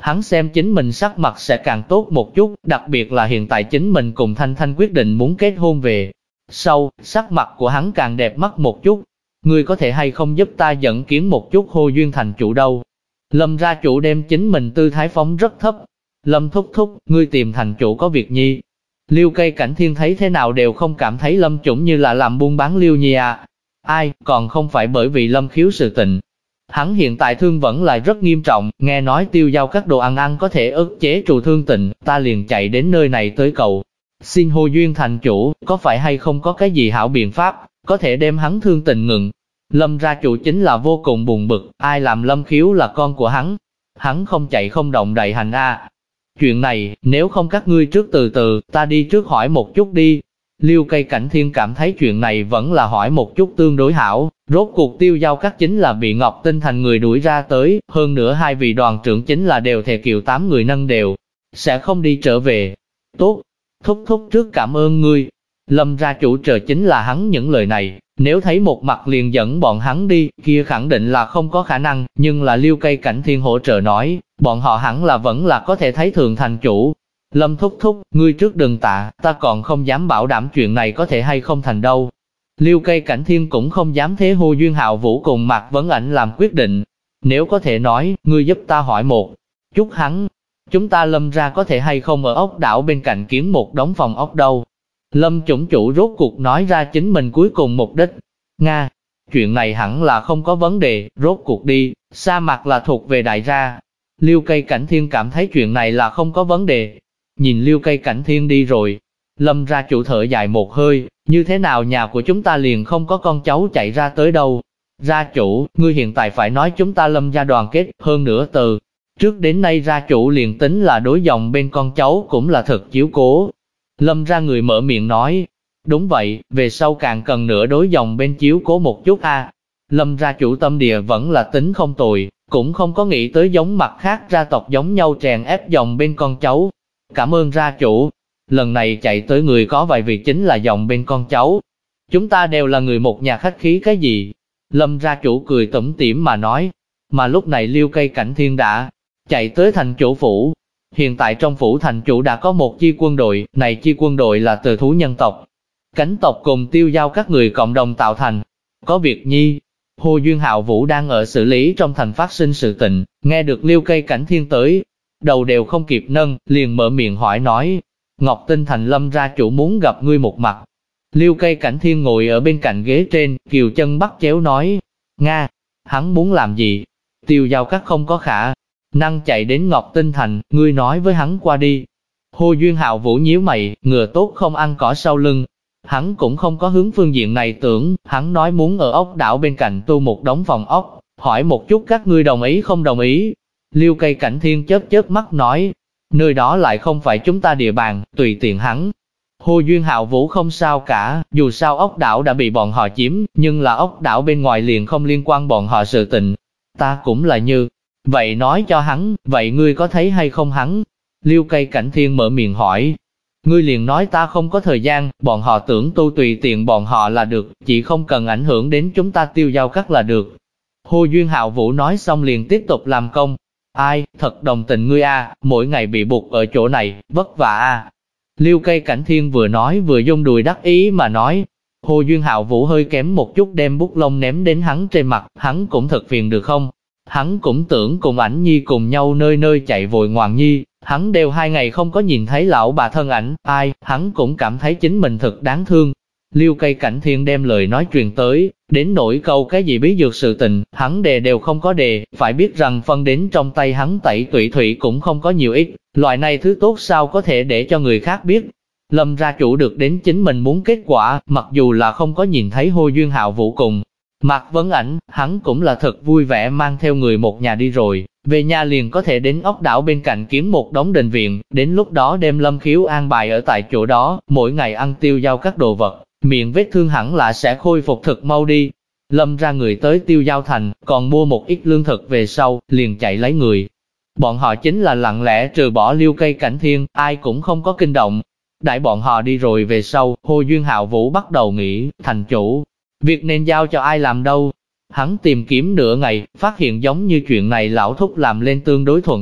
hắn xem chính mình sắc mặt sẽ càng tốt một chút, đặc biệt là hiện tại chính mình cùng Thanh Thanh quyết định muốn kết hôn về. Sau, sắc mặt của hắn càng đẹp mắt một chút. Ngươi có thể hay không giúp ta dẫn kiến một chút Hồ Duyên thành chủ đâu? Lâm gia chủ đem chính mình tư thái phóng rất thấp. Lâm thúc thúc, ngươi tìm thành chủ có việc nhi. Liêu Cây Cảnh Thiên thấy thế nào đều không cảm thấy Lâm Chủng như là làm buôn bán Liêu Nhi à. Ai, còn không phải bởi vì Lâm Khiếu sự tình. Hắn hiện tại thương vẫn là rất nghiêm trọng, nghe nói tiêu giao các đồ ăn có thể ức chế trù thương tình, ta liền chạy đến nơi này tới cầu. Xin Hồ Duyên thành chủ, có phải hay không có cái gì hảo biện pháp, có thể đem hắn thương tình ngừng. Lâm gia chủ chính là vô cùng buồn bực, ai làm Lâm Khiếu là con của hắn không chạy không động đậy hành a. Chuyện này, nếu không các ngươi trước từ từ, ta đi trước hỏi một chút đi. Liêu Cây Cảnh Thiên cảm thấy chuyện này vẫn là hỏi một chút tương đối hảo, rốt cuộc tiêu giao các chính là bị Ngọc Tinh Thành người đuổi ra tới, hơn nữa hai vị đoàn trưởng chính là đều thề kiều 8 người nâng đều, sẽ không đi trở về. Tốt, thúc thúc trước cảm ơn ngươi. Lâm gia chủ chờ chính là hắn những lời này, nếu thấy một mặt liền dẫn bọn hắn đi, kia khẳng định là không có khả năng, nhưng là Liêu Cây Cảnh Thiên hỗ trợ nói, bọn họ hẳn là vẫn là có thể thấy thường thành chủ. Lâm thúc thúc, ngươi trước đừng tạ, ta còn không dám bảo đảm chuyện này có thể hay không thành đâu. Liêu Cây Cảnh Thiên cũng không dám thế Hồ Duyên Hạo Vũ cùng Mạc Vấn Ảnh làm quyết định. Nếu có thể nói, ngươi giúp ta hỏi một chút hắn, chúng ta Lâm ra có thể hay không ở ốc đảo bên cạnh kiến một đống phòng ốc đâu. Lâm Chủng chủ rốt cuộc nói ra chính mình cuối cùng mục đích. Nga, chuyện này hẳn là không có vấn đề, rốt cuộc đi, sa mạc là thuộc về đại gia. Liêu Cây Cảnh Thiên cảm thấy chuyện này là không có vấn đề. Nhìn Liêu Cây Cảnh Thiên đi rồi, Lâm gia chủ thở dài một hơi, như thế nào nhà của chúng ta liền không có con cháu chạy ra tới đâu. Gia chủ, ngươi hiện tại phải nói chúng ta Lâm gia đoàn kết, hơn nữa từ trước đến nay gia chủ liền tính là đối dòng bên con cháu cũng là thật chiếu cố. Lâm ra người mở miệng nói, đúng vậy, về sau càng cần nữa đối dòng bên chiếu cố một chút a. Lâm ra chủ tâm địa vẫn là tính không tồi, cũng không có nghĩ tới giống mặt khác gia tộc giống nhau chèn ép dòng bên con cháu. Cảm ơn gia chủ, lần này chạy tới người có vài vị chính là dòng bên con cháu. Chúng ta đều là người một nhà khách khí cái gì? Lâm gia chủ cười tủm tỉm mà nói, mà lúc này Liêu Cây Cảnh Thiên đã chạy tới thành chủ phủ. Hiện tại trong phủ thành chủ đã có một chi quân đội, này chi quân đội là từ thú nhân tộc, cánh tộc cùng tiêu giao các người cộng đồng tạo thành. Có việc nhi, Hồ Duyên Hạo Vũ đang ở xử lý trong thành phát sinh sự tình, nghe được Liêu Cây Cảnh Thiên tới, đầu đều không kịp nâng, liền mở miệng hỏi nói, Ngọc Tinh Thành Lâm gia chủ muốn gặp ngươi một mặt. Liêu Cây Cảnh Thiên ngồi ở bên cạnh ghế trên, kiều chân bắt chéo nói, Nga, hắn muốn làm gì? Tiêu giao các không có khả năng chạy đến Ngọc Tinh Thành, ngươi nói với hắn qua đi. Hồ Duyên Hạo Vũ nhíu mày, ngựa tốt không ăn cỏ sau lưng. Hắn cũng không có hướng phương diện này tưởng, hắn nói muốn ở ốc đảo bên cạnh tu một đống phòng ốc, hỏi một chút các ngươi đồng ý không đồng ý. Liêu Cây Cảnh Thiên chớp chớp mắt nói, nơi đó lại không phải chúng ta địa bàn, tùy tiện hắn. Hồ Duyên Hạo Vũ không sao cả, dù sao ốc đảo đã bị bọn họ chiếm, nhưng là ốc đảo bên ngoài liền không liên quan bọn họ sự tình. Ta cũng là như vậy nói cho hắn, vậy ngươi có thấy hay không hắn? Liêu Cây Cảnh Thiên mở miệng hỏi. Ngươi liền nói ta không có thời gian, bọn họ tưởng tu tùy tiện bọn họ là được, chỉ không cần ảnh hưởng đến chúng ta tiêu giao các là được. Hồ Duyên Hạo Vũ nói xong liền tiếp tục làm công. Ai, thật đồng tình ngươi a, mỗi ngày bị buộc ở chỗ này, vất vả a. Liêu Cây Cảnh Thiên vừa nói vừa dung đùi đắc ý mà nói. Hồ Duyên Hạo Vũ hơi kém một chút đem bút lông ném đến hắn trên mặt, hắn cũng thật phiền được không? Hắn cũng tưởng cùng ảnh nhi cùng nhau nơi nơi chạy vội ngoạn nhi, hắn đều 2 ngày không có nhìn thấy lão bà thân ảnh, ai, hắn cũng cảm thấy chính mình thật đáng thương. Liêu Cây Cảnh Thiên đem lời nói truyền tới, đến nỗi câu cái gì bí dược sự tình, hắn đề đều không có đề, phải biết rằng phân đến trong tay hắn tẩy tụy thủy cũng không có nhiều ít, loại này thứ tốt sao có thể để cho người khác biết. Lâm gia chủ được đến chính mình muốn kết quả, mặc dù là không có nhìn thấy Hồ Duyên Hạo Vũ cùng Mạc Vấn Ảnh, hắn cũng là thật vui vẻ mang theo người một nhà đi rồi, về nhà liền có thể đến ốc đảo bên cạnh kiếm một đống đình viện, đến lúc đó đem Lâm Khiếu an bài ở tại chỗ đó, mỗi ngày ăn tiêu giao các đồ vật, miệng vết thương hẳn là sẽ khôi phục thực mau đi. Lâm ra người tới tiêu giao thành, còn mua một ít lương thực về sau, liền chạy lấy người. Bọn họ chính là lặng lẽ trừ bỏ Liêu Cây Cảnh Thiên, ai cũng không có kinh động. Đãi bọn họ đi rồi về sau, Hồ Duyên Hạo Vũ bắt đầu nghĩ, thành chủ, việc nên giao cho ai làm đâu. Hắn tìm kiếm nửa ngày, phát hiện giống như chuyện này lão thúc làm lên tương đối thuận tay,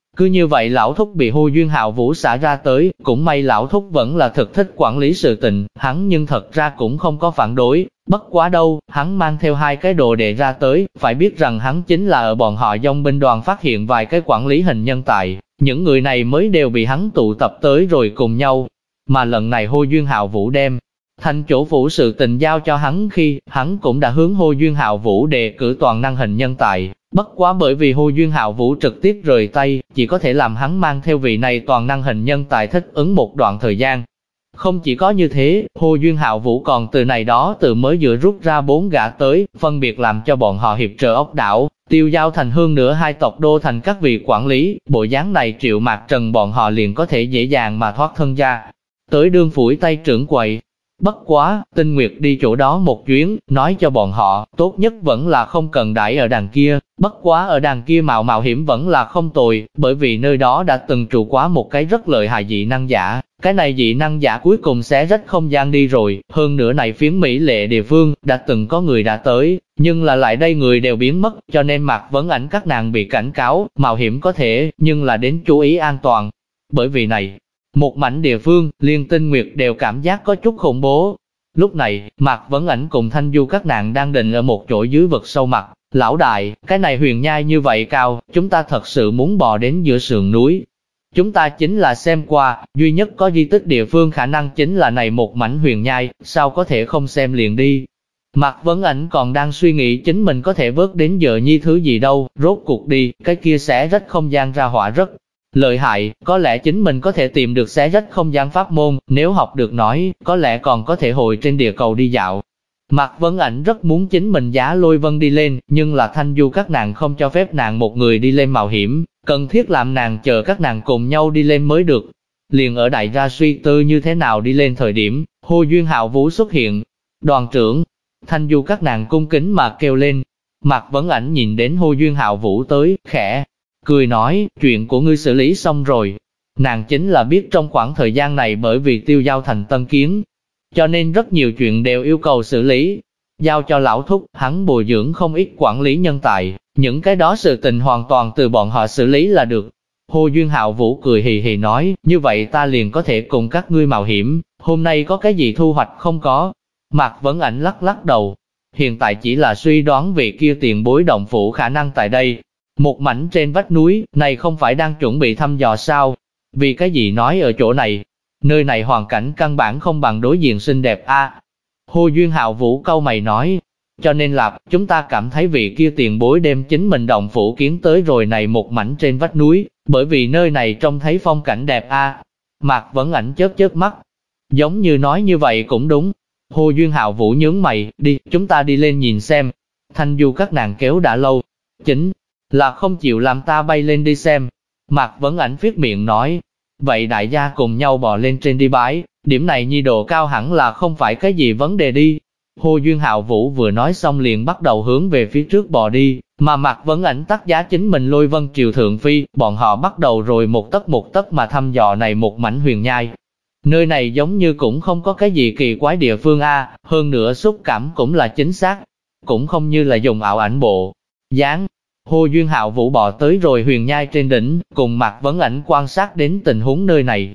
Cứ như vậy lão thúc bị Hồ Duyên Hạo Vũ xả ra tới, cũng may lão thúc vẫn là thực thích quản lý sự tình, hắn nhưng thật ra cũng không có phản đối, bất quá đâu, hắn mang theo 2 cái đồ đệ ra tới, phải biết rằng hắn chính là ở bọn họ dòng binh đoàn phát hiện vài cái quản lý hình nhân tài, những người này mới đều bị hắn tụ tập tới rồi cùng nhau, mà lần này Hồ Duyên Hạo Vũ đem thành chỗ phủ sự tình giao cho hắn khi, hắn cũng đã hướng Hồ Duyên Hạo Vũ đề cử toàn năng hình nhân tài. Bất quá bởi vì Hồ Duyên Hạo Vũ trực tiếp rời tay, chỉ có thể làm hắn mang theo vị này toàn năng hình nhân tài thích ứng một đoạn thời gian. Không chỉ có như thế, Hồ Duyên Hạo Vũ còn từ này đó từ mới vừa rút ra 4 gã tới, phân biệt làm cho bọn họ hiệp trợ ốc đảo, tiêu giao thành hơn nữa 2 tộc đô thành các vị quản lý, bộ dáng này Triệu Mạc Trần bọn họ liền có thể dễ dàng mà thoát thân ra. Tới đương phủi tay trưởng quầy. Bất quá, Tinh Nguyệt đi chỗ đó một chuyến, nói cho bọn họ, tốt nhất vẫn là không cần đãi ở đàn kia, bất quá ở đàn kia mạo hiểm vẫn là không tồi, bởi vì nơi đó đã từng trụ quá một cái rất lợi hại dị năng giả, cái này dị năng giả cuối cùng sẽ rách không gian đi rồi, hơn nữa này phiến mỹ lệ địa phương, đã từng có người đã tới, nhưng là lại đây người đều biến mất, cho nên Mạc Vấn Ảnh các nàng bị cảnh cáo, mạo hiểm có thể, nhưng là đến chú ý an toàn, bởi vì này. Một mảnh địa phương, liên Tinh Nguyệt đều cảm giác có chút khủng bố. Lúc này, Mạc Vấn Ảnh cùng Thanh Du các nàng đang định ở một chỗ dưới vực sâu mặt. Lão đại, cái này huyền nhai như vậy cao, chúng ta thật sự muốn bò đến giữa sườn núi. Chúng ta chính là xem qua, duy nhất có di tích địa phương khả năng chính là này một mảnh huyền nhai, sao có thể không xem liền đi. Mạc Vấn Ảnh còn đang suy nghĩ chính mình có thể vớt đến giờ nhi thứ gì đâu, rốt cuộc đi, cái kia sẽ rách không gian ra hỏa rất lợi hại, có lẽ chính mình có thể tìm được xé rách không gian pháp môn, nếu học được nói, có lẽ còn có thể hồi trên địa cầu đi dạo. Mạc Vấn Ảnh rất muốn chính mình giá Lôi Vân đi lên, nhưng là Thanh Du các nàng không cho phép nàng một người đi lên mạo hiểm, cần thiết làm nàng chờ các nàng cùng nhau đi lên mới được. Liền ở đại gia suy tư như thế nào đi lên thời điểm, Hồ Duyên Hạo Vũ xuất hiện. Đoàn trưởng, Thanh Du các nàng cung kính mà kêu lên. Mạc Vấn Ảnh nhìn đến Hồ Duyên Hạo Vũ tới, khẽ cười nói, chuyện của ngươi xử lý xong rồi. Nàng chính là biết trong khoảng thời gian này bởi vì tiêu giao thành tân kiến, cho nên rất nhiều chuyện đều yêu cầu xử lý. Giao cho lão thúc, hắn bồi dưỡng không ít quản lý nhân tài, những cái đó sự tình hoàn toàn từ bọn họ xử lý là được. Hồ Duyên Hạo Vũ cười hì hì nói, như vậy ta liền có thể cùng các ngươi mạo hiểm, hôm nay có cái gì thu hoạch không có. Mạc Vấn Ảnh lắc lắc đầu, hiện tại chỉ là suy đoán về kia tiền bối động phủ khả năng tại đây. Một mảnh trên vách núi, này không phải đang chuẩn bị thăm dò sao? Vì cái gì nói ở chỗ này? Nơi này hoàn cảnh căn bản không bằng đối diện xinh đẹp a. Hồ Duyên Hạo Vũ cau mày nói, cho nên là, chúng ta cảm thấy vị kia tiền bối đem chính mình động phủ kiến tới rồi này một mảnh trên vách núi, bởi vì nơi này trông thấy phong cảnh đẹp a. Mạc Vấn Ảnh chớp chớp mắt, giống như nói như vậy cũng đúng. Hồ Duyên Hạo Vũ nhướng mày, đi, chúng ta đi lên nhìn xem. Thanh Du các nàng kéo đã lâu, chính là không chịu làm ta bay lên đi xem. Mạc Vấn Ảnh viết miệng nói, vậy đại gia cùng nhau bò lên trên đi bái, điểm này nhi độ cao hẳn là không phải cái gì vấn đề đi. Hồ Duyên Hạo Vũ vừa nói xong liền bắt đầu hướng về phía trước bò đi, mà Mạc Vấn Ảnh tắt giá chính mình Lôi Vân Triều Thượng Phi, bọn họ bắt đầu rồi một tấc mà thăm dò này một mảnh huyền nhai. Nơi này giống như cũng không có cái gì kỳ quái địa phương a, hơn nữa xúc cảm cũng là chính xác, cũng không như là dùng ảo ảnh bộ dáng. Hồ Duyên Hạo Vũ bò tới rồi huyền nhai trên đỉnh, cùng Mạc Vấn Ảnh quan sát đến tình huống nơi này.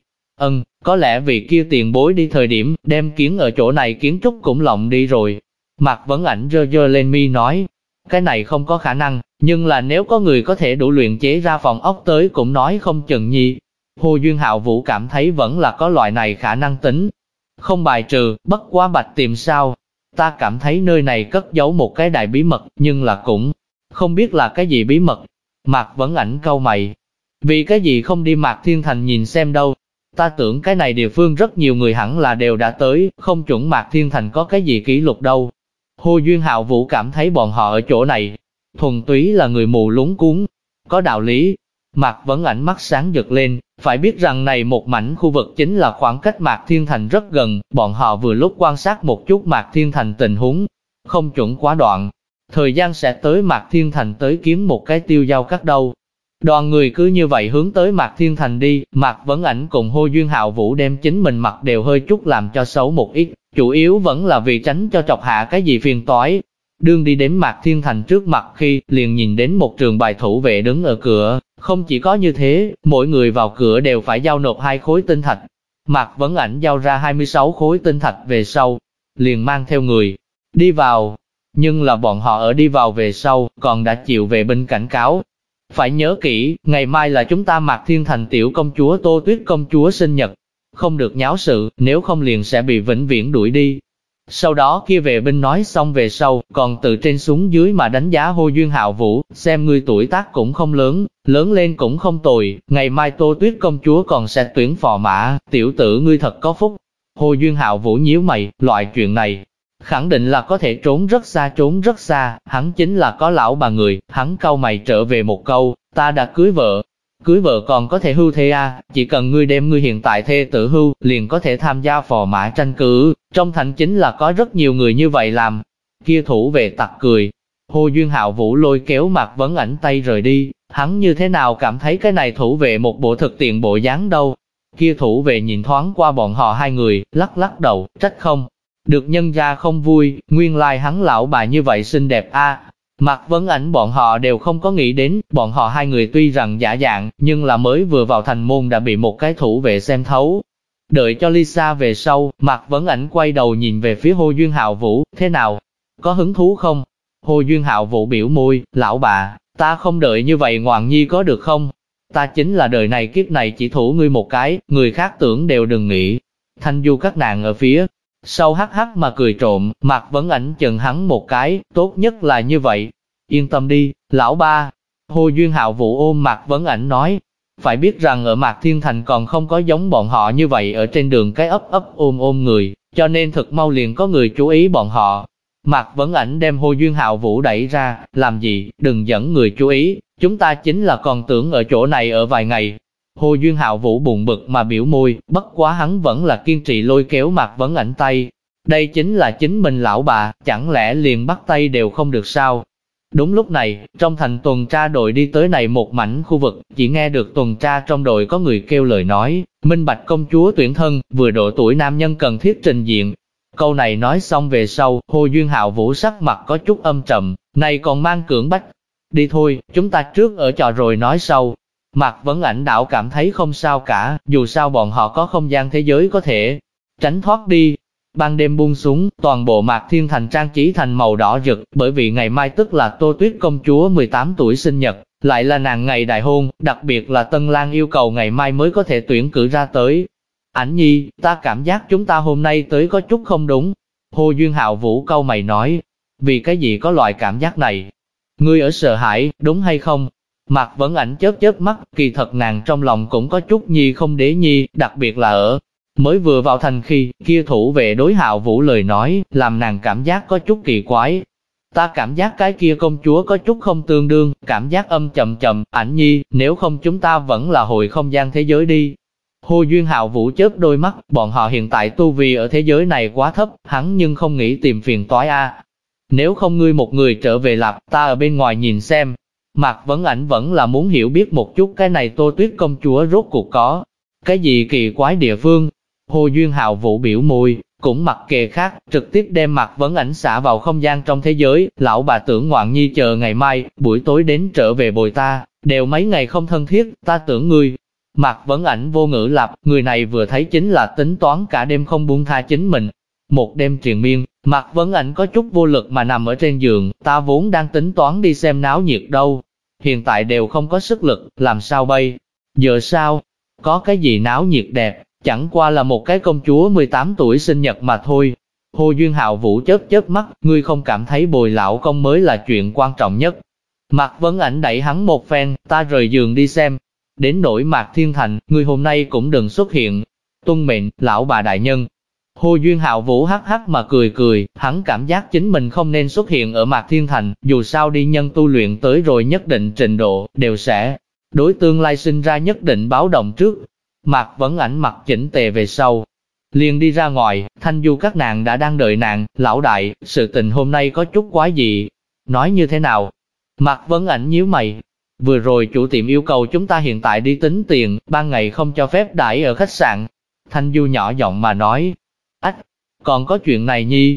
Có lẽ vì kia tiền bối đi thời điểm, đem kiến ở chỗ này kiến trúc cũng lộng đi rồi. Mạc Vấn Ảnh giơ lên mi nói, cái này không có khả năng, nhưng là nếu có người có thể đủ luyện chế ra phòng ốc tới cũng nói không chừng nhi. Hồ Duyên Hạo Vũ cảm thấy vẫn là có loại này khả năng tính. Không bài trừ, bất quá bạch tìm sao. Ta cảm thấy nơi này cất giấu một cái đại bí mật, nhưng là cũng không biết là cái gì bí mật. Mạc Vấn Ảnh cau mày. Vì cái gì không đi Mạc Thiên Thành nhìn xem đâu. Ta tưởng cái này địa phương rất nhiều người hẳn là đều đã tới, không chuẩn Mạc Thiên Thành có cái gì kỷ lục đâu. Hồ Duyên Hạo Vũ cảm thấy bọn họ ở chỗ này, thuần túy là người mù luống cuống. Có đạo lý. Mạc Vấn Ảnh mắt sáng giật lên, phải biết rằng này một mảnh khu vực chính là khoảng cách Mạc Thiên Thành rất gần, bọn họ vừa lúc quan sát một chút Mạc Thiên Thành tình huống, không chuẩn quá đoạn. Thời gian sẽ tới Mạc Thiên Thành tới kiếm một cái tiêu giao cắt đâu. Đoàn người cứ như vậy hướng tới Mạc Thiên Thành đi, Mạc Vấn Ảnh cùng Hồ Duyên Hạo Vũ đem chính mình mặt đều hơi chút làm cho xấu một ít, chủ yếu vẫn là vì tránh cho trọc hạ cái gì phiền toái. Đương đi đến Mạc Thiên Thành trước mặt khi, liền nhìn đến một trường bài thủ vệ đứng ở cửa, không chỉ có như thế, mỗi người vào cửa đều phải giao nộp 2 khối tinh thạch. Mạc Vấn Ảnh giao ra 26 khối tinh thạch về sau, liền mang theo người, đi vào. Nhưng là bọn họ ở đi vào về sau, còn đã chịu vệ binh cảnh cáo. Phải nhớ kỹ, ngày mai là chúng ta Mạc Thiên Thành tiểu công chúa Tô Tuyết công chúa sinh nhật. Không được nháo sự, nếu không liền sẽ bị vĩnh viễn đuổi đi. Sau đó kia vệ binh nói xong về sau, còn từ trên xuống dưới mà đánh giá Hồ Duyên Hạo Vũ, xem ngươi tuổi tác cũng không lớn, lớn lên cũng không tồi, ngày mai Tô Tuyết công chúa còn sẽ tuyển phò mã, tiểu tử ngươi thật có phúc. Hồ Duyên Hạo Vũ nhíu mày, loại chuyện này, khẳng định là có thể trốn rất xa, hắn chính là có lão bà người, hắn cau mày trở về một câu, ta đã cưới vợ còn có thể hưu thê à, chỉ cần ngươi đem ngươi hiện tại thê tử hưu, liền có thể tham gia phò mã tranh cử, trong thành chính là có rất nhiều người như vậy làm. Kia thủ vệ tặc cười, Hồ Duyên Hạo Vũ lôi kéo Mạc Vấn Ảnh tay rời đi, hắn như thế nào cảm thấy cái này thủ vệ một bộ thực tiện bộ dáng đâu. Kia thủ vệ nhìn thoáng qua bọn họ 2 người, lắc lắc đầu, trách không được nhân gia không vui, nguyên lai hắn lão bà như vậy xinh đẹp a. Mạc Vấn Ảnh bọn họ đều không có nghĩ đến, bọn họ 2 người tuy rằng giả dạng, nhưng là mới vừa vào thành môn đã bị một cái thủ vệ xem thấu. Đợi cho Lisa về sau, Mạc Vấn Ảnh quay đầu nhìn về phía Hồ Duyên Hạo Vũ, thế nào? Có hứng thú không? Hồ Duyên Hạo Vũ biểu môi, lão bà, ta không đợi như vậy ngoạn nhi có được không? Ta chính là đời này kiếp này chỉ thủ ngươi một cái, người khác tưởng đều đừng nghĩ. Thanh Du các nàng ở phía sau hắc hắc mà cười trộm, Mạc Vấn Ảnh chừng hắn một cái, tốt nhất là như vậy. Yên tâm đi, lão ba. Hồ Duyên Hạo Vũ ôm Mạc Vấn Ảnh nói, phải biết rằng ở Mạc Thiên Thành còn không có giống bọn họ như vậy ở trên đường cái ấp ôm người, cho nên thực mau liền có người chú ý bọn họ. Mạc Vấn Ảnh đem Hồ Duyên Hạo Vũ đẩy ra, làm gì, đừng dẫn người chú ý, chúng ta chính là còn tưởng ở chỗ này ở vài ngày. Hồ Duyên Hạo Vũ buồn bực mà biểu môi, bất quá hắn vẫn là kiên trì lôi kéo Mạc Vấn Ảnh tay. Đây chính là chính mình lão bà, chẳng lẽ liền bắt tay đều không được sao? Đúng lúc này, trong thành tuần tra đội đi tới này một mảnh khu vực, chỉ nghe được tuần tra trong đội có người kêu lời nói, minh bạch công chúa tuyển thân, vừa độ tuổi nam nhân cần thiết trình diện. Câu này nói xong về sau, Hồ Duyên Hạo Vũ sắc mặt có chút âm trầm, này còn mang cưỡng bách. Đi thôi, chúng ta trước ở trò rồi nói sau. Mạc Vấn Ảnh đảo cảm thấy không sao cả, dù sao bọn họ có không gian thế giới có thể tránh thoát đi. Ban đêm buông xuống, toàn bộ Mạc Thiên Thành trang trí thành màu đỏ rực, bởi vì ngày mai tức là Tô Tuyết công chúa 18 tuổi sinh nhật, lại là nàng ngày đại hôn, đặc biệt là Tân Lang yêu cầu ngày mai mới có thể tuyển cử ra tới. Ảnh nhi, ta cảm giác chúng ta hôm nay tới có chút không đúng. Hồ Duyên Hạo Vũ cau mày nói, vì cái gì có loại cảm giác này? Ngươi ở sợ hãi, đúng hay không? Mạc Vấn Ảnh chớp chớp mắt, kỳ thật nàng trong lòng cũng có chút nhi không đế nhi, đặc biệt là ở mới vừa vào thành khi, kia thủ vệ đối Hạo Vũ lời nói, làm nàng cảm giác có chút kỳ quái. Ta cảm giác cái kia công chúa có chút không tương đương, cảm giác âm chậm, Ảnh nhi, nếu không chúng ta vẫn là hồi không gian thế giới đi. Hồ Duyên Hạo Vũ chớp đôi mắt, bọn họ hiện tại tu vi ở thế giới này quá thấp, hắn nhưng không nghĩ tìm phiền toái a. Nếu không ngươi một người trở về lạp, ta ở bên ngoài nhìn xem. Mạc Vấn Ảnh vẫn là muốn hiểu biết một chút cái này Tô Tuyết công chúa rốt cuộc có cái gì kỳ quái địa phương. Hồ Duyên Hạo Vũ biểu môi, cũng mặc kệ khác, trực tiếp đem Mạc Vấn Ảnh xả vào không gian trong thế giới. Lão bà tưởng ngoạn nhi chờ ngày mai, buổi tối đến trở về bồi ta, đều mấy ngày không thân thiết, ta tưởng ngươi. Mạc Vấn Ảnh vô ngữ lặp, người này vừa thấy chính là tính toán cả đêm không buông tha chính mình. Một đêm triền miên, Mạc Vấn Ảnh có chút vô lực mà nằm ở trên giường, ta vốn đang tính toán đi xem náo nhiệt đâu. Hiện tại đều không có sức lực, làm sao bây giờ sao? Có cái gì náo nhiệt đẹp, chẳng qua là một cái công chúa 18 tuổi sinh nhật mà thôi. Hồ Duyên Hạo Vũ chớp chớp mắt, ngươi không cảm thấy bồi lão công mới là chuyện quan trọng nhất. Mạc Vấn Ảnh đẩy hắn một phen, ta rời giường đi xem. Đến nỗi Mạc Thiên Thành, ngươi hôm nay cũng đừng xuất hiện. Tuân mệnh, lão bà đại nhân. Hồ Duyên Hạo Vũ hắc hắc mà cười, hắn cảm giác chính mình không nên xuất hiện ở Mạc Thiên Thành, dù sao đi nhân tu luyện tới rồi nhất định trình độ, đều sẽ đối tương lai sinh ra nhất định báo động trước. Mạc Vấn Ảnh mặc chỉnh tề về sau, liền đi ra ngoài, Thanh Du các nàng đã đang đợi nàng, lão đại, sự tình hôm nay có chút quái dị. Nói như thế nào? Mạc Vấn Ảnh nhíu mày. Vừa rồi chủ tiệm yêu cầu chúng ta hiện tại đi tính tiền, ban ngày không cho phép đãi ở khách sạn. Thanh Du nhỏ giọng mà nói. Ách, còn có chuyện này nhi.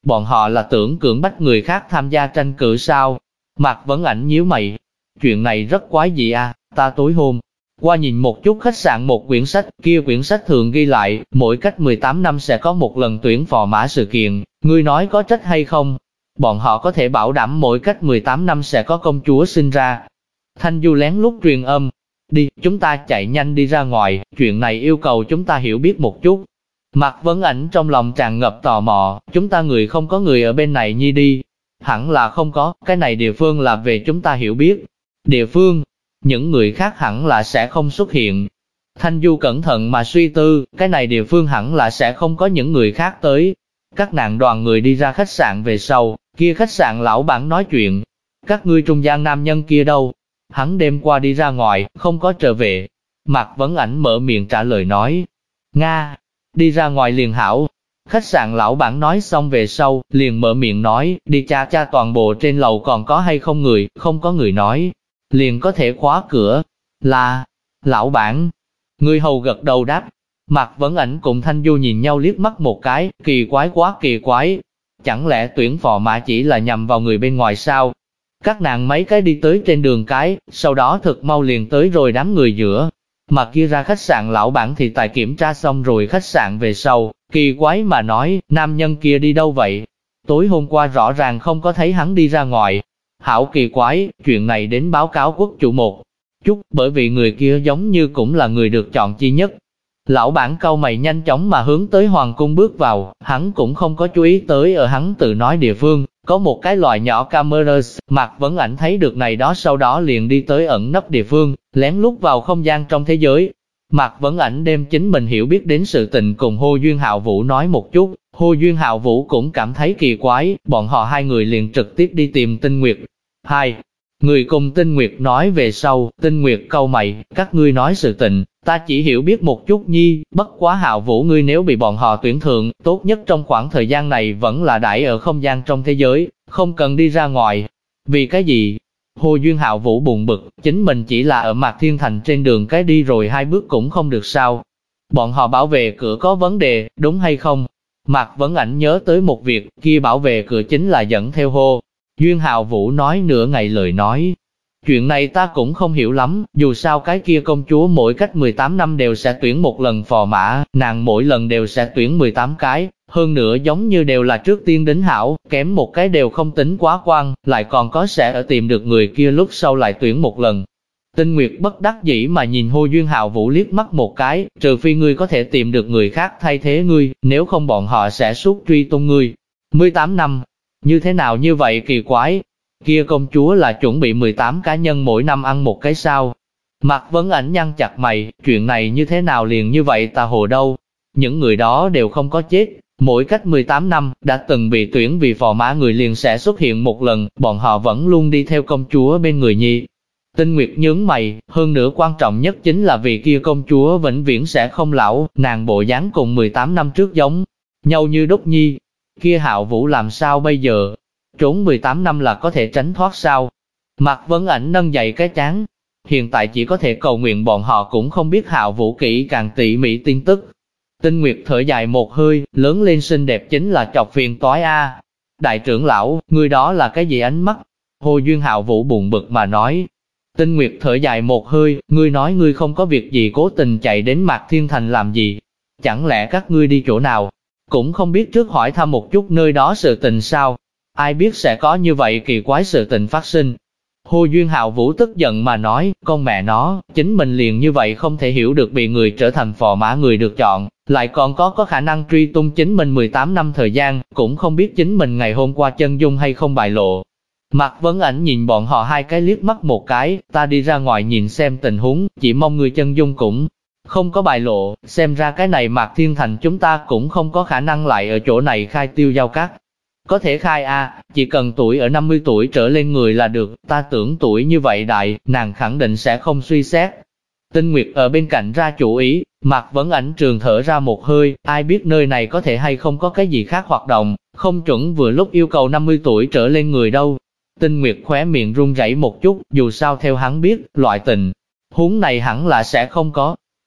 bọn họ là tưởng cưỡng bách người khác tham gia tranh cử sao? Mạc Vấn Ảnh nhíu mày, chuyện này rất quái dị à, ta tối hôm qua nhìn một chút khách sạn một quyển sách, kia quyển sách thường ghi lại, mỗi cách 18 năm sẽ có một lần tuyển phò mã sự kiện, ngươi nói có trách hay không? Bọn họ có thể bảo đảm mỗi cách 18 năm sẽ có công chúa sinh ra. Thanh Du lén lút truyền âm, đi, chúng ta chạy nhanh đi ra ngoài, chuyện này yêu cầu chúng ta hiểu biết một chút. Mạc Vấn Ảnh trong lòng tràn ngập tò mò, chúng ta người không có người ở bên này nhi đi. Hẳn là không có, cái này địa phương là về chúng ta hiểu biết. Địa phương, những người khác hẳn là sẽ không xuất hiện. Thanh Du cẩn thận mà suy tư, cái này địa phương hẳn là sẽ không có những người khác tới. Các nàng đoàn người đi ra khách sạn về sau, kia khách sạn lão bản nói chuyện. Các ngươi trung gian nam nhân kia đâu? Hắn đêm qua đi ra ngoài, không có trở về. Mạc Vấn Ảnh mở miệng trả lời nói. Nga, đi ra ngoài liền hảo. Khách sạn lão bản nói xong về sau, liền mở miệng nói, đi tra toàn bộ trên lầu còn có hay không người, không có người nói. Liền có thể khóa cửa. Là, lão bản. Người hầu gật đầu đáp. Mạc Vấn Ảnh cùng Thanh Du nhìn nhau liếc mắt một cái, kỳ quái quá kỳ quái. Chẳng lẽ tuyển phò mã chỉ là nhằm vào người bên ngoài sao? Các nàng mấy cái đi tới trên đường cái, sau đó thực mau liền tới rồi đám người giữa. Mà kia ra khách sạn lão bản thì tại kiểm tra xong rồi khách sạn về sau, kỳ quái mà nói, nam nhân kia đi đâu vậy? Tối hôm qua rõ ràng không có thấy hắn đi ra ngoài. Hảo kỳ quái, chuyện này đến báo cáo quốc chủ một chút, bởi vì người kia giống như cũng là người được chọn chi nhất. Lão bản cau mày nhanh chóng mà hướng tới hoàng cung bước vào, hắn cũng không có chú ý tới ở hắn tự nói địa phương, có một cái loại nhỏ camera. Mạc Vấn Ảnh thấy được này đó sau đó liền đi tới ẩn nấp địa phương, lén lút vào không gian trong thế giới. Mạc Vấn Ảnh đem chính mình hiểu biết đến sự tình cùng Hồ Duyên Hạo Vũ nói một chút, Hồ Duyên Hạo Vũ cũng cảm thấy kỳ quái, bọn họ hai người liền trực tiếp đi tìm Tinh Nguyệt. Hai người cùng Tinh Nguyệt nói về sau, Tinh Nguyệt cau mày, các ngươi nói sự tình, ta chỉ hiểu biết một chút nhi, bất quá Hạo Vũ ngươi nếu bị bọn họ tuyển thượng, tốt nhất trong khoảng thời gian này vẫn là đãi ở không gian trong thế giới, không cần đi ra ngoài. Vì cái gì? Hồ Duyên Hạo Vũ buồn bực, chính mình chỉ là ở Mạc Thiên Thành trên đường cái đi rồi 2 bước cũng không được sao? Bọn họ bảo vệ cửa có vấn đề, đúng hay không? Mạc Vấn Ảnh nhớ tới một việc, kia bảo vệ cửa chính là dẫn theo Hồ Duyên Hạo Vũ nói nửa ngày lời nói. Chuyện này ta cũng không hiểu lắm, dù sao cái kia công chúa mỗi cách 18 năm đều sẽ tuyển một lần phò mã, nàng mỗi lần đều sẽ tuyển 18 cái, hơn nữa giống như đều là trước tiên đính hảo, kém một cái đều không tính quá quan, lại còn có sẽ ở tìm được người kia lúc sau lại tuyển một lần. Tinh Nguyệt bất đắc dĩ mà nhìn Hồ Duyên Hạo Vũ liếc mắt một cái, trừ phi ngươi có thể tìm được người khác thay thế ngươi, nếu không bọn họ sẽ suốt truy tung ngươi. 18 năm, như thế nào như vậy kỳ quái? Kia công chúa là chuẩn bị 18 cá nhân mỗi năm ăn một cái sao? Mạc Vấn Ảnh nhăn chặt mày, chuyện này như thế nào liền như vậy tà hồ đâu? Những người đó đều không có chết, mỗi cách 18 năm, đã từng bị tuyển vì phò mã người liền sẽ xuất hiện một lần, bọn họ vẫn luôn đi theo công chúa bên người nhi. Tinh Nguyệt nhướng mày, hơn nữa quan trọng nhất chính là vì kia công chúa vĩnh viễn sẽ không lão, nàng bộ dáng cùng 18 năm trước giống nhau như đúc nhi. Kia Hạo Vũ làm sao bây giờ? Trốn 18 năm là có thể tránh thoát sao? Mạc Vấn Ảnh nâng dậy cái trán. Hiện tại chỉ có thể cầu nguyện bọn họ cũng không biết Hạo Vũ kỹ càng tỉ mỉ tin tức. Tinh Nguyệt thở dài một hơi, lớn lên xinh đẹp chính là chọc phiền toái a. Đại trưởng lão, người đó là cái gì ánh mắt? Hồ Duyên Hạo Vũ buồn bực mà nói. Tinh Nguyệt thở dài một hơi, ngươi nói ngươi không có việc gì cố tình chạy đến Mạc Thiên Thành làm gì? Chẳng lẽ các ngươi đi chỗ nào? Cũng không biết trước hỏi thăm một chút nơi đó sự tình sao? Ai biết sẽ có như vậy kỳ quái sự tình phát sinh. Hồ Duyên Hạo Vũ tức giận mà nói, con mẹ nó, chính mình liền như vậy không thể hiểu được bị người trở thành phò mã người được chọn, lại còn có khả năng truy tung chính mình 18 năm thời gian, cũng không biết chính mình ngày hôm qua chân dung hay không bại lộ. Mạc Vấn Ảnh nhìn bọn họ hai cái liếc mắt một cái, ta đi ra ngoài nhìn xem tình huống, chỉ mong người chân dung cũng không có bại lộ, xem ra cái này Mạc Thiên Thành chúng ta cũng không có khả năng lại ở chỗ này khai tiêu giao cát. Có thể khai chỉ cần tuổi ở 50 tuổi trở lên người là được, ta tưởng tuổi như vậy đại, nàng khẳng định sẽ không suy xét. Tinh Nguyệt ở bên cạnh ra chủ ý, Mạc Vấn Ảnh trường thở ra một hơi, ai biết nơi này có thể hay không có cái gì khác hoạt động, không chuẩn vừa lúc yêu cầu 50 tuổi trở lên người đâu. Tinh Nguyệt khóe miệng run rẩy một chút, dù sao theo hắn biết, loại tình huống này hẳn là sẽ không có.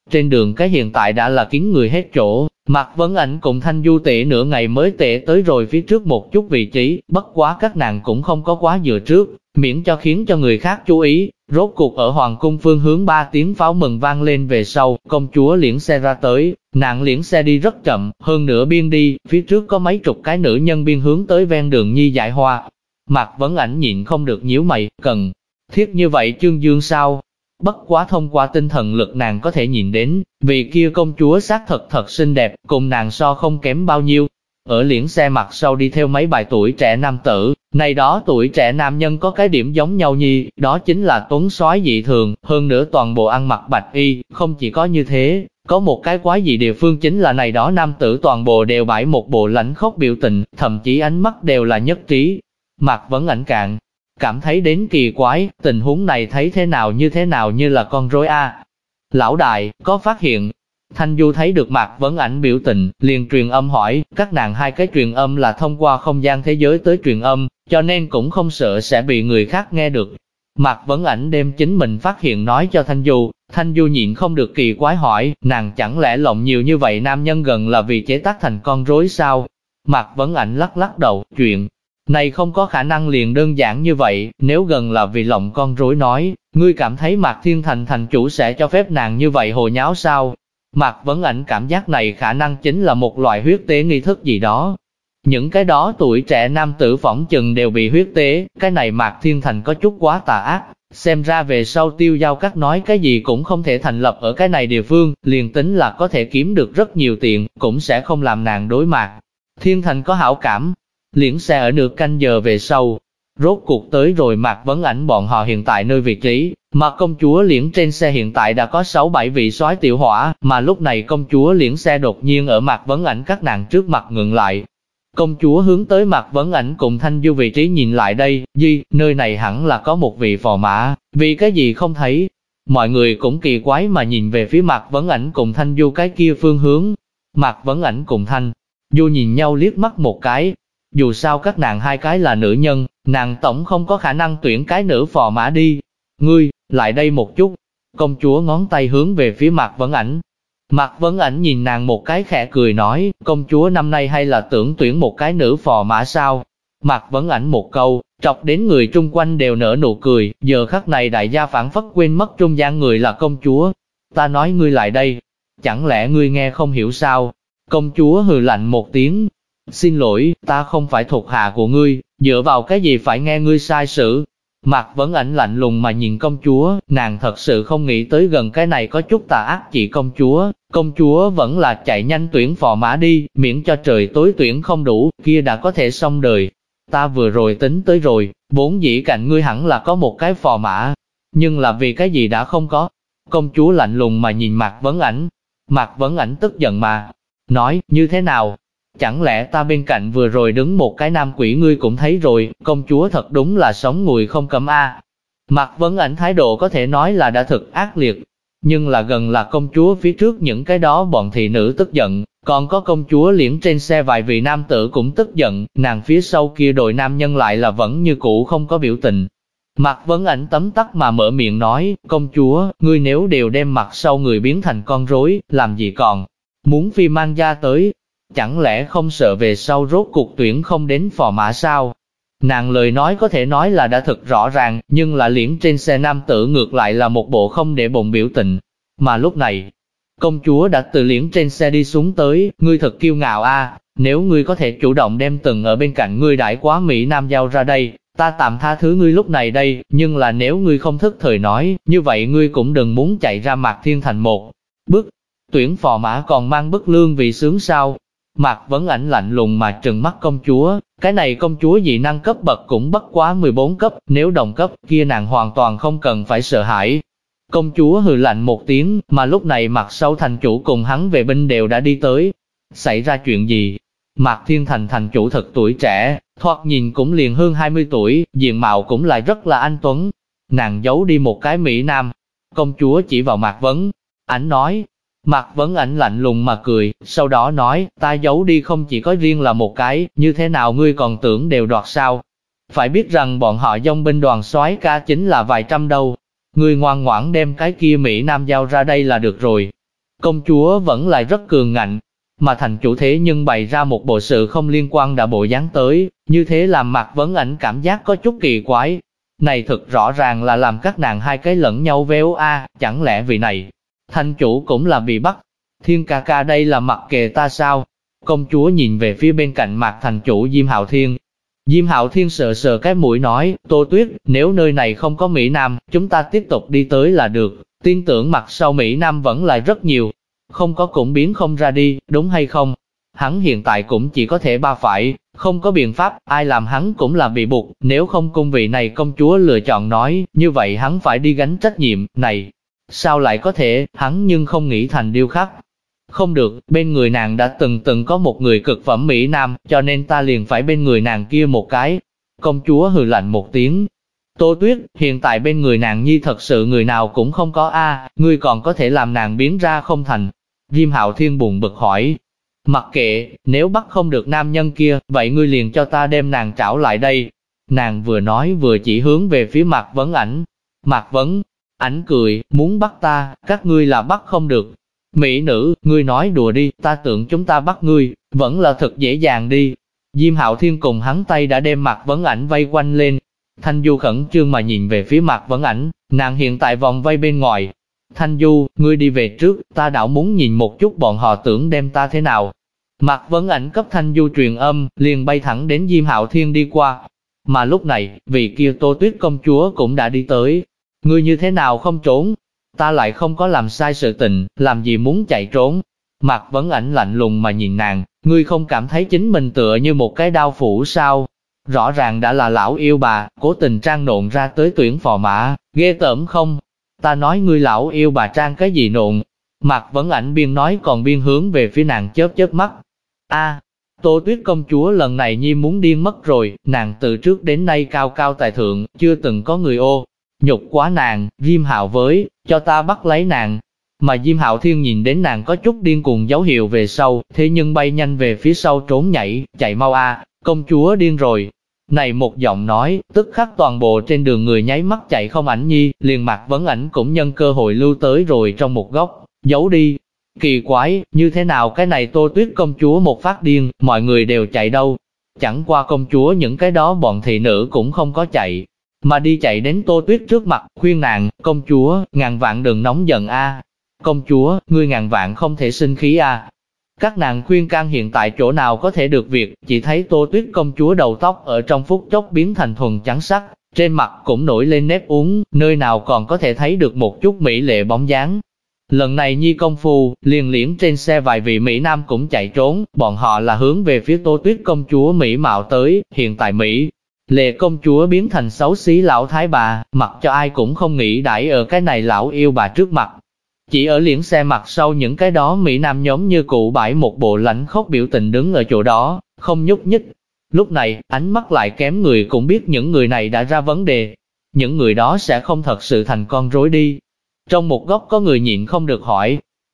Trên đường cái hiện tại đã là kín người hết chỗ, Mạc Vấn Ảnh cùng Thanh Du tệ nửa ngày mới tệ tới rồi phía trước một chút vị trí, bất quá các nàng cũng không có quá dựa trước, miễn cho khiến cho người khác chú ý. Rốt cuộc ở hoàng cung phương hướng 3 tiếng pháo mừng vang lên về sau, công chúa liễn xe ra tới, nàng liễn xe đi rất chậm, hơn nửa biên đi, phía trước có mấy chục cái nữ nhân biên hướng tới ven đường nhi dại hoa. Mạc Vấn Ảnh nhịn không được nhíu mày, cần thiết như vậy chương dương sao? Bất quá thông qua tinh thần lực nàng có thể nhìn đến, vị kia công chúa xác thật xinh đẹp, cùng nàng so không kém bao nhiêu. Ở liễn xe mặt sau đi theo mấy bài tuổi trẻ nam tử, này đó tuổi trẻ nam nhân có cái điểm giống nhau nhi, đó chính là tuấn soái dị thường, hơn nữa toàn bộ ăn mặc bạch y, không chỉ có như thế, có một cái quái dị địa phương chính là này đó nam tử toàn bộ đều bãi một bộ lãnh khốc biểu tình, thậm chí ánh mắt đều là nhất trí. Mạc Vấn Ảnh cạn cảm thấy đến kỳ quái, tình huống này thấy thế nào như là con rối a. Lão đại, có phát hiện? Thanh Du thấy được Mạc Vấn Ảnh biểu tình, liền truyền âm hỏi, các nàng hai cái truyền âm là thông qua không gian thế giới tới truyền âm, cho nên cũng không sợ sẽ bị người khác nghe được. Mạc Vấn Ảnh đem chính mình phát hiện nói cho Thanh Du nhịn không được kỳ quái hỏi, nàng chẳng lẽ lộng nhiều như vậy nam nhân gần là vì chế tác thành con rối sao? Mạc Vấn Ảnh lắc đầu, chuyện này không có khả năng liền đơn giản như vậy, nếu gần là vì lộng con rối nói, ngươi cảm thấy Mạc Thiên Thành thành chủ sẽ cho phép nàng như vậy hồ nháo sao? Mạc Vấn Ảnh cảm giác này khả năng chính là một loại huyết tế nghi thức gì đó. Những cái đó tuổi trẻ nam tử phỏng chừng đều bị huyết tế, cái này Mạc Thiên Thành có chút quá tà ác, xem ra về sau Tiêu Giao Các nói cái gì cũng không thể thành lập ở cái này địa phương, liền tính là có thể kiếm được rất nhiều tiền, cũng sẽ không làm nàng đối Mạc Thiên Thành có hảo cảm. Liễn xe ở nửa canh giờ về sau, rốt cuộc tới rồi Mạc Vấn Ảnh bọn họ hiện tại nơi vị trí, mà công chúa liễn trên xe hiện tại đã có 6-7 vị soái tiểu hỏa, mà lúc này công chúa liễn xe đột nhiên ở Mạc Vấn Ảnh các nàng trước mặt ngừng lại. Công chúa hướng tới Mạc Vấn Ảnh cùng Thanh Du vị trí nhìn lại đây, nơi này hẳn là có một vị phò mã, vì cái gì không thấy? Mọi người cũng kỳ quái mà nhìn về phía Mạc Vấn Ảnh cùng Thanh Du cái kia phương hướng. Mạc Vấn Ảnh cùng Thanh Du nhìn nhau liếc mắt một cái. Dù sao các nàng hai cái là nữ nhân, nàng tổng không có khả năng tuyển cái nữ phò mã đi. Ngươi, lại đây một chút. Công chúa ngón tay hướng về phía Mạc Vấn Ảnh. Mạc Vấn Ảnh nhìn nàng một cái khẽ cười nói, công chúa năm nay hay là tưởng tuyển một cái nữ phò mã sao? Mạc Vấn Ảnh một câu, chọc đến người chung quanh đều nở nụ cười, giờ khắc này đại gia phản phất quên mất trung gian người là công chúa. Ta nói ngươi lại đây, chẳng lẽ ngươi nghe không hiểu sao? Công chúa hừ lạnh một tiếng. Xin lỗi, ta không phải thuộc hạ của ngươi, dựa vào cái gì phải nghe ngươi sai sử. Mạc Vấn Ảnh lạnh lùng mà nhìn công chúa, nàng thật sự không nghĩ tới gần cái này có chút tà ác chị công chúa vẫn là chạy nhanh tuyển phò mã đi, miễn cho trời tối tuyển không đủ, kia đã có thể xong đời. Ta vừa rồi tính tới rồi, vốn dĩ cạnh ngươi hẳn là có một cái phò mã, nhưng là vì cái gì đã không có. Công chúa lạnh lùng mà nhìn Mạc Vấn Ảnh. Mạc Vấn Ảnh tức giận mà nói, như thế nào? Chẳng lẽ ta bên cạnh vừa rồi đứng một cái nam quỷ ngươi cũng thấy rồi, công chúa thật đúng là sống ngùi không cấm a. Mạc Vấn Ảnh thái độ có thể nói là đã thực ác liệt, nhưng là gần là công chúa phía trước những cái đó bọn thị nữ tức giận, còn có công chúa liễn trên xe vài vị nam tử cũng tức giận, nàng phía sau kia đội nam nhân lại là vẫn như cũ không có biểu tình. Mạc Vấn Ảnh tấm tắc mà mở miệng nói, công chúa, ngươi nếu đều đem mặt sau người biến thành con rối, làm gì còn muốn phi mang ra tới? Chẳng lẽ không sợ về sau rốt cuộc tuyển không đến phò mã sao? Nàng lời nói có thể nói là đã thật rõ ràng, nhưng là liễn trên xe nam tử ngược lại là một bộ không để bụng biểu tình. Mà lúc này, công chúa đã từ liễn trên xe đi xuống tới, ngươi thật kiêu ngạo a, nếu ngươi có thể chủ động đem từng ở bên cạnh ngươi đãi quá Mỹ Nam giao ra đây, ta tạm tha thứ ngươi lúc này đây, nhưng là nếu ngươi không thức thời nói, như vậy ngươi cũng đừng muốn chạy ra Mạc Thiên Thành một bước. Tuyển phò mã còn mang bức lương vị sướng sao? Mạc Vấn Ảnh lạnh lùng mà trừng mắt công chúa, cái này công chúa dị năng cấp bậc cũng bất quá 14 cấp, nếu đồng cấp kia nàng hoàn toàn không cần phải sợ hãi. Công chúa hừ lạnh một tiếng, mà lúc này mặt sau thành chủ cùng hắn về binh đều đã đi tới. Xảy ra chuyện gì? Mạc Thiên Thành thành chủ thật tuổi trẻ, thoạt nhìn cũng liền hơn 20 tuổi, diện mạo cũng lại rất là anh tuấn. Nàng giấu đi một cái Mỹ Nam. Công chúa chỉ vào Mạc Vấn Ảnh nói. Mạc Vấn Ảnh lạnh lùng mà cười, sau đó nói, ta giấu đi không chỉ có riêng là một cái, như thế nào ngươi còn tưởng đều đoạt sao? Phải biết rằng bọn họ dòng binh đoàn soái ca chính là vài trăm đâu. Ngươi ngoan ngoãn đem cái kia Mỹ Nam giao ra đây là được rồi. công chúa vẫn là rất cường ngạnh, mà thành chủ thế nhưng bày ra một bộ sự không liên quan đã bộ dáng tới, như thế làm Mạc Vấn Ảnh cảm giác có chút kỳ quái. Này thực rõ ràng là làm các nàng hai cái lẫn nhau véo chẳng lẽ vị này, thành chủ cũng là bị bắt. Thiên ca ca đây là mặc kệ ta sao? Công chúa nhìn về phía bên cạnh Mạc thành chủ Diêm Hạo Thiên. Diêm Hạo Thiên sờ sờ cái mũi nói, Tô Tuyết, nếu nơi này không có Mỹ Nam, chúng ta tiếp tục đi tới là được, tin tưởng mặt sau Mỹ Nam vẫn là rất nhiều, không có cũng biến không ra đi, đúng hay không? Hắn hiện tại cũng chỉ có thể ba phải, không có biện pháp, ai làm hắn cũng là bị buộc, nếu không cung vị này công chúa lựa chọn nói, như vậy hắn phải đi gánh trách nhiệm, này, sao lại có thể, hắn nhưng không nghĩ thành điêu khắc. Không được, bên người nàng đã từng có một người cực phẩm Mỹ Nam, cho nên ta liền phải bên người nàng kia một cái. Công chúa hừ lạnh một tiếng. Tô Tuyết, hiện tại bên người nàng nhi thật sự người nào cũng không có ngươi còn có thể làm nàng biến ra không thành. Diêm Hạo Thiên buồn bực hỏi. Mặc kệ, nếu bắt không được nam nhân kia, vậy ngươi liền cho ta đem nàng trảo lại đây. Nàng vừa nói vừa chỉ hướng về phía Mạc Vấn Ảnh. Mạc Vấn Ảnh cười, muốn bắt ta, các ngươi là bắt không được. Mỹ nữ, ngươi nói đùa đi, ta tưởng chúng ta bắt ngươi, vẫn là thật dễ dàng đi. Diêm Hạo Thiên cùng hắn tay đã đem Mạc Vấn Ảnh vây quanh lên. Thanh Du khẩn trương mà nhìn về phía Mạc Vấn Ảnh, nàng hiện tại vòng vây bên ngoài. Thanh Du, ngươi đi về trước, ta đảo muốn nhìn một chút bọn họ tưởng đem ta thế nào. Mạc Vấn Ảnh cấp Thanh Du truyền âm, liền bay thẳng đến Diêm Hạo Thiên đi qua. Mà lúc này, vị kia Tô Tuyết công chúa cũng đã đi tới. Ngươi như thế nào không trốn? Ta lại không có làm sai sự tình, làm gì muốn chạy trốn. Mạc Vấn Ảnh lạnh lùng mà nhìn nàng, ngươi không cảm thấy chính mình tựa như một cái đao phủ sao? Rõ ràng đã là lão yêu bà, cố tình trang nộn ra tới tuyển phò mã, ghê tởm không? Ta nói ngươi lão yêu bà trang cái gì nộn? Mạc Vấn Ảnh biên nói còn biên hướng về phía nàng chớp chớp mắt. Tô Tuyết công chúa lần này nhi muốn điên mất rồi, nàng từ trước đến nay cao cao tại thượng, chưa từng có người nhục quá nàng, Diêm Hạo với, cho ta bắt lấy nàng. Mà Diêm Hạo Thiên nhìn đến nàng có chút điên cuồng dấu hiệu về sau, thế nhưng bay nhanh về phía sau trốn nhảy, chạy mau công chúa điên rồi. Này một giọng nói, tức khắc toàn bộ trên đường người nháy mắt chạy không ảnh nhi, liền Mạc Vấn Ảnh cũng nhân cơ hội lưu tới rồi trong một góc, giấu đi. Kỳ quái, như thế nào cái này Tô Tuyết công chúa một phát điên, mọi người đều chạy đâu. Chẳng qua công chúa những cái đó bọn thị nữ cũng không có chạy, mà đi chạy đến Tô Tuyết trước mặt, khuyên nàng, công chúa, ngàn vạn đừng nóng giận Công chúa, ngươi ngàn vạn không thể sinh khí Các nàng khuyên can hiện tại chỗ nào có thể được việc, chỉ thấy Tô Tuyết công chúa đầu tóc ở trong phút chốc biến thành thuần trắng sắc, trên mặt cũng nổi lên nếp uốn, nơi nào còn có thể thấy được một chút mỹ lệ bóng dáng. Lần này nhi công phu, liền liễn trên xe vài vị Mỹ Nam cũng chạy trốn, bọn họ là hướng về phía Tô Tuyết công chúa Mỹ mạo tới, hiện tại Mỹ lệ công chúa biến thành xấu xí lão thái bà, mặc cho ai cũng không nghĩ đãi ở cái này lão yêu bà trước mặt. Chỉ ở liễn xe mặt sau những cái đó Mỹ Nam nhóm như cụ bãi một bộ lãnh khốc biểu tình đứng ở chỗ đó, không nhúc nhích. Lúc này, ánh mắt lại kém người cũng biết những người này đã ra vấn đề. Những người đó sẽ không thật sự thành con rối đi. Trong một góc có người nhịn không được hỏi,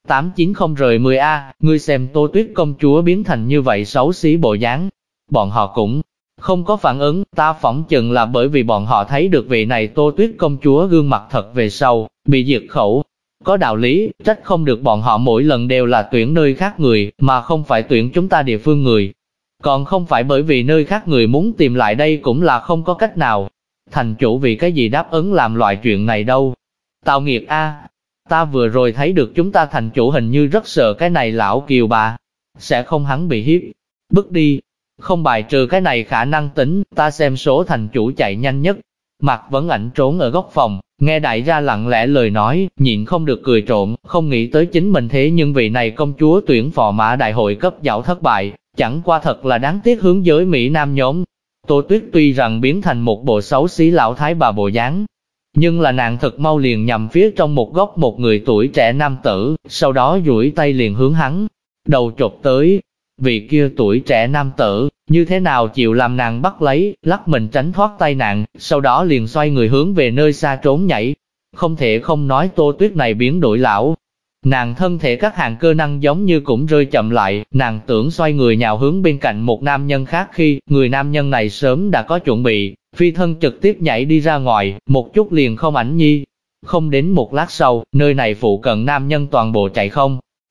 890-10 ngươi xem Tô Tuyết công chúa biến thành như vậy xấu xí bộ dáng. Bọn họ cũng không có phản ứng, ta phỏng chừng là bởi vì bọn họ thấy được vị này Tô Tuyết công chúa gương mặt thật về sau, bị diệt khẩu. Có đạo lý, trách không được bọn họ mỗi lần đều là tuyển nơi khác người, mà không phải tuyển chúng ta địa phương người. Còn không phải bởi vì nơi khác người muốn tìm lại đây cũng là không có cách nào. Thành chủ vì cái gì đáp ứng làm loại chuyện này đâu. Tạo nghiệt ta vừa rồi thấy được chúng ta thành chủ hình như rất sợ cái này lão kiều bà. Sẽ không hắn bị hiếp, bức đi. Không bài trừ cái này khả năng tính, ta xem số thành chủ chạy nhanh nhất. Mạc Vấn Ảnh trốn ở góc phòng, nghe đại gia lặng lẽ lời nói, nhịn không được cười trộm, không nghĩ tới chính mình thế nhưng vị này công chúa tuyển phò mã đại hội cấp giảo thất bại, chẳng qua thật là đáng tiếc hướng giới Mỹ Nam nhóm. Tô Tuyết tuy rằng biến thành một bộ xấu xí lão thái bà bộ dáng, nhưng là nàng thật mau liền nhằm phía trong một góc một người tuổi trẻ nam tử, sau đó duỗi tay liền hướng hắn đầu chộp tới. Vị kia tuổi trẻ nam tử, như thế nào chịu làm nàng bắt lấy, lắc mình tránh thoát tay nàng, sau đó liền xoay người hướng về nơi xa trốn nhảy. Không thể không nói Tô Tuyết này biến đổi lão. Nàng thân thể các hàng cơ năng giống như cũng rơi chậm lại, nàng tưởng xoay người nhào hướng bên cạnh một nam nhân khác khi, người nam nhân này sớm đã có chuẩn bị, phi thân trực tiếp nhảy đi ra ngoài, một chút liền không ảnh nhi. Không đến một lát sau, nơi này phụ cận nam nhân toàn bộ chạy không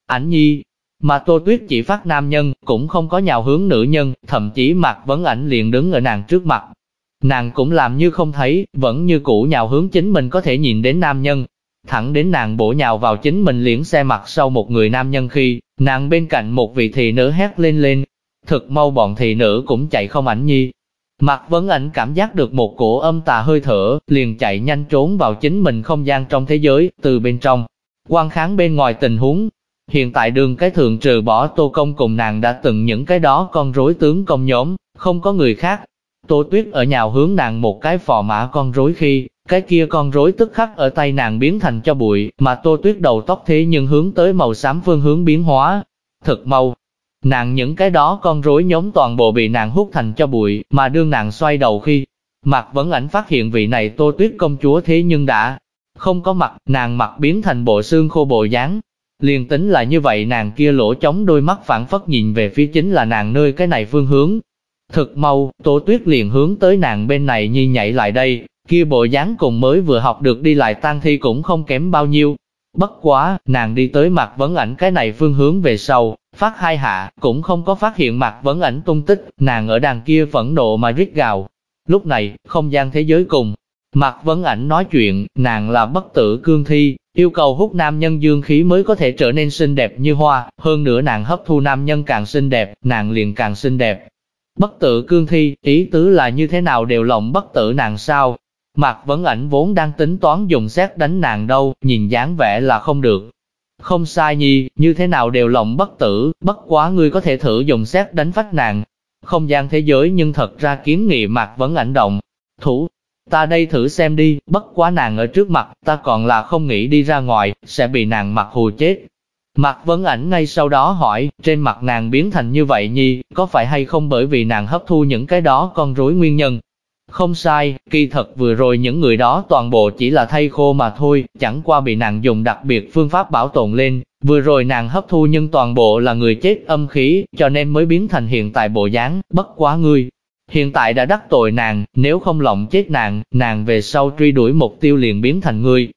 Ảnh nhi. Mà Tô Tuyết chỉ phát nam nhân, cũng không có nhào hướng nữ nhân, thậm chí Mạc Vấn Ảnh liền đứng ở nàng trước mặt. Nàng cũng làm như không thấy, vẫn như cũ nhào hướng chính mình có thể nhìn đến nam nhân. Thẳng đến nàng bổ nhào vào chính mình liễn xe mặt sau một người nam nhân khi, nàng bên cạnh một vị thị nữ hét lên. Thực mau bọn thị nữ cũng chạy không Ảnh nhi. Mạc Vấn Ảnh cảm giác được một cổ âm tà hơi thở, liền chạy nhanh trốn vào chính mình không gian trong thế giới, từ bên trong quan kháng bên ngoài tình huống. Hiện tại đường cái thượng trừ bỏ Tô Công cùng nàng đã từng những cái đó con rối tướng công nhóm, không có người khác. Tô Tuyết ở nhào hướng nàng một cái phò mã con rối khi, cái kia con rối tức khắc ở tay nàng biến thành cho bụi, mà Tô Tuyết đầu tóc thế nhưng hướng tới màu xám phương hướng biến hóa. Thực mau, nàng những cái đó con rối nhóm toàn bộ bị nàng hút thành cho bụi, mà đương nàng xoay đầu khi, Mạc Vấn Ảnh phát hiện vị này Tô Tuyết công chúa thế nhưng đã không có mặt, nàng mặt biến thành bộ xương khô bộ dáng. Liền tính là như vậy nàng kia lỗ trống đôi mắt phản phất nhìn về phía chính là nàng nơi cái này phương hướng. Thực mau, Tô Tuyết liền hướng tới nàng bên này nhi nhảy lại đây, kia bộ dáng cùng mới vừa học được đi lại tang thi cũng không kém bao nhiêu. Bất quá, nàng đi tới Mạc Vấn Ảnh cái này phương hướng về sau, phát hai hạ, cũng không có phát hiện Mạc Vấn Ảnh tung tích, nàng ở đằng kia phẫn nộ mà rít gào. Lúc này, không gian thế giới cùng Mạc Vấn Ảnh nói chuyện, nàng là bất tử cương thi, yêu cầu hút nam nhân dương khí mới có thể trở nên xinh đẹp như hoa, hơn nữa nàng hấp thu nam nhân càng xinh đẹp, nàng liền càng xinh đẹp. Bất tử cương thi, ý tứ là như thế nào đều lộng bất tử nàng sao? Mạc Vấn Ảnh vốn đang tính toán dùng sét đánh nàng đâu, nhìn dáng vẻ là không được. Không sai nhi, như thế nào đều lộng bất tử, bất quá ngươi có thể thử dùng sét đánh phách nàng. Không gian thế giới nhưng thật ra kiến nghị Mạc Vấn Ảnh động thủ. Ta đây thử xem đi, bất quá nàng ở trước mặt, ta còn là không nghĩ đi ra ngoài, sẽ bị nàng mặt hù chết. Mạc Vấn Ảnh ngay sau đó hỏi, trên mặt nàng biến thành như vậy nhi, có phải hay không bởi vì nàng hấp thu những cái đó con rối nguyên nhân? Không sai, kỳ thật vừa rồi những người đó toàn bộ chỉ là thây khô mà thôi, chẳng qua bị nàng dùng đặc biệt phương pháp bảo tồn lên, vừa rồi nàng hấp thu nhưng toàn bộ là người chết âm khí, cho nên mới biến thành hiện tại bộ dáng, bất quá ngươi. Hiện tại đã đắc tội nàng, nếu không lộng chết nàng, nàng về sau truy đuổi mục tiêu liền biến thành ngươi.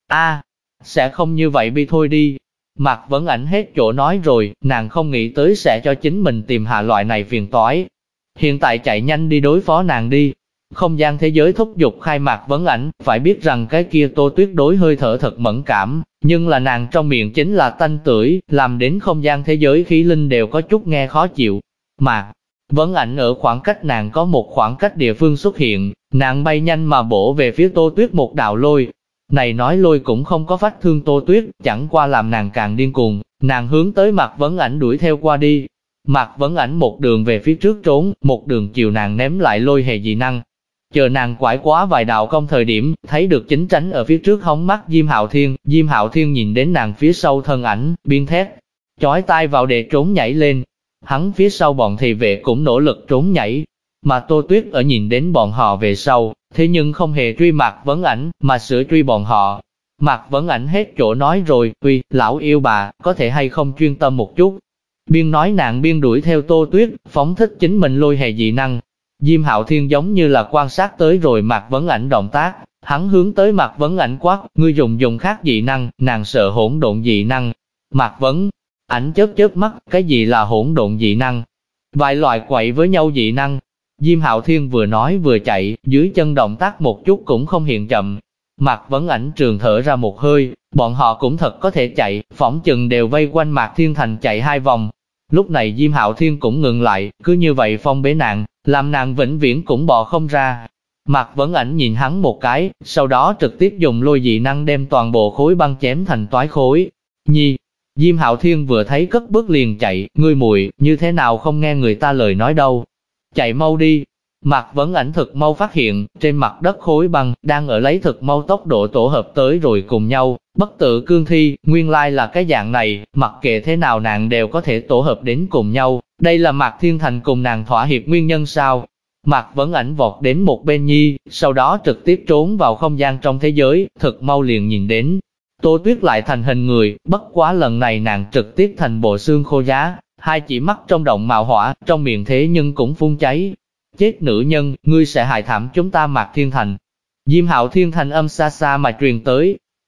Sẽ không như vậy bi thôi đi. Mạc Vấn Ảnh hết chỗ nói rồi, nàng không nghĩ tới sẽ cho chính mình tìm hạ loại này phiền toái. Hiện tại chạy nhanh đi đối phó nàng đi. Không gian thế giới thúc giục khai Mạc Vấn Ảnh, phải biết rằng cái kia Tô Tuyết đối hơi thở thật mẫn cảm, nhưng là nàng trong miệng chính là tanh tưởi, làm đến không gian thế giới khí linh đều có chút nghe khó chịu. Mạc Vấn Ảnh ở khoảng cách nàng có một khoảng cách địa phương xuất hiện, nàng bay nhanh mà bổ về phía Tô Tuyết một đạo lôi. Này nói lôi cũng không có phát thương Tô Tuyết, chẳng qua làm nàng càng điên cuồng, nàng hướng tới Mạc Vấn Ảnh đuổi theo qua đi. Mạc Vấn Ảnh một đường về phía trước trốn, một đường chiều nàng ném lại lôi hề dị năng. Chờ nàng quải quá vài đạo công thời điểm, thấy được chính tránh ở phía trước hóng mắt Diêm Hạo Thiên nhìn đến nàng phía sau thân ảnh, biên thét, chói tai vào để trốn nhảy lên. Hắn phía sau bọn thị vệ cũng nỗ lực trốn nhảy, mà Tô Tuyết ở nhìn đến bọn họ về sau, thế nhưng không hề truy Mạc Vấn Ảnh, mà sửa truy bọn họ. Mạc Vấn Ảnh hết chỗ nói rồi, uy, lão yêu bà, có thể hay không chuyên tâm một chút. Biên nói nàng biên đuổi theo Tô Tuyết, phóng thích chính mình lôi hề dị năng. Diêm Hạo Thiên giống như là quan sát tới rồi Mạc Vấn Ảnh động tác, hắn hướng tới Mạc Vấn Ảnh quát, ngươi dùng khác dị năng, nàng sợ hỗn độn dị năng. Mạc Vấn Ảnh chớp mắt, cái gì là hỗn độn dị năng? Vài loại quậy với nhau dị năng. Diêm Hạo Thiên vừa nói vừa chạy, dưới chân động tác một chút cũng không hiện chậm. Mạc Vấn Ảnh trường thở ra một hơi, bọn họ cũng thật có thể chạy, phỏng chừng đều vây quanh Mạc Thiên Thành chạy 2 vòng. Lúc này Diêm Hạo Thiên cũng ngừng lại, cứ như vậy phong bế nàng, làm nàng vĩnh viễn cũng bò không ra. Mạc Vấn Ảnh nhìn hắn một cái, sau đó trực tiếp dùng lôi dị năng đem toàn bộ khối băng chém thành toái khối. Diêm Hạo Thiên vừa thấy cất bước liền chạy, ngươi muội, như thế nào không nghe người ta lời nói đâu. Chạy mau đi. Mạc Vấn Ảnh thực mau phát hiện, trên mặt đất khối băng, đang ở lấy thực mau tốc độ tổ hợp tới rồi cùng nhau, bất tử cương thi, nguyên lai là cái dạng này, mặc kệ thế nào nàng đều có thể tổ hợp đến cùng nhau, đây là Mạc Thiên Thành cùng nàng thỏa hiệp nguyên nhân sao? Mạc Vấn Ảnh vọt đến một bên nhi, sau đó trực tiếp trốn vào không gian trong thế giới, thực mau liền nhìn đến. Tô Tuyết lại thành hình người, bất quá lần này nàng trực tiếp thành bộ xương khô giá, hai chỉ mắt trong động mạo hỏa, trong miệng thế nhưng cũng phun cháy. Chết nữ nhân, ngươi sẽ hại thảm chúng ta Mạc Thiên Thành. Diêm Hạo Thiên thanh âm xa xa mà truyền tới.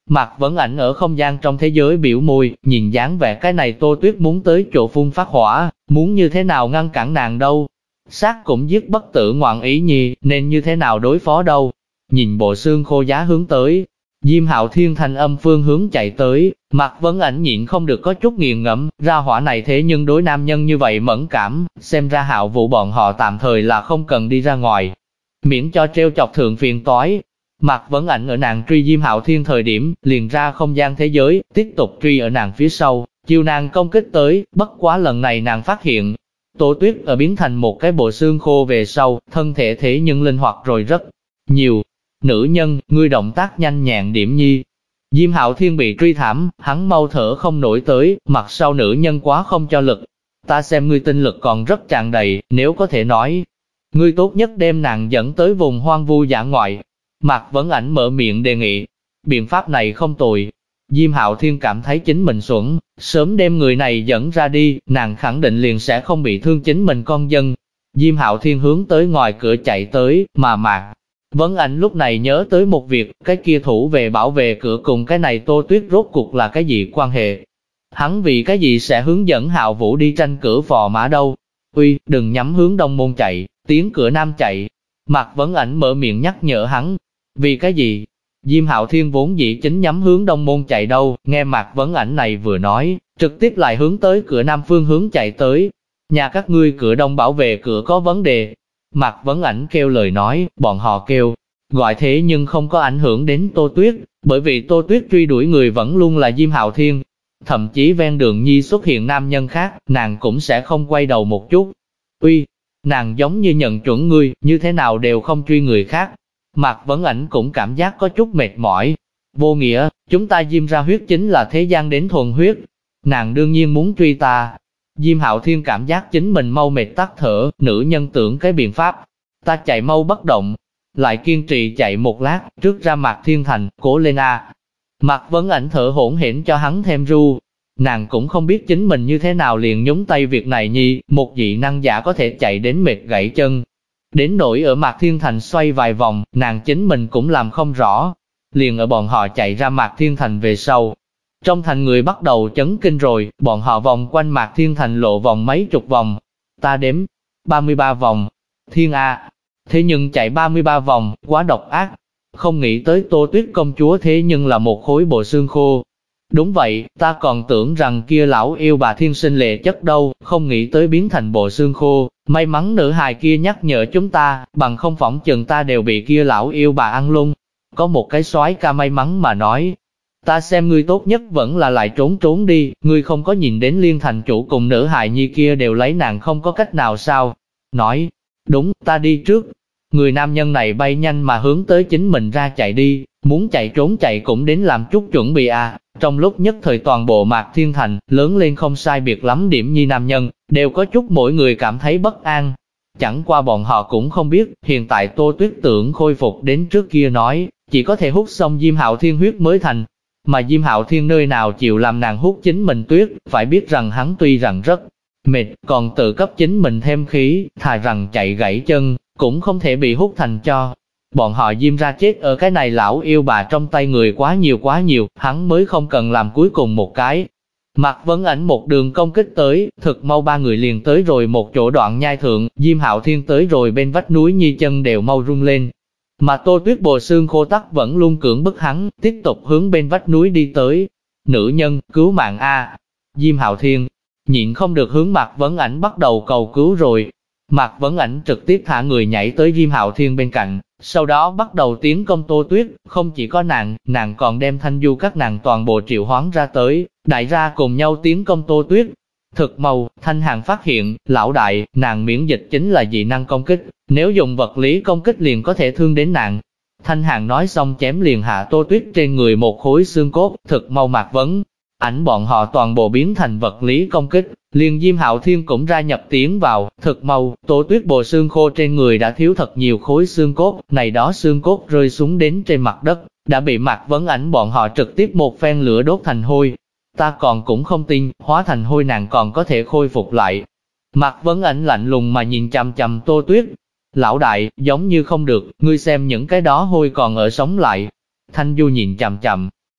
Mạc Vấn Ảnh ở không gian trong thế giới biểu môi, nhìn dáng vẻ cái này Tô Tuyết muốn tới chỗ phun phát hỏa, muốn như thế nào ngăn cản nàng đâu. Sát cũng giết bất tử ngoạn ý nhi, nên như thế nào đối phó đâu. Nhìn bộ xương khô giá hướng tới, Diêm Hạo Thiên thanh âm phương hướng chạy tới, Mạc Vấn Ảnh nhịn không được có chút nghiền ngẫm, ra hỏa này thế nhưng đối nam nhân như vậy mẫn cảm, xem ra Hạo Vũ bọn họ tạm thời là không cần đi ra ngoài, miễn cho treo chọc thượng phiền toái. Mạc Vấn Ảnh ở nàng truy Diêm Hạo Thiên thời điểm, liền ra không gian thế giới, tiếp tục truy ở nàng phía sau, chiều nàng công kích tới, bất quá lần này nàng phát hiện, Tô Tuyết ở biến thành một cái bộ xương khô về sau, thân thể thế nhưng linh hoạt rồi rất nhiều. Nữ nhân, ngươi động tác nhanh nhẹn điểm nhi. Diêm Hạo Thiên bị truy thảm, hắn mau thở không nổi tới, mặt sau nữ nhân quá không cho lực. Ta xem ngươi tinh lực còn rất tràn đầy, nếu có thể nói, ngươi tốt nhất đem nàng dẫn tới vùng hoang vu dã ngoại. Mạc Vấn Ảnh mở miệng đề nghị, biện pháp này không tồi. Diêm Hạo Thiên cảm thấy chính mình xuẩn, sớm đem người này dẫn ra đi, nàng khẳng định liền sẽ không bị thương chính mình con dân. Diêm Hạo Thiên hướng tới ngoài cửa chạy tới, mà Mạc Vấn Ảnh lúc này nhớ tới một việc, cái kia thủ về bảo vệ cửa cùng cái này Tô Tuyết rốt cuộc là cái gì quan hệ. Hắn vì cái gì sẽ hướng dẫn Hạo Vũ đi tranh cửa phò mã đâu. Uy, đừng nhắm hướng đông môn chạy, tiến cửa nam chạy. Mạc Vấn Ảnh mở miệng nhắc nhở hắn. Vì cái gì? Diêm Hạo Thiên vốn dĩ chính nhắm hướng đông môn chạy đâu, nghe Mạc Vấn Ảnh này vừa nói, trực tiếp lại hướng tới cửa nam phương hướng chạy tới. Nhà các ngươi cửa đông bảo vệ cửa có vấn đề. Mạc Vấn Ảnh kêu lời nói, bọn họ kêu, gọi thế nhưng không có ảnh hưởng đến Tô Tuyết, bởi vì Tô Tuyết truy đuổi người vẫn luôn là Diêm Hạo Thiên. Thậm chí ven đường nhi xuất hiện nam nhân khác, nàng cũng sẽ không quay đầu một chút. Uy, nàng giống như nhận chuẩn ngươi, như thế nào đều không truy người khác. Mạc Vấn Ảnh cũng cảm giác có chút mệt mỏi. Vô nghĩa, chúng ta Diêm ra huyết chính là thế gian đến thuần huyết. Nàng đương nhiên muốn truy ta. Diêm Hạo Thiên cảm giác chính mình mau mệt tắt thở, nữ nhân tưởng cái biện pháp. Ta chạy mau bất động, lại kiên trì chạy một lát, trước ra Mạc Thiên Thành, cố lên a. Mạc Vấn Ảnh thở hổn hển cho hắn thêm ru. Nàng cũng không biết chính mình như thế nào liền nhúng tay việc này nhi, một dị năng giả có thể chạy đến mệt gãy chân. Đến nỗi ở Mạc Thiên Thành xoay vài vòng, nàng chính mình cũng làm không rõ. Liền ở bọn họ chạy ra Mạc Thiên Thành về sau. Trong thành người bắt đầu chấn kinh rồi, bọn họ vòng quanh Mạc Thiên Thành lộ vòng mấy chục vòng. Ta đếm, 33 vòng. Thiên A. Thế nhưng chạy 33 vòng, quá độc ác. Không nghĩ tới Tô Tuyết công chúa thế nhưng là một khối bộ xương khô. Đúng vậy, ta còn tưởng rằng kia lão yêu bà thiên sinh lệ chất đâu, không nghĩ tới biến thành bộ xương khô. May mắn nữ hài kia nhắc nhở chúng ta, bằng không phỏng chừng ta đều bị kia lão yêu bà ăn luôn. Có một cái soái ca may mắn mà nói, ta xem ngươi tốt nhất vẫn là lại trốn đi, ngươi không có nhìn đến Liên thành chủ cùng nữ hài nhi kia đều lấy nàng không có cách nào sao. Nói, đúng, ta đi trước. Người nam nhân này bay nhanh mà hướng tới chính mình ra chạy đi, muốn chạy trốn chạy cũng đến làm chút chuẩn bị à. Trong lúc nhất thời toàn bộ Mạc Thiên Thành, lớn lên không sai biệt lắm điểm nhi nam nhân, đều có chút mỗi người cảm thấy bất an. Chẳng qua bọn họ cũng không biết, hiện tại Tô Tuyết tưởng khôi phục đến trước kia nói, chỉ có thể hút xong Diêm Hạo Thiên huyết mới thành. Mà Diêm Hạo Thiên nơi nào chịu làm nàng hút chính mình tuyết, phải biết rằng hắn tuy rằng rất mệt, còn tự cấp chính mình thêm khí, thà rằng chạy gãy chân, cũng không thể bị hút thành cho. Bọn họ Diêm ra chết ở cái này lão yêu bà trong tay người quá nhiều, hắn mới không cần làm cuối cùng một cái. Mạc Vấn Ảnh một đường công kích tới, thực mau ba người liền tới rồi một chỗ đoạn nhai thượng, Diêm Hạo Thiên tới rồi bên vách núi nhi chân đều mau rung lên. Mà Tô Tuyết bộ xương khô tắc vẫn luôn cưỡng bức hắn, tiếp tục hướng bên vách núi đi tới. Nữ nhân, cứu mạng a! Diêm Hạo Thiên nhịn không được hướng Mạc Vấn Ảnh bắt đầu cầu cứu rồi. Mạc Vấn Ảnh trực tiếp thả người nhảy tới Diêm Hạo Thiên bên cạnh, sau đó bắt đầu tiến công Tô Tuyết, không chỉ có nàng còn đem Thanh Du các nàng toàn bộ triệu hoán ra tới, đại gia cùng nhau tiến công Tô Tuyết. Thực mau, Thanh Hàn phát hiện, lão đại, nàng miễn dịch chính là dị năng công kích, nếu dùng vật lý công kích liền có thể thương đến nàng. Thanh Hàn nói xong chém liền hạ Tô Tuyết trên người một khối xương cốt, thực mau Mạc Vấn Ảnh bọn họ toàn bộ biến thành vật lý công kích, liền Diêm Hạo Thiên cũng ra nhập tiến vào, thực mau, Tô Tuyết bộ xương khô trên người đã thiếu thật nhiều khối xương cốt, này đó xương cốt rơi xuống đến trên mặt đất, đã bị Mạc Vấn Ảnh bọn họ trực tiếp một phen lửa đốt thành hôi. Ta còn cũng không tin, hóa thành hôi nàng còn có thể khôi phục lại. Mạc Vấn Ảnh lạnh lùng mà nhìn chằm chằm Tô Tuyết. Lão đại, giống như không được, ngươi xem những cái đó hôi còn ở sống lại. Thanh Du nhìn chằm chằm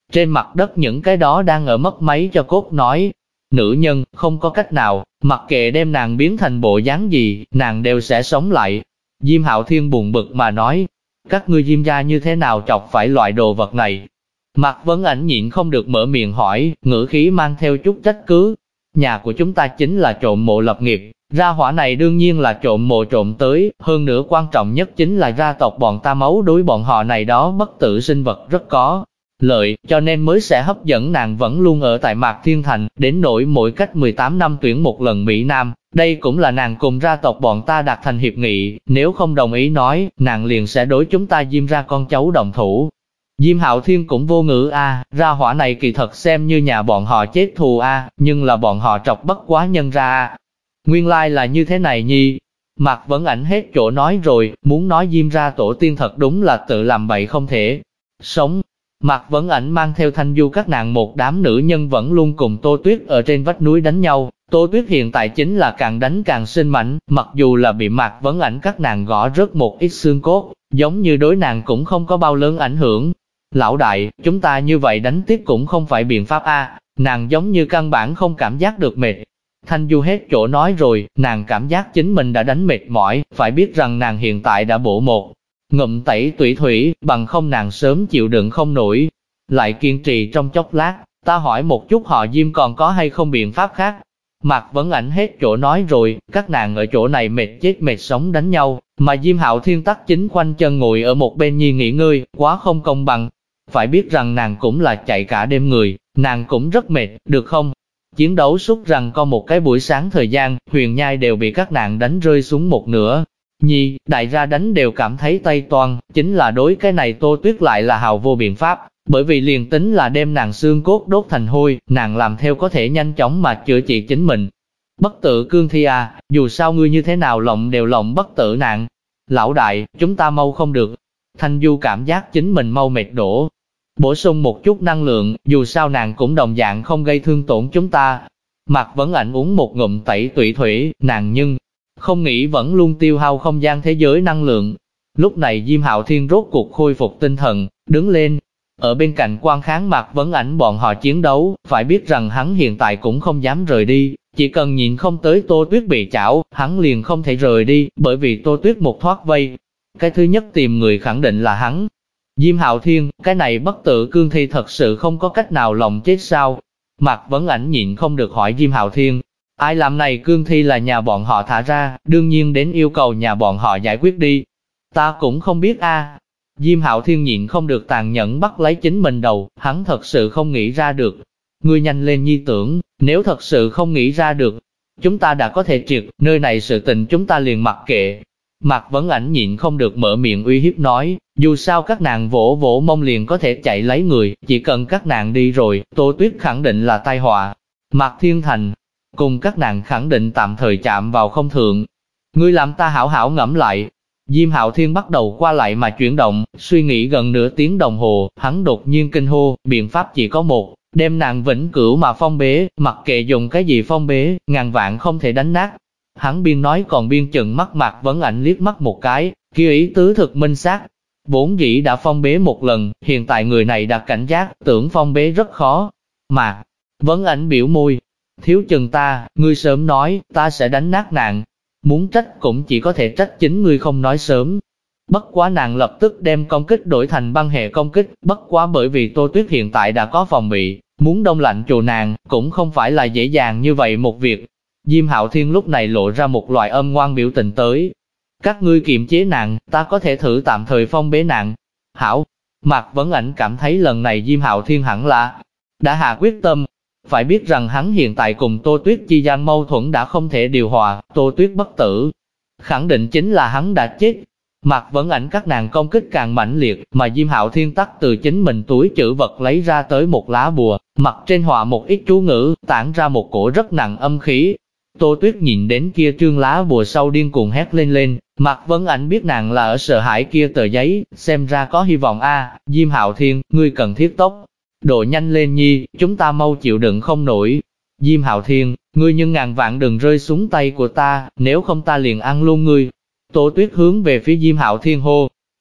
Trên mặt đất những cái đó đang ở mất máy cho cốt nói, nữ nhân, không có cách nào, mặc kệ đem nàng biến thành bộ dáng gì, nàng đều sẽ sống lại. Diêm Hạo Thiên buồn bực mà nói, các ngươi Diêm gia như thế nào chọc phải loại đồ vật này? Mạc Vấn Ảnh nhịn không được mở miệng hỏi, ngữ khí mang theo chút trách cứ. Nhà của chúng ta chính là trộm mộ lập nghiệp, ra hỏa này đương nhiên là trộm mộ trộm tới, hơn nữa quan trọng nhất chính là gia tộc bọn ta máu đối bọn họ này đó bất tử sinh vật rất có lợi, cho nên mới sẽ hấp dẫn nàng vẫn luôn ở tại Mạc Thiên Thành, đến nỗi mỗi cách 18 năm tuyển một lần Mỹ Nam. Đây cũng là nàng cùng gia tộc bọn ta đạt thành hiệp nghị, nếu không đồng ý nói, nàng liền sẽ đối chúng ta Diêm ra con cháu đồng thủ. Diêm Hạo Thiên cũng vô ngữ ra hỏa này kỳ thật xem như nhà bọn họ chết thù nhưng là bọn họ trọc bất quá nhân ra Nguyên lai là như thế này nhi. Mạc Vấn Ảnh hết chỗ nói rồi, muốn nói Diêm ra tổ tiên thật đúng là tự làm bậy không thể sống. Mạc Vấn Ảnh mang theo Thanh Du các nàng một đám nữ nhân vẫn luôn cùng Tô Tuyết ở trên vách núi đánh nhau. Tô Tuyết hiện tại chính là càng đánh càng sinh mảnh, mặc dù là bị Mạc Vấn Ảnh các nàng gõ rớt một ít xương cốt, giống như đối nàng cũng không có bao lớn ảnh hưởng. Lão đại, chúng ta như vậy đánh tiếp cũng không phải biện pháp nàng giống như căn bản không cảm giác được mệt. Thanh Du hết chỗ nói rồi, nàng cảm giác chính mình đã đánh mệt mỏi, phải biết rằng nàng hiện tại đã bổ một ngụm tẩy tủy thủy, bằng không nàng sớm chịu đựng không nổi. Lại kiên trì trong chốc lát, ta hỏi một chút họ Diêm còn có hay không biện pháp khác. Mạc Vấn Ảnh hết chỗ nói rồi, các nàng ở chỗ này mệt chết mệt sống đánh nhau, mà Diêm Hạo Thiên tắc chính khoanh chân ngồi ở một bên nhi nghỉ ngơi, quá không công bằng. Phải biết rằng nàng cũng là chạy cả đêm người, nàng cũng rất mệt, được không? Chiến đấu suốt rằng có một cái buổi sáng thời gian, Huyền Nhai đều bị các nàng đánh rơi xuống một nửa. Đại gia đánh đều cảm thấy tay toan, chính là đối cái này Tô Tuyết lại là hào vô biện pháp, bởi vì liền tính là đem nàng xương cốt đốt thành hôi, nàng làm theo có thể nhanh chóng mà chữa trị chính mình. Bất tử cương thi dù sao ngươi như thế nào lộng đều lộng bất tử nạn. Lão đại, chúng ta mau không được. Thanh Du cảm giác chính mình mau mệt đổ. Bổ sung một chút năng lượng, dù sao nàng cũng đồng dạng không gây thương tổn chúng ta. Mạc Vấn Ảnh uống một ngụm tẩy tủy thủy, nàng nhưng không nghĩ vẫn luôn tiêu hao không gian thế giới năng lượng. Lúc này Diêm Hạo Thiên rốt cuộc khôi phục tinh thần, đứng lên. Ở bên cạnh quan kháng Mạc Vấn Ảnh bọn họ chiến đấu, phải biết rằng hắn hiện tại cũng không dám rời đi. Chỉ cần nhìn không tới Tô Tuyết bị chảo, hắn liền không thể rời đi, bởi vì Tô Tuyết một thoát vây. Cái thứ nhất tìm người khẳng định là hắn. Diêm Hạo Thiên, cái này bất tử cương thi thật sự không có cách nào lòng chết sao? Mạc Vấn Ảnh nhịn không được hỏi Diêm Hạo Thiên. Ai làm này cương thi là nhà bọn họ thả ra, đương nhiên đến yêu cầu nhà bọn họ giải quyết đi. Ta cũng không biết Diêm Hạo Thiên nhịn không được tàn nhẫn bắt lấy chính mình đầu, hắn thật sự không nghĩ ra được. Ngươi nhanh lên nhi tưởng, nếu thật sự không nghĩ ra được, chúng ta đã có thể triệt, nơi này sự tình chúng ta liền mặc kệ. Mạc Vấn Ảnh nhịn không được mở miệng uy hiếp nói, dù sao các nàng vỗ vỗ mông liền có thể chạy lấy người, chỉ cần các nàng đi rồi, Tô Tuyết khẳng định là tai họa. Mạc Thiên Thành, cùng các nàng khẳng định tạm thời chạm vào không thượng. Ngươi làm ta hảo hảo ngẫm lại. Diêm Hạo Thiên bắt đầu qua lại mà chuyển động, suy nghĩ gần nửa tiếng đồng hồ, hắn đột nhiên kinh hô, biện pháp chỉ có một, đem nàng vĩnh cửu mà phong bế, mặc kệ dùng cái gì phong bế, ngàn vạn không thể đánh nát. Hắn biên nói còn biên chừng mắt Mạc Vấn Ảnh liếc mắt một cái, kia ý tứ thực minh xác. Vốn dĩ đã phong bế một lần, hiện tại người này đã cảnh giác, tưởng phong bế rất khó. Mạc Vấn Ảnh biểu môi, thiếu chừng ta, ngươi sớm nói, ta sẽ đánh nát nàng. Muốn trách cũng chỉ có thể trách chính ngươi không nói sớm. Bất quá nàng lập tức đem công kích đổi thành băng hệ công kích, bất quá bởi vì Tô Tuyết hiện tại đã có phòng bị, muốn đông lạnh trù nàng, cũng không phải là dễ dàng như vậy một việc. Diêm Hạo Thiên lúc này lộ ra một loại âm ngoan biểu tình tới. Các ngươi kiềm chế nàng, ta có thể thử tạm thời phong bế nàng. Hảo, Mạc Vấn Ảnh cảm thấy lần này Diêm Hạo Thiên hẳn là đã hạ quyết tâm. Phải biết rằng hắn hiện tại cùng Tô Tuyết chi gian mâu thuẫn đã không thể điều hòa, Tô Tuyết bất tử. Khẳng định chính là hắn đã chết. Mạc Vấn Ảnh các nàng công kích càng mãnh liệt, mà Diêm Hạo Thiên tắc từ chính mình túi trữ vật lấy ra tới một lá bùa, mặt trên họa một ít chú ngữ, tản ra một cổ rất nặng âm khí. Tô Tuyết nhìn đến kia trương lá bùa sau điên cuồng hét lên. Mạc Vấn Ảnh biết nàng là ở sợ hãi kia tờ giấy, xem ra có hy vọng Diêm Hạo Thiên, ngươi cần thiết tốc độ nhanh lên nhi, chúng ta mau chịu đựng không nổi. Diêm Hạo Thiên, ngươi nhưng ngàn vạn đừng rơi xuống tay của ta, nếu không ta liền ăn luôn ngươi. Tô Tuyết hướng về phía Diêm Hạo Thiên hô.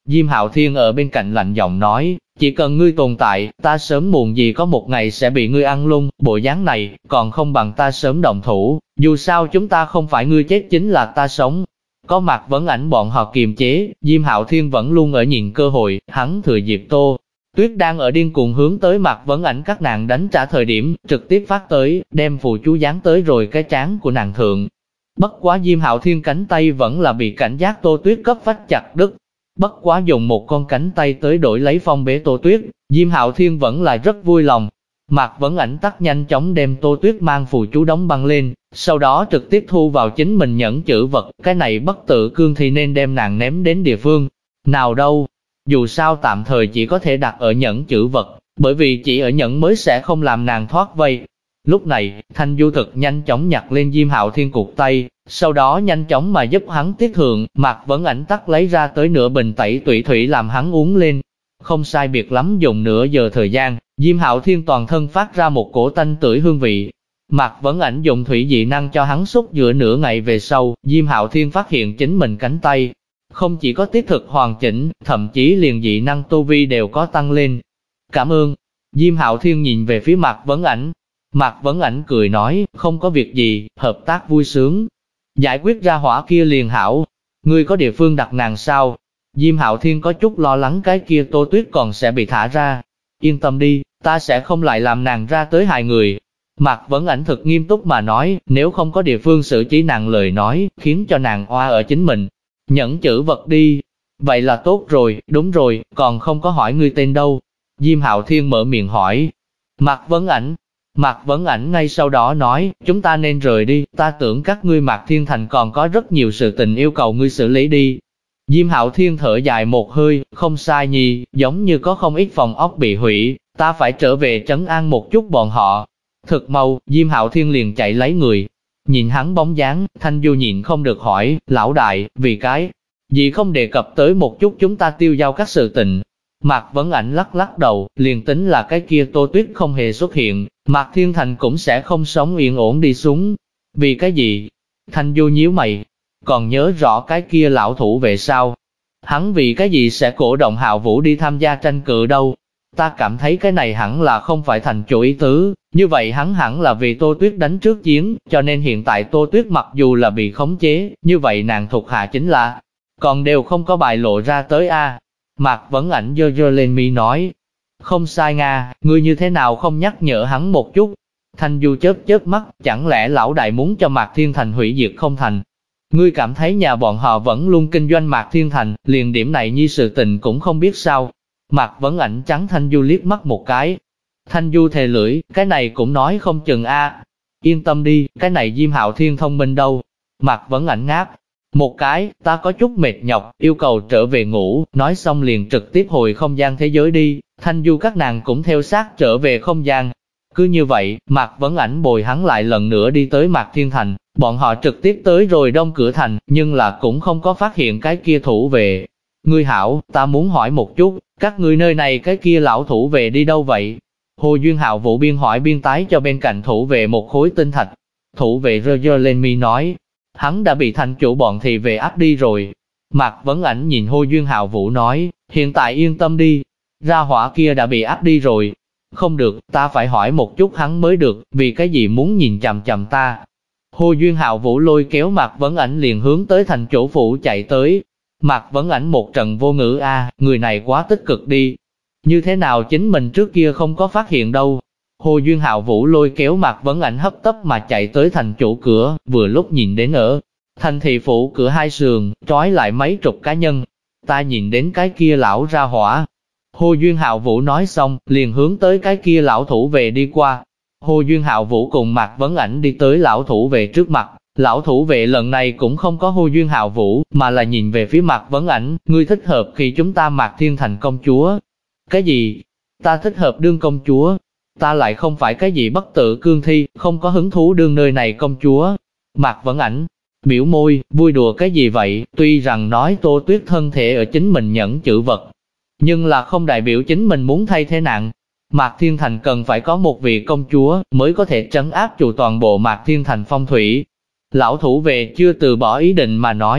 Diêm Hạo Thiên ở bên cạnh lạnh giọng nói, chỉ cần ngươi tồn tại, ta sớm muộn gì có một ngày sẽ bị ngươi ăn luôn, bộ dáng này, còn không bằng ta sớm động thủ, dù sao chúng ta không phải ngươi chết chính là ta sống. Có Mạc Vấn Ảnh bọn họ kiềm chế, Diêm Hạo Thiên vẫn luôn ở nhìn cơ hội, hắn thừa dịp Tô Tuyết đang ở điên cuồng hướng tới Mạc Vấn Ảnh các nàng đánh trả thời điểm, trực tiếp phát tới, đem phù chú dán tới rồi cái trán của nàng thượng. Bất quá Diêm Hạo Thiên cánh tay vẫn là bị cảnh giác Tô Tuyết cấp vách chặt đứt. Bất quá dùng một con cánh tay tới đổi lấy phong bế Tô Tuyết, Diêm Hạo Thiên vẫn là rất vui lòng. Mạc Vấn Ảnh tắt nhanh chóng đem Tô Tuyết mang phù chú đóng băng lên, sau đó trực tiếp thu vào chính mình nhẫn chữ vật, cái này bất tự cương thì nên đem nàng ném đến địa phương nào đâu. Dù sao tạm thời chỉ có thể đặt ở nhẫn chữ vật, bởi vì chỉ ở nhẫn mới sẽ không làm nàng thoát vây. Lúc này, Thanh Du thực nhanh chóng nhặt lên Diêm Hạo Thiên cụt tay, sau đó nhanh chóng mà giúp hắn tiết thượng, Mạc Vấn Ảnh tắt lấy ra tới nửa bình tẩy tủy thủy làm hắn uống lên. Không sai biệt lắm dùng nửa giờ thời gian, Diêm Hạo Thiên toàn thân phát ra một cổ tanh tưởi hương vị. Mạc Vấn Ảnh dùng thủy dị năng cho hắn xúc giữa nửa ngày về sau, Diêm Hạo Thiên phát hiện chính mình cánh tay không chỉ có tiết thực hoàn chỉnh, thậm chí liền dị năng tu vi đều có tăng lên. Cảm ơn. Diêm Hạo Thiên nhìn về phía Mạc Vấn Ảnh. Mạc Vấn Ảnh cười nói, không có việc gì, hợp tác vui sướng. Giải quyết ra hỏa kia liền hảo. Ngươi có địa phương đặt nàng sao? Diêm Hạo Thiên có chút lo lắng cái kia Tô Tuyết còn sẽ bị thả ra. Yên tâm đi, ta sẽ không lại làm nàng ra tới hại người. Mạc Vấn Ảnh thực nghiêm túc mà nói, nếu không có địa phương xử trí nàng lời nói, khiến cho nàng oa ở chính mình. Nhẫn chữ vật đi. Vậy là tốt rồi, đúng rồi, còn không có hỏi ngươi tên đâu. Diêm Hạo Thiên mở miệng hỏi. Mạc Vấn Ảnh. Mạc Vấn Ảnh ngay sau đó nói, chúng ta nên rời đi, ta tưởng các ngươi Mạc Thiên Thành còn có rất nhiều sự tình yêu cầu ngươi xử lý đi. Diêm Hạo Thiên thở dài một hơi, không sai nhì, giống như có không ít phòng ốc bị hủy, ta phải trở về trấn an một chút bọn họ. Thực mau, Diêm Hạo Thiên liền chạy lấy người. Nhìn hắn bóng dáng, Thanh Du nhịn không được hỏi, lão đại, vì cái gì không đề cập tới một chút chúng ta tiêu giao các sự tình. Mạc Vấn Ảnh lắc lắc đầu, liền tính là cái kia Tô Tuyết không hề xuất hiện, Mạc Thiên Thành cũng sẽ không sống yên ổn đi xuống. Vì cái gì? Thanh Du nhíu mày, còn nhớ rõ cái kia lão thủ về sao? Hắn vì cái gì sẽ cổ động Hạo Vũ đi tham gia tranh cử đâu? Ta cảm thấy cái này hẳn là không phải thành chủ ý tứ, như vậy hắn hẳn là vì Tô Tuyết đánh trước chiến, cho nên hiện tại Tô Tuyết mặc dù là bị khống chế, như vậy nàng thuộc hạ chính là, còn đều không có bài lộ ra tới a. Mạc Vấn Ảnh giơ giơ lên mi nói, không sai Nga, ngươi như thế nào không nhắc nhở hắn một chút. Thanh Du chớp chớp mắt, chẳng lẽ lão đại muốn cho Mạc Thiên Thành hủy diệt không thành? Ngươi cảm thấy nhà bọn họ vẫn luôn kinh doanh Mạc Thiên Thành, liền điểm này nhi sự tình cũng không biết sao? Mạc Vấn Ảnh trắng Thanh Du liếc mắt một cái. Thanh Du thề lưỡi, cái này cũng nói không chừng a. Yên tâm đi, cái này Diêm Hạo Thiên thông minh đâu. Mạc Vấn Ảnh ngáp một cái, ta có chút mệt nhọc, yêu cầu trở về ngủ, nói xong liền trực tiếp hồi không gian thế giới đi. Thanh Du các nàng cũng theo sát trở về không gian. Cứ như vậy, Mạc Vấn Ảnh bồi hắn lại lần nữa đi tới Mạc Thiên Thành, bọn họ trực tiếp tới rồi đông cửa thành, nhưng là cũng không có phát hiện cái kia thủ vệ. Ngươi hảo, ta muốn hỏi một chút, các ngươi nơi này cái kia lão thủ vệ đi đâu vậy? Hồ Duyên Hạo Vũ biên hỏi biên tái cho bên cạnh thủ vệ một khối tinh thạch. Thủ vệ rơ rơ lên mi nói, hắn đã bị thành chủ bọn thị vệ áp đi rồi. Mạc Vấn Ảnh nhìn Hồ Duyên Hạo Vũ nói, hiện tại yên tâm đi, ra hỏa kia đã bị áp đi rồi. Không được, ta phải hỏi một chút hắn mới được, vì cái gì muốn nhìn chằm chằm ta. Hồ Duyên Hạo Vũ lôi kéo Mạc Vấn Ảnh liền hướng tới thành chủ phủ chạy tới. Mạc Vấn Ảnh một trận vô ngữ a, người này quá tích cực đi. Như thế nào chính mình trước kia không có phát hiện đâu. Hồ Duyên Hạo Vũ lôi kéo Mạc Vấn Ảnh hấp tấp mà chạy tới thành chủ cửa, vừa lúc nhìn đến ở thành thị phủ cửa hai sườn, trói lại mấy chục cá nhân. Ta nhìn đến cái kia lão ra hỏa. Hồ Duyên Hạo Vũ nói xong, liền hướng tới cái kia lão thủ vệ đi qua. Hồ Duyên Hạo Vũ cùng Mạc Vấn Ảnh đi tới lão thủ vệ trước mặt. Lão thủ vệ lần này cũng không có Hồ Duyên Hạo Vũ, mà là nhìn về phía Mạc Vấn Ảnh, ngươi thích hợp khi chúng ta Mạc Thiên Thành công chúa. Cái gì? Ta thích hợp đương công chúa? Ta lại không phải cái gì bất tự cương thi, không có hứng thú đương nơi này công chúa. Mạc Vấn Ảnh biểu môi, vui đùa cái gì vậy? Tuy rằng nói Tô Tuyết thân thể ở chính mình nhẫn chữ vật, nhưng là không đại biểu chính mình muốn thay thế nàng. Mạc Thiên Thành cần phải có một vị công chúa mới có thể trấn áp trụ toàn bộ Mạc Thiên Thành phong thủy. Lão thủ vệ chưa từ bỏ ý định mà nói,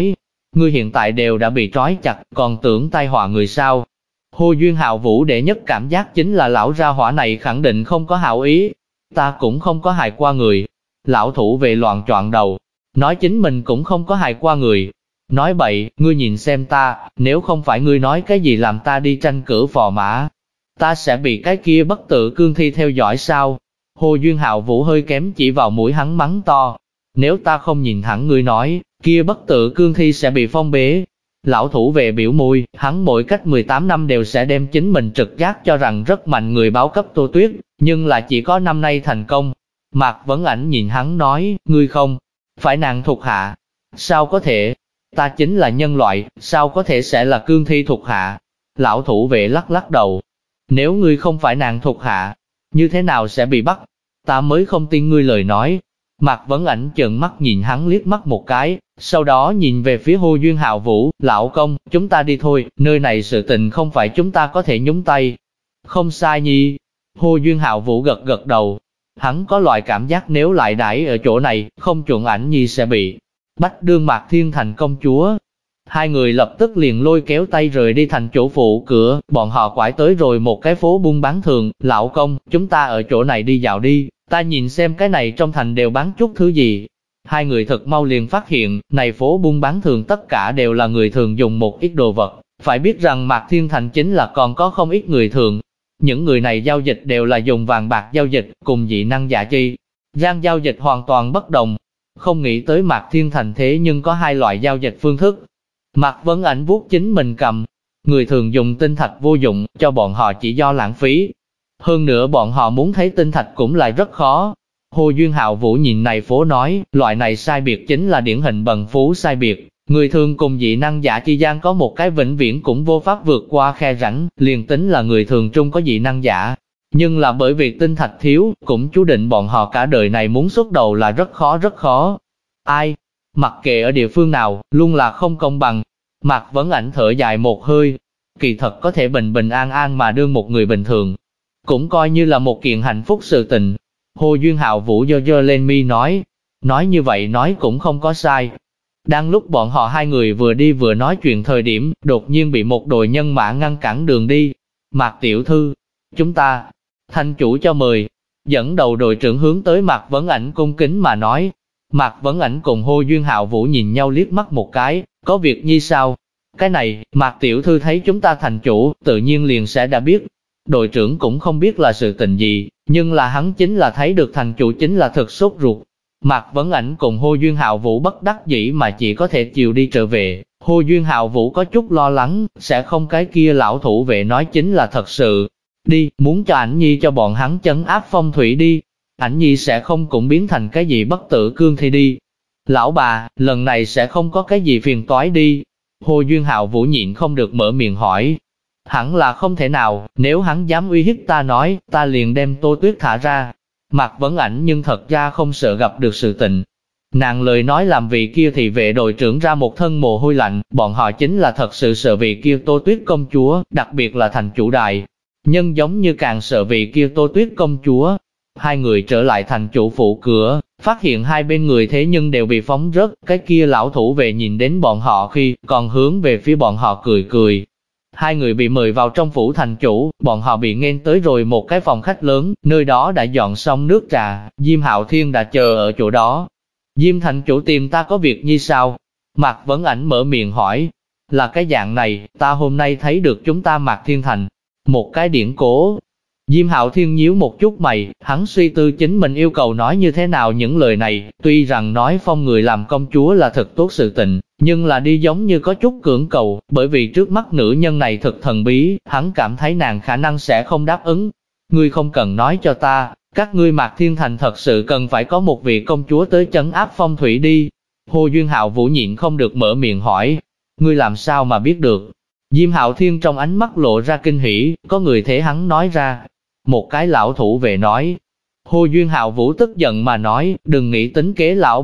Ngươi hiện tại đều đã bị trói chặt, còn tưởng tai họa người sao? Hồ Duyên Hạo Vũ đệ nhất cảm giác chính là lão ra hỏa này khẳng định không có hảo ý. Ta cũng không có hại qua người. Lão thủ vệ loạn choạng đầu, nói chính mình cũng không có hại qua người. Nói bậy, ngươi nhìn xem ta, nếu không phải ngươi nói cái gì làm ta đi tranh cử phò mã, ta sẽ bị cái kia bất tự cương thi theo dõi sao? Hồ Duyên Hạo Vũ hơi kém chỉ vào mũi hắn mắng to. Nếu ta không nhìn thẳng ngươi nói, kia bất tự cương thi sẽ bị phong bế. Lão thủ vệ biểu môi, hắn mỗi cách 18 năm đều sẽ đem chính mình trực giác cho rằng rất mạnh người báo cấp Tô Tuyết, nhưng là chỉ có năm nay thành công. Mạc Vấn Ảnh nhìn hắn nói, ngươi không phải nàng thuộc hạ. Sao có thể? Ta chính là nhân loại, sao có thể sẽ là cương thi thuộc hạ? Lão thủ vệ lắc lắc đầu. Nếu ngươi không phải nàng thuộc hạ, như thế nào sẽ bị bắt? Ta mới không tin ngươi lời nói. Mạc Vấn Ảnh trợn mắt nhìn hắn liếc mắt một cái, sau đó nhìn về phía Hồ Duyên Hạo Vũ, lão công, chúng ta đi thôi, nơi này sự tình không phải chúng ta có thể nhúng tay. Không sai nhi. Hồ Duyên Hạo Vũ gật gật đầu. Hắn có loại cảm giác nếu lại đãi ở chỗ này, không chuẩn Ảnh nhi sẽ bị bắt đương Mạc Thiên thành công chúa. Hai người lập tức liền lôi kéo tay rời đi thành chủ phụ cửa, bọn họ quải tới rồi một cái phố buôn bán thường, lão công, chúng ta ở chỗ này đi dạo đi, ta nhìn xem cái này trong thành đều bán chút thứ gì. Hai người thật mau liền phát hiện, này phố buôn bán thường tất cả đều là người thường dùng một ít đồ vật, phải biết rằng Mạc Thiên thành chính là còn có không ít người thường. Những người này giao dịch đều là dùng vàng bạc giao dịch, cùng dị năng giả chi. Gian giao dịch hoàn toàn bất đồng. Không nghĩ tới Mạc Thiên thành thế nhưng có hai loại giao dịch phương thức. Mạc Vấn Ảnh vuốt chính mình cầm. Người thường dùng tinh thạch vô dụng, cho bọn họ chỉ do lãng phí. Hơn nữa bọn họ muốn thấy tinh thạch cũng lại rất khó. Hồ Duyên Hạo Vũ nhìn này phố nói, loại này sai biệt chính là điển hình bần phú sai biệt. Người thường cùng dị năng giả chi gian có một cái vĩnh viễn cũng vô pháp vượt qua khe rãnh, liền tính là người thường trung có dị năng giả. Nhưng là bởi vì tinh thạch thiếu, cũng chú định bọn họ cả đời này muốn xuất đầu là rất khó rất khó. Ai? Mặc kệ ở địa phương nào, luôn là không công bằng. Mạc Vấn Ảnh thở dài một hơi. Kỳ thật có thể bình bình an an mà đương một người bình thường, cũng coi như là một kiện hạnh phúc sự tình. Hồ Duyên Hạo Vũ giơ giơ lên mi nói như vậy nói cũng không có sai. Đang lúc bọn họ hai người vừa đi vừa nói chuyện thời điểm, đột nhiên bị một đội nhân mã ngăn cản đường đi. Mạc tiểu thư, chúng ta, thành chủ cho mời. Dẫn đầu đội trưởng hướng tới Mạc Vấn Ảnh cung kính mà nói. Mạc Vấn Ảnh cùng Hồ Duyên Hạo Vũ nhìn nhau liếc mắt một cái, có việc nhi sao? Cái này, Mạc tiểu thư thấy chúng ta thành chủ, tự nhiên liền sẽ đã biết. Đội trưởng cũng không biết là sự tình gì, nhưng là hắn chính là thấy được thành chủ chính là thực sốt ruột. Mạc Vấn Ảnh cùng Hồ Duyên Hạo Vũ bất đắc dĩ mà chỉ có thể chiều đi trở về. Hồ Duyên Hạo Vũ có chút lo lắng, sẽ không cái kia lão thủ vệ nói chính là thật sự. Đi, muốn cho Ảnh Nhi cho bọn hắn chấn áp phong thủy đi. Ảnh Nhi sẽ không cũng biến thành cái gì bất tử cương thi đi. Lão bà, lần này sẽ không có cái gì phiền toái đi. Hồ Duyên Hạo Vũ nhịn không được mở miệng hỏi. Hẳn là không thể nào, nếu hắn dám uy hiếp ta nói, ta liền đem Tô Tuyết thả ra. Mạc Vấn Ảnh nhưng thật ra không sợ gặp được sự tình. Nàng lời nói làm vị kia thị vệ đội trưởng ra một thân mồ hôi lạnh, bọn họ chính là thật sự sợ vị kia Tô Tuyết công chúa, đặc biệt là thành chủ đại. Nhưng giống như càng sợ vị kia Tô Tuyết công chúa. Hai người trở lại thành chủ phủ cửa, phát hiện hai bên người thế nhưng đều bị phóng rớt, cái kia lão thủ vệ nhìn đến bọn họ khi còn hướng về phía bọn họ cười cười. Hai người bị mời vào trong phủ thành chủ, bọn họ bị nghênh tới rồi một cái phòng khách lớn, nơi đó đã dọn xong nước trà, Diêm Hạo Thiên đã chờ ở chỗ đó. Diêm thành chủ tìm ta có việc như sao? Mạc Vấn Ảnh mở miệng hỏi. Là cái dạng này, ta hôm nay thấy được chúng ta Mạc Thiên thành một cái điển cố. Diêm Hạo Thiên nhíu một chút mày, hắn suy tư chính mình yêu cầu nói như thế nào những lời này, tuy rằng nói phong người làm công chúa là thật tốt sự tình, nhưng là đi giống như có chút cưỡng cầu, bởi vì trước mắt nữ nhân này thật thần bí, hắn cảm thấy nàng khả năng sẽ không đáp ứng. Ngươi không cần nói cho ta, các ngươi Mạc Thiên thành thật sự cần phải có một vị công chúa tới trấn áp phong thủy đi. Hồ Duyên Hạo Vũ nhịn không được mở miệng hỏi, ngươi làm sao mà biết được? Diêm Hạo Thiên trong ánh mắt lộ ra kinh hỉ, có người thế hắn nói ra. Một cái lão thủ vệ nói. Hồ Duyên Hạo Vũ tức giận mà nói, đừng nghĩ tính kế lão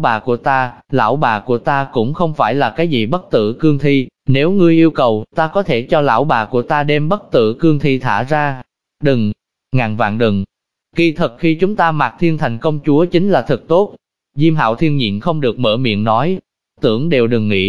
bà của ta cũng không phải là cái gì bất tử cương thi, nếu ngươi yêu cầu, ta có thể cho lão bà của ta đem bất tử cương thi thả ra. Đừng, ngàn vạn đừng. Kỳ thật khi chúng ta Mạc Thiên thành công chúa chính là thật tốt. Diêm Hạo Thiên nhịn không được mở miệng nói, tưởng đều đừng nghĩ.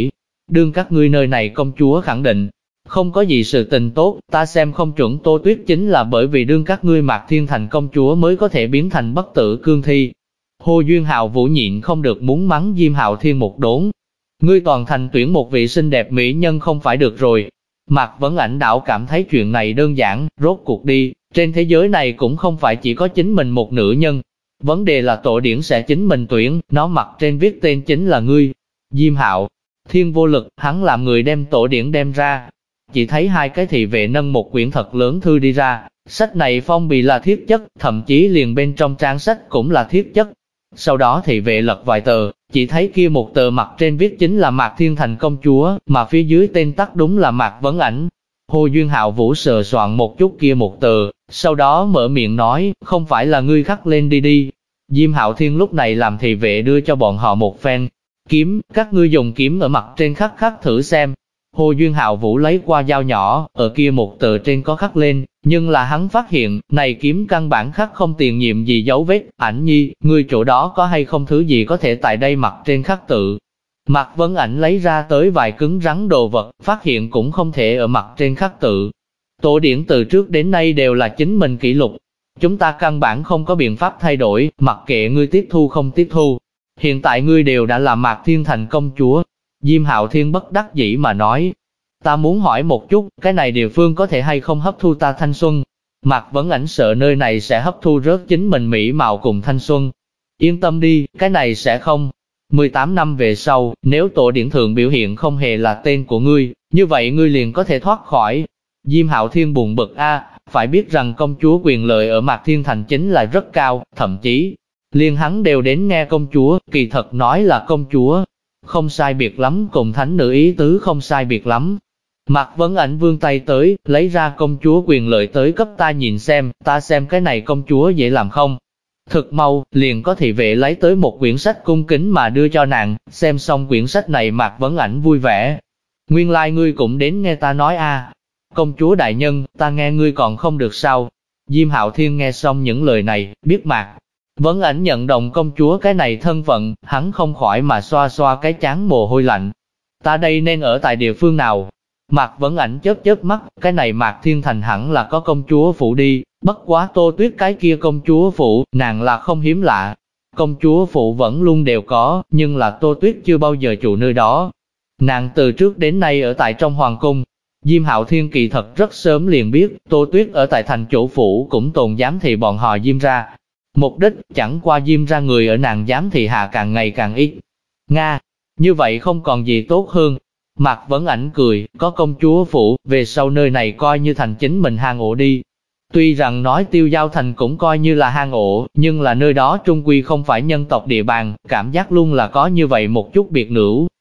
Đương các ngươi nơi này công chúa khẳng định, không có gì sự tình tốt, ta xem không chuẩn Tô Tuyết chính là bởi vì đương các ngươi Mạc Thiên Thành công chúa mới có thể biến thành bất tử cương thi. Hồ Duyên Hạo Vũ nhịn không được muốn mắng Diêm Hạo Thiên một đốn. Ngươi toàn thành tuyển một vị xinh đẹp mỹ nhân không phải được rồi. Mạc Vấn Ảnh đảo cảm thấy chuyện này đơn giản, rốt cuộc đi, trên thế giới này cũng không phải chỉ có chính mình một nữ nhân. Vấn đề là tổ điển sẽ chính mình tuyển, nó mặt trên viết tên chính là ngươi. Diêm Hạo Thiên vô lực, hắn làm người đem tổ điển đem ra. Chỉ thấy hai cái thị vệ nâng một quyển thật lớn thư đi ra, sách này phong bì là thiết chất, thậm chí liền bên trong trang sách cũng là thiết chất. Sau đó thị vệ lật vài tờ, chỉ thấy kia một tờ mặt trên viết chính là Mạc Thiên Thành công chúa, mà phía dưới tên tắt đúng là Mạc Vấn Ảnh. Hồ Duyên Hạo Vũ sờ soạn một chút kia một tờ, sau đó mở miệng nói, không phải là ngươi khắc lên đi. Diêm Hạo Thiên lúc này làm thị vệ đưa cho bọn họ một phen kiếm, các ngươi dùng kiếm ở mặt trên khắc thử xem. Hồ Duyên Hạo Vũ lấy qua dao nhỏ, ở kia một tờ trên có khắc lên, nhưng là hắn phát hiện, này kiếm căn bản khắc không tiền nhiệm gì dấu vết. Ảnh nhi, ngươi chỗ đó có hay không thứ gì có thể tại đây mặt trên khắc tự. Mạc Vấn Ảnh lấy ra tới vài cứng rắn đồ vật, phát hiện cũng không thể ở mặt trên khắc tự. Tổ điển từ trước đến nay đều là chính mình kỷ lục. Chúng ta căn bản không có biện pháp thay đổi, mặc kệ ngươi tiếp thu không tiếp thu. Hiện tại ngươi đều đã là Mạc Thiên Thành công chúa. Diêm Hạo Thiên bất đắc dĩ mà nói, ta muốn hỏi một chút, cái này địa phương có thể hay không hấp thu ta thanh xuân? Mạc Vấn Ảnh sợ nơi này sẽ hấp thu rớt chính mình mỹ mạo cùng thanh xuân. Yên tâm đi, cái này sẽ không. 18 năm về sau, nếu tổ điển thượng biểu hiện không hề là tên của ngươi, như vậy ngươi liền có thể thoát khỏi. Diêm Hạo Thiên buồn bực phải biết rằng công chúa quyền lợi ở Mạc Thiên Thành chính là rất cao, thậm chí, liền hắn đều đến nghe công chúa, kỳ thật nói là công chúa. Không sai biệt lắm, cùng thánh nữ ý tứ không sai biệt lắm. Mạc Vấn Ảnh vươn tay tới, lấy ra công chúa quyền lợi tới cấp ta nhìn xem, ta xem cái này công chúa dễ làm không? Thực mau, liền có thị vệ lấy tới một quyển sách cung kính mà đưa cho nàng, xem xong quyển sách này Mạc Vấn Ảnh vui vẻ. Nguyên lai ngươi cũng đến nghe ta nói Công chúa đại nhân, ta nghe ngươi còn không được sao? Diêm Hạo Thiên nghe xong những lời này, biết Mạc Vấn Ảnh nhận đồng công chúa cái này thân phận, hắn không khỏi mà xoa xoa cái trán mồ hôi lạnh. Ta đây nên ở tại địa phương nào? Mạc Vấn Ảnh chớp mắt, cái này Mạc Thiên Thành hẳn là có công chúa phủ đi, bất quá Tô Tuyết cái kia công chúa phủ, nàng là không hiếm lạ. Công chúa phủ vẫn luôn đều có, nhưng là Tô Tuyết chưa bao giờ trụ nơi đó. Nàng từ trước đến nay ở tại trong hoàng cung. Diêm Hạo Thiên kỳ thật rất sớm liền biết, Tô Tuyết ở tại thành chủ phủ cũng tồn giám thị bọn họ Diêm ra. Mục đích, chẳng qua Diêm ra người ở nàng giám thị hạ càng ngày càng ít. Nga, như vậy không còn gì tốt hơn. Mạc Vấn Ảnh cười, có công chúa phủ, về sau nơi này coi như thành chính mình hang ổ đi. Tuy rằng nói Tiêu Giao Thành cũng coi như là hang ổ, nhưng là nơi đó trung quy không phải nhân tộc địa bàn, cảm giác luôn là có như vậy một chút biệt nữ.